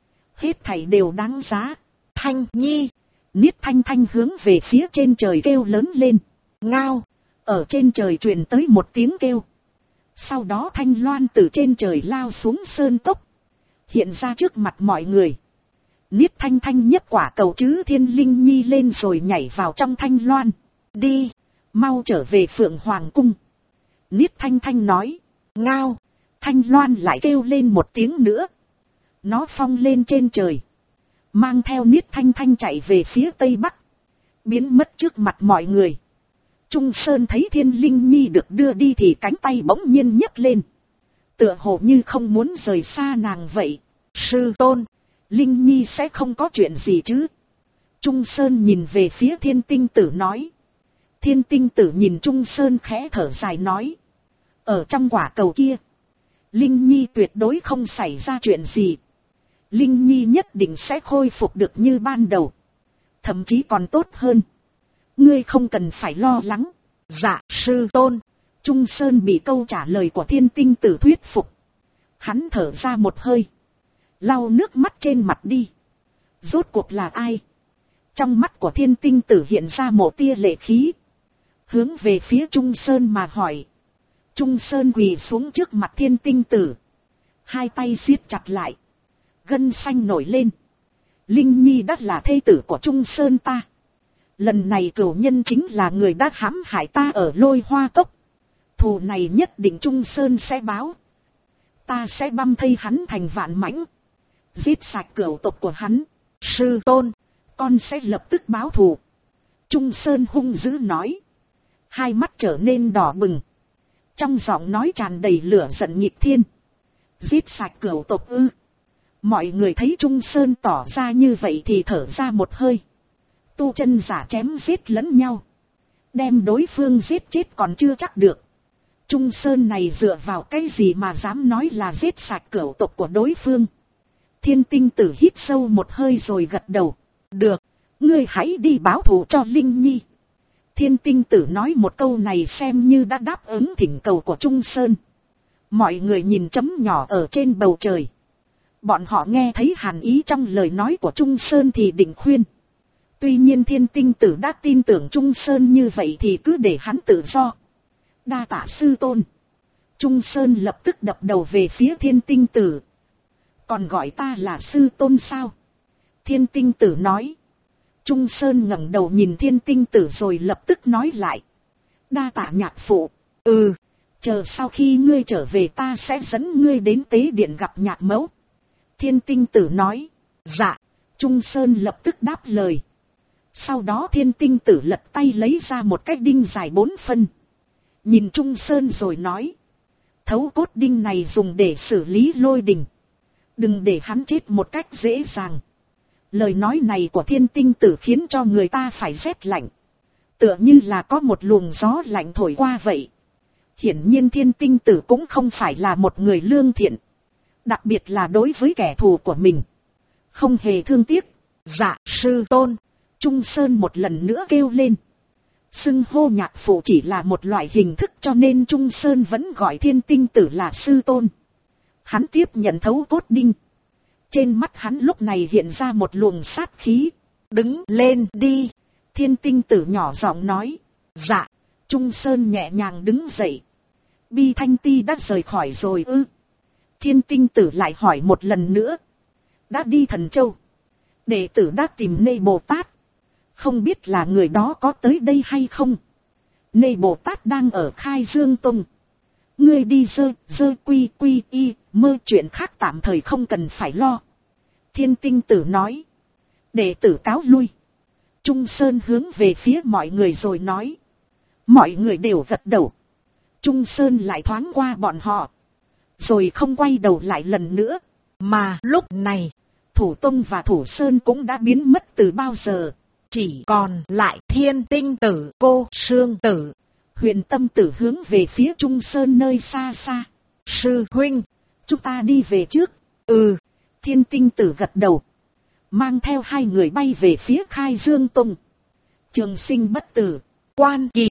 hết thảy đều đáng giá. Thanh Nhi. Niết Thanh Thanh hướng về phía trên trời kêu lớn lên. Ngao. Ở trên trời truyền tới một tiếng kêu. Sau đó Thanh Loan từ trên trời lao xuống sơn cốc, hiện ra trước mặt mọi người. Niết Thanh Thanh nhấc quả cầu chứ Thiên Linh Nhi lên rồi nhảy vào trong Thanh Loan. Đi, mau trở về Phượng Hoàng Cung. Niết Thanh Thanh nói. Ngao. Thanh Loan lại kêu lên một tiếng nữa. Nó phóng lên trên trời, mang theo Niết Thanh Thanh chạy về phía tây bắc, biến mất trước mặt mọi người. Trung Sơn thấy Thiên Linh Nhi được đưa đi thì cánh tay bỗng nhiên nhấc lên, tựa hồ như không muốn rời xa nàng vậy. Sư tôn, Linh Nhi sẽ không có chuyện gì chứ? Trung Sơn nhìn về phía Thiên Tinh Tử nói. Thiên Tinh Tử nhìn Trung Sơn khẽ thở dài nói. Ở trong quả cầu kia, Linh Nhi tuyệt đối không xảy ra chuyện gì. Linh Nhi nhất định sẽ khôi phục được như ban đầu. Thậm chí còn tốt hơn. Ngươi không cần phải lo lắng. Dạ, sư tôn. Trung Sơn bị câu trả lời của Thiên Tinh Tử thuyết phục. Hắn thở ra một hơi, lau nước mắt trên mặt đi. Rốt cuộc là ai? Trong mắt của Thiên Tinh Tử hiện ra một tia lệ khí. Hướng về phía Trung Sơn mà hỏi. Trung Sơn quỳ xuống trước mặt Thiên Tinh Tử. Hai tay siết chặt lại. Gân xanh nổi lên. Linh Nhi đã là thê tử của Trung Sơn ta. Lần này cửu nhân chính là người đã hãm hại ta ở Lôi Hoa Cốc. Thù này nhất định Trung Sơn sẽ báo. Ta sẽ băm thây hắn thành vạn mảnh. Giết sạch cửu tộc của hắn. Sư tôn, con sẽ lập tức báo thù. Trung Sơn hung dữ nói. Hai mắt trở nên đỏ bừng. Trong giọng nói tràn đầy lửa giận nghịch thiên. Giết sạch cửu tộc ư? Mọi người thấy Trung Sơn tỏ ra như vậy thì thở ra một hơi. Tu chân giả chém giết lẫn nhau. Đem đối phương giết chết còn chưa chắc được. Trung Sơn này dựa vào cái gì mà dám nói là giết sạch cửu tộc của đối phương? Thiên Tinh Tử hít sâu một hơi rồi gật đầu. Được, ngươi hãy đi báo thù cho Linh Nhi. Thiên Tinh Tử nói một câu này xem như đã đáp ứng thỉnh cầu của Trung Sơn. Mọi người nhìn chấm nhỏ ở trên bầu trời. Bọn họ nghe thấy hàn ý trong lời nói của Trung Sơn thì định khuyên. Tuy nhiên Thiên Tinh Tử đã tin tưởng Trung Sơn như vậy thì cứ để hắn tự do. Đa tạ sư tôn. Trung Sơn lập tức đập đầu về phía Thiên Tinh Tử. Còn gọi ta là sư tôn sao? Thiên Tinh Tử nói. Trung Sơn ngẩng đầu nhìn Thiên Tinh Tử rồi lập tức nói lại. Đa tạ nhạc phụ. Chờ sau khi ngươi trở về ta sẽ dẫn ngươi đến tế điện gặp nhạc mẫu. Thiên Tinh Tử nói. Dạ. Trung Sơn lập tức đáp lời. Sau đó Thiên Tinh Tử lật tay lấy ra một cái đinh dài 4 phân. Nhìn Trung Sơn rồi nói. Thấu cốt đinh này dùng để xử lý lôi đình. Đừng để hắn chết một cách dễ dàng. Lời nói này của Thiên Tinh Tử khiến cho người ta phải rét lạnh. Tựa như là có một luồng gió lạnh thổi qua vậy. Hiển nhiên Thiên Tinh Tử cũng không phải là một người lương thiện. Đặc biệt là đối với kẻ thù của mình. Không hề thương tiếc. Dạ sư tôn. Trung Sơn một lần nữa kêu lên. Xưng hô nhạc phụ chỉ là một loại hình thức cho nên Trung Sơn vẫn gọi Thiên Tinh Tử là sư tôn. Hắn tiếp nhận thấu cốt đinh. Trên mắt hắn lúc này hiện ra một luồng sát khí. Đứng lên đi. Thiên Tinh Tử nhỏ giọng nói. Dạ. Trung Sơn nhẹ nhàng đứng dậy. Bi Thanh Ti đã rời khỏi rồi ư? Thiên Tinh Tử lại hỏi một lần nữa. Đã đi Thần Châu. Đệ tử đã tìm Nê Bồ Tát. Không biết là người đó có tới đây hay không? Nê Bồ Tát đang ở Khai Dương Tông. Ngươi đi dơ quy y, mơ chuyện khác tạm thời không cần phải lo. Thiên Tinh Tử nói. Đệ tử cáo lui. Trung Sơn hướng về phía mọi người rồi nói. Mọi người đều gật đầu. Trung Sơn lại thoáng qua bọn họ. Rồi không quay đầu lại lần nữa. Mà lúc này, Thủ Tông và Thủ Sơn cũng đã biến mất từ bao giờ. Chỉ còn lại Thiên Tinh Tử, cô Sương Tử. Huyền Tâm Tử hướng về phía Trung Sơn nơi xa xa. Sư huynh, chúng ta đi về trước. Thiên Tinh Tử gật đầu. Mang theo hai người bay về phía Khai Dương Tông. Trường Sinh bất tử, Quan Kỳ